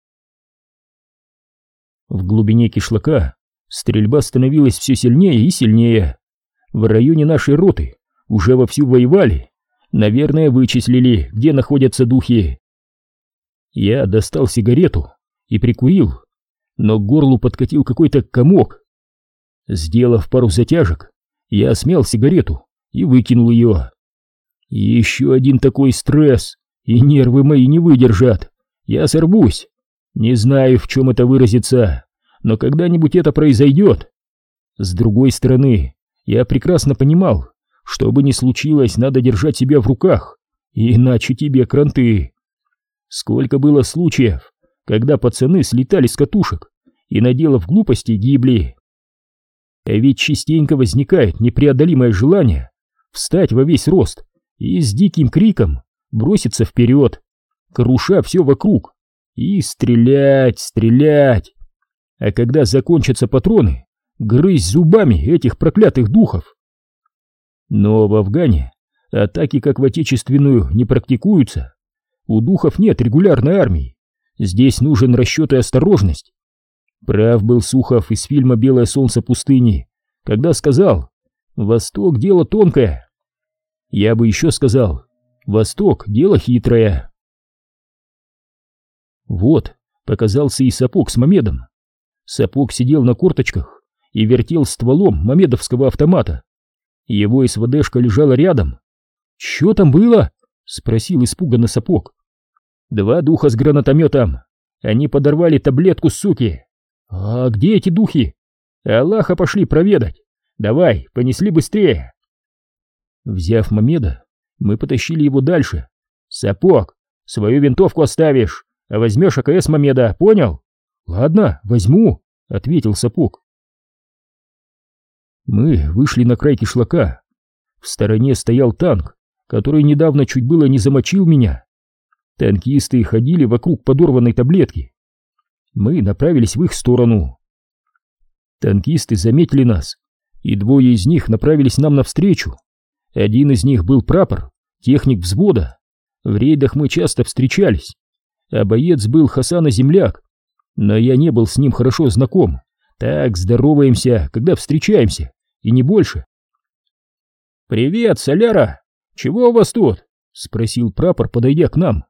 В глубине кишлака стрельба становилась все сильнее и сильнее. В районе нашей роты уже вовсю воевали, наверное, вычислили, где находятся духи. Я достал сигарету и прикурил, но к горлу подкатил какой-то комок. Сделав пару затяжек, я смял сигарету и выкинул ее. Еще один такой стресс, и нервы мои не выдержат. я сорвусь. Не знаю, в чем это выразится, но когда-нибудь это произойдет. С другой стороны, я прекрасно понимал, что бы ни случилось, надо держать себя в руках, иначе тебе кранты. Сколько было случаев, когда пацаны слетали с катушек и, наделав глупостей, гибли. А ведь частенько возникает непреодолимое желание встать во весь рост и с диким криком броситься вперед, круша все вокруг, и стрелять, стрелять. А когда закончатся патроны, грызть зубами этих проклятых духов. Но в Афгане атаки, как в отечественную, не практикуются. У духов нет регулярной армии. Здесь нужен расчет и осторожность. Прав был Сухов из фильма «Белое солнце пустыни», когда сказал: «Восток — дело тонкое». Я бы еще сказал: «Восток — дело хитрое». Вот показался и Сапог с Мамедом. Сапог сидел на корточках и вертел стволом мамедовского автомата. Его СВДшка лежала рядом. «Чё там было?» — спросил испуганно Сапог. «Два духа с гранатометом. Они подорвали таблетку, суки». «А где эти духи?» «Аллаха пошли проведать. Давай, понесли быстрее». Взяв Мамеда, мы потащили его дальше. «Сапог, свою винтовку оставишь, а возьмешь АКС Мамеда, понял?» «Ладно, возьму», — ответил Сапог. Мы вышли на край кишлака. В стороне стоял танк, который недавно чуть было не замочил меня. Танкисты ходили вокруг подорванной таблетки. Мы направились в их сторону. Танкисты заметили нас, и двое из них направились нам навстречу. Один из них был прапор, техник взвода. В рейдах мы часто встречались, а боец был Хасана-земляк, но я не был с ним хорошо знаком. Так здороваемся, когда встречаемся, и не больше. «Привет, соляра! Чего у вас тут?» — спросил прапор, подойдя к нам.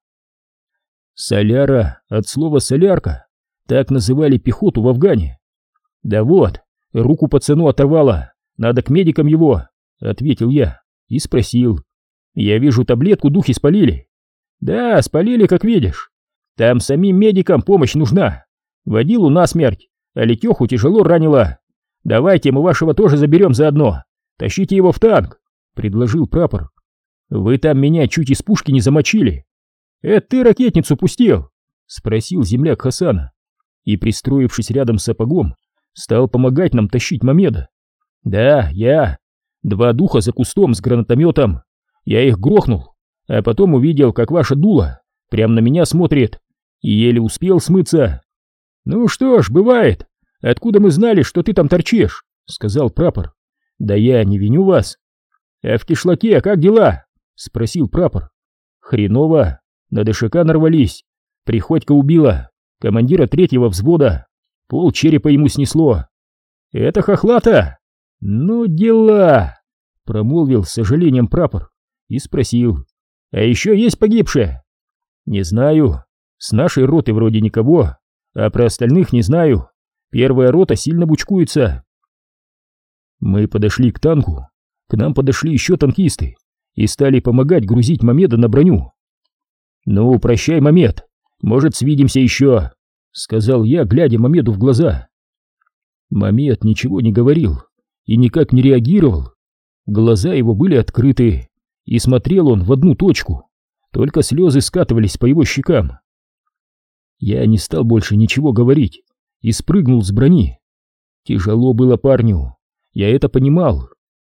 Соляра от слова солярка, так называли пехоту в Афгане. «Да вот, руку пацану оторвало, надо к медикам его», — ответил я и спросил: «Я вижу, таблетку духи спалили». «Да, спалили, как видишь. Там самим медикам помощь нужна. Водилу насмерть, а Летеху тяжело ранило. Давайте мы вашего тоже заберем заодно. Тащите его в танк», — предложил прапор. «Вы там меня чуть из пушки не замочили». «Это ты ракетницу пустил?» — спросил земляк Хасана. И, пристроившись рядом с Сапогом, стал помогать нам тащить Мамеда. «Да, я. Два духа за кустом с гранатометом. Я их грохнул, а потом увидел, как ваша дула прямо на меня смотрит, и еле успел смыться». «Ну что ж, бывает. Откуда мы знали, что ты там торчишь?» — сказал прапор. «Да я не виню вас». «А в кишлаке как дела?» — спросил прапор. «Хреново. На ДШК нарвались. Приходько убила командира третьего взвода. Пол черепа ему снесло». «Это хохлата?» «Ну дела», — промолвил с сожалением прапор и спросил: «А еще есть погибшие?» «Не знаю. С нашей роты вроде никого, а про остальных не знаю. Первая рота сильно бучкуется». Мы подошли к танку. К нам подошли еще танкисты и стали помогать грузить Мамеда на броню. «Ну, прощай, Мамед, может, свидимся еще», — сказал я, глядя Мамеду в глаза. Мамед ничего не говорил и никак не реагировал. Глаза его были открыты, и смотрел он в одну точку, только слезы скатывались по его щекам. Я не стал больше ничего говорить и спрыгнул с брони. Тяжело было парню, я это понимал.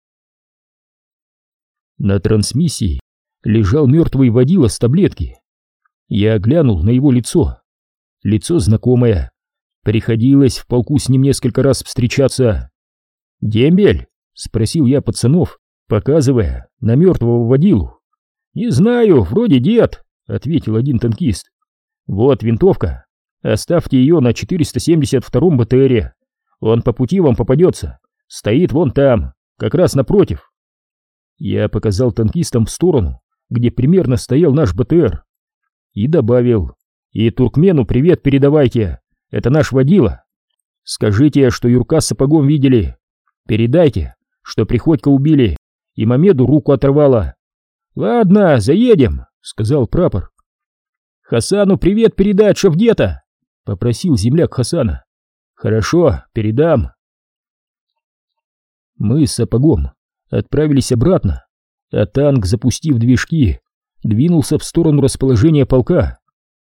На трансмиссии лежал мертвый водила с таблетки. Я глянул на его лицо. Лицо знакомое. Приходилось в полку с ним несколько раз встречаться. «Дембель?» — спросил я пацанов, показывая на мертвого водилу. «Не знаю, вроде дед», — ответил один танкист. «Вот винтовка. Оставьте ее на четыреста семьдесят втором БТРе. Он по пути вам попадется. Стоит вон там, как раз напротив». Я показал танкистам в сторону, где примерно стоял наш БТР, и добавил: «И туркмену привет передавайте, это наш водила. Скажите, что Юрка с Сапогом видели. Передайте, что Приходько убили, и Мамеду руку оторвало». «Ладно, заедем», — сказал прапор. Хасану привет передать, шо где-то, попросил земляк Хасана. Хорошо, передам. Мы с Сапогом отправились обратно, а танк, запустив движки, двинулся в сторону расположения полка.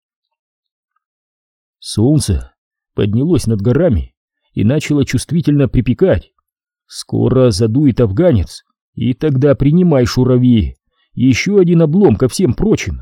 Солнце поднялось над горами и начало чувствительно припекать. Скоро задует афганец, и тогда принимай, шурави, еще один облом ко всем прочим.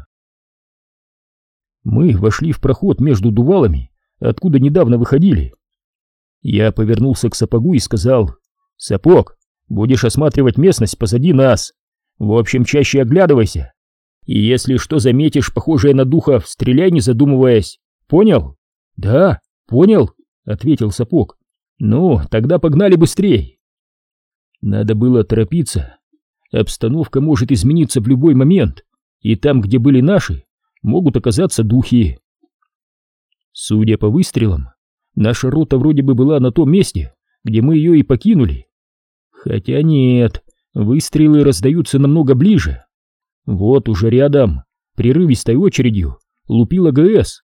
Мы вошли в проход между дувалами, откуда недавно выходили. Я повернулся к Сапогу и сказал: «Сапог, будешь осматривать местность позади нас. В общем, чаще оглядывайся. И если что заметишь, похожее на духов, стреляй, не задумываясь. Понял?» «Да, понял», — ответил Сапог. «Ну, тогда погнали быстрей». Надо было торопиться. Обстановка может измениться в любой момент, и там, где были наши, могут оказаться духи. Судя по выстрелам, наша рота вроде бы была на том месте, где мы ее и покинули. Хотя нет, выстрелы раздаются намного ближе. Вот уже рядом, прерывистой очередью, лупил АГС.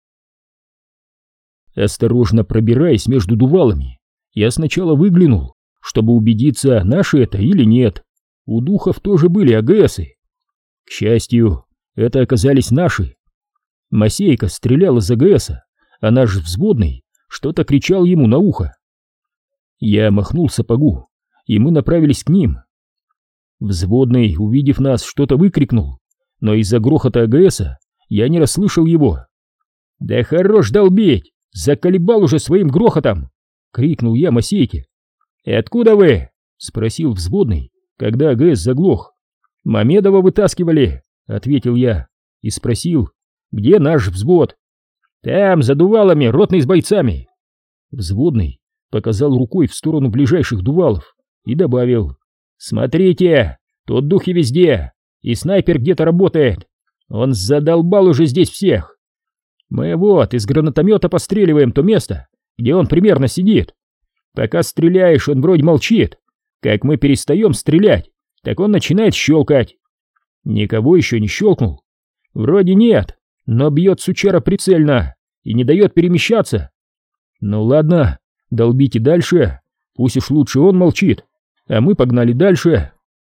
Осторожно пробираясь между дувалами, я сначала выглянул, чтобы убедиться, наши это или нет. У духов тоже были АГСы. К счастью, это оказались наши. Масейка стрелял из АГСа, а наш взводный что-то кричал ему на ухо. Я махнул Сапогу, и мы направились к ним. Взводный, увидев нас, что-то выкрикнул, но из-за грохота АГСа я не расслышал его. «Да хорош долбить! Заколебал уже своим грохотом!» — крикнул я Масейке. «И откуда вы?» — спросил взводный, когда АГС заглох. «Мамедова вытаскивали», — ответил я, и спросил: «Где наш взвод?» «Там, за дувалами, ротный с бойцами». Взводный показал рукой в сторону ближайших дувалов и добавил: «Смотрите, тут духи везде, и снайпер где-то работает. Он задолбал уже здесь всех. Мы вот из гранатомета постреливаем то место, где он примерно сидит. Пока стреляешь, он вроде молчит. Как мы перестаем стрелять, так он начинает щелкать. Никого еще не щелкнул? Вроде нет, но бьет сучара прицельно и не дает перемещаться. Ну ладно, долбите дальше, пусть уж лучше он молчит, а мы погнали дальше».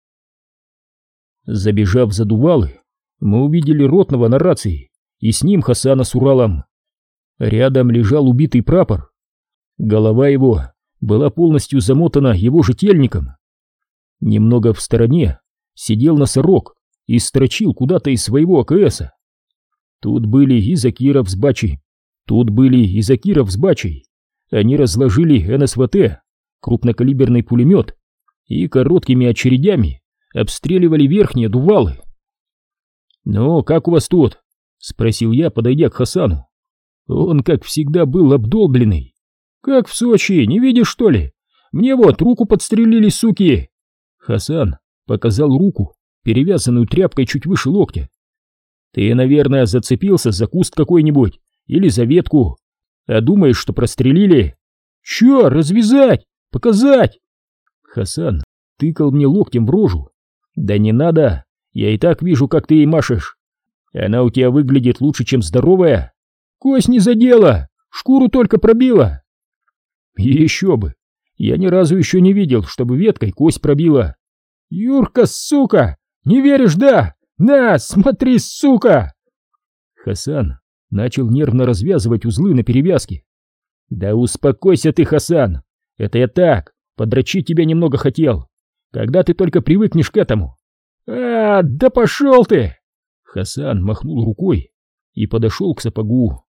Забежав за дувалы, мы увидели ротного на рации, и с ним Хасана с Уралом. Рядом лежал убитый прапор. Голова его была полностью замотана его же тельником. Немного в стороне сидел носорог и строчил куда-то из своего АКСа. Тут были и Закиров с Бачей, тут были и Закиров с Бачей. Они разложили эн эс вэ тэ, крупнокалиберный пулемет, и короткими очередями обстреливали верхние дувалы. «Ну, как у вас тут?» — спросил я, подойдя к Хасану. Он, как всегда, был обдолбленный. «Как в Сочи, не видишь, что ли? Мне вот руку подстрелили, суки!» Хасан показал руку, перевязанную тряпкой чуть выше локтя. «Ты, наверное, зацепился за куст какой-нибудь или за ветку, а думаешь, что прострелили? Чё, развязать? Показать?» Хасан тыкал мне локтем в рожу. «Да не надо, я и так вижу, как ты ей машешь. Она у тебя выглядит лучше, чем здоровая. Кость не задела, шкуру только пробила». «Еще бы! Я ни разу еще не видел, чтобы веткой кость пробила». «Юрка, сука! Не веришь, да? На, смотри, сука!» Хасан начал нервно развязывать узлы на перевязке. «Да успокойся ты, Хасан! Это я так, подрочить тебя немного хотел. Когда ты только привыкнешь к этому?» «А, да пошел ты!» Хасан махнул рукой и подошел к Сапогу.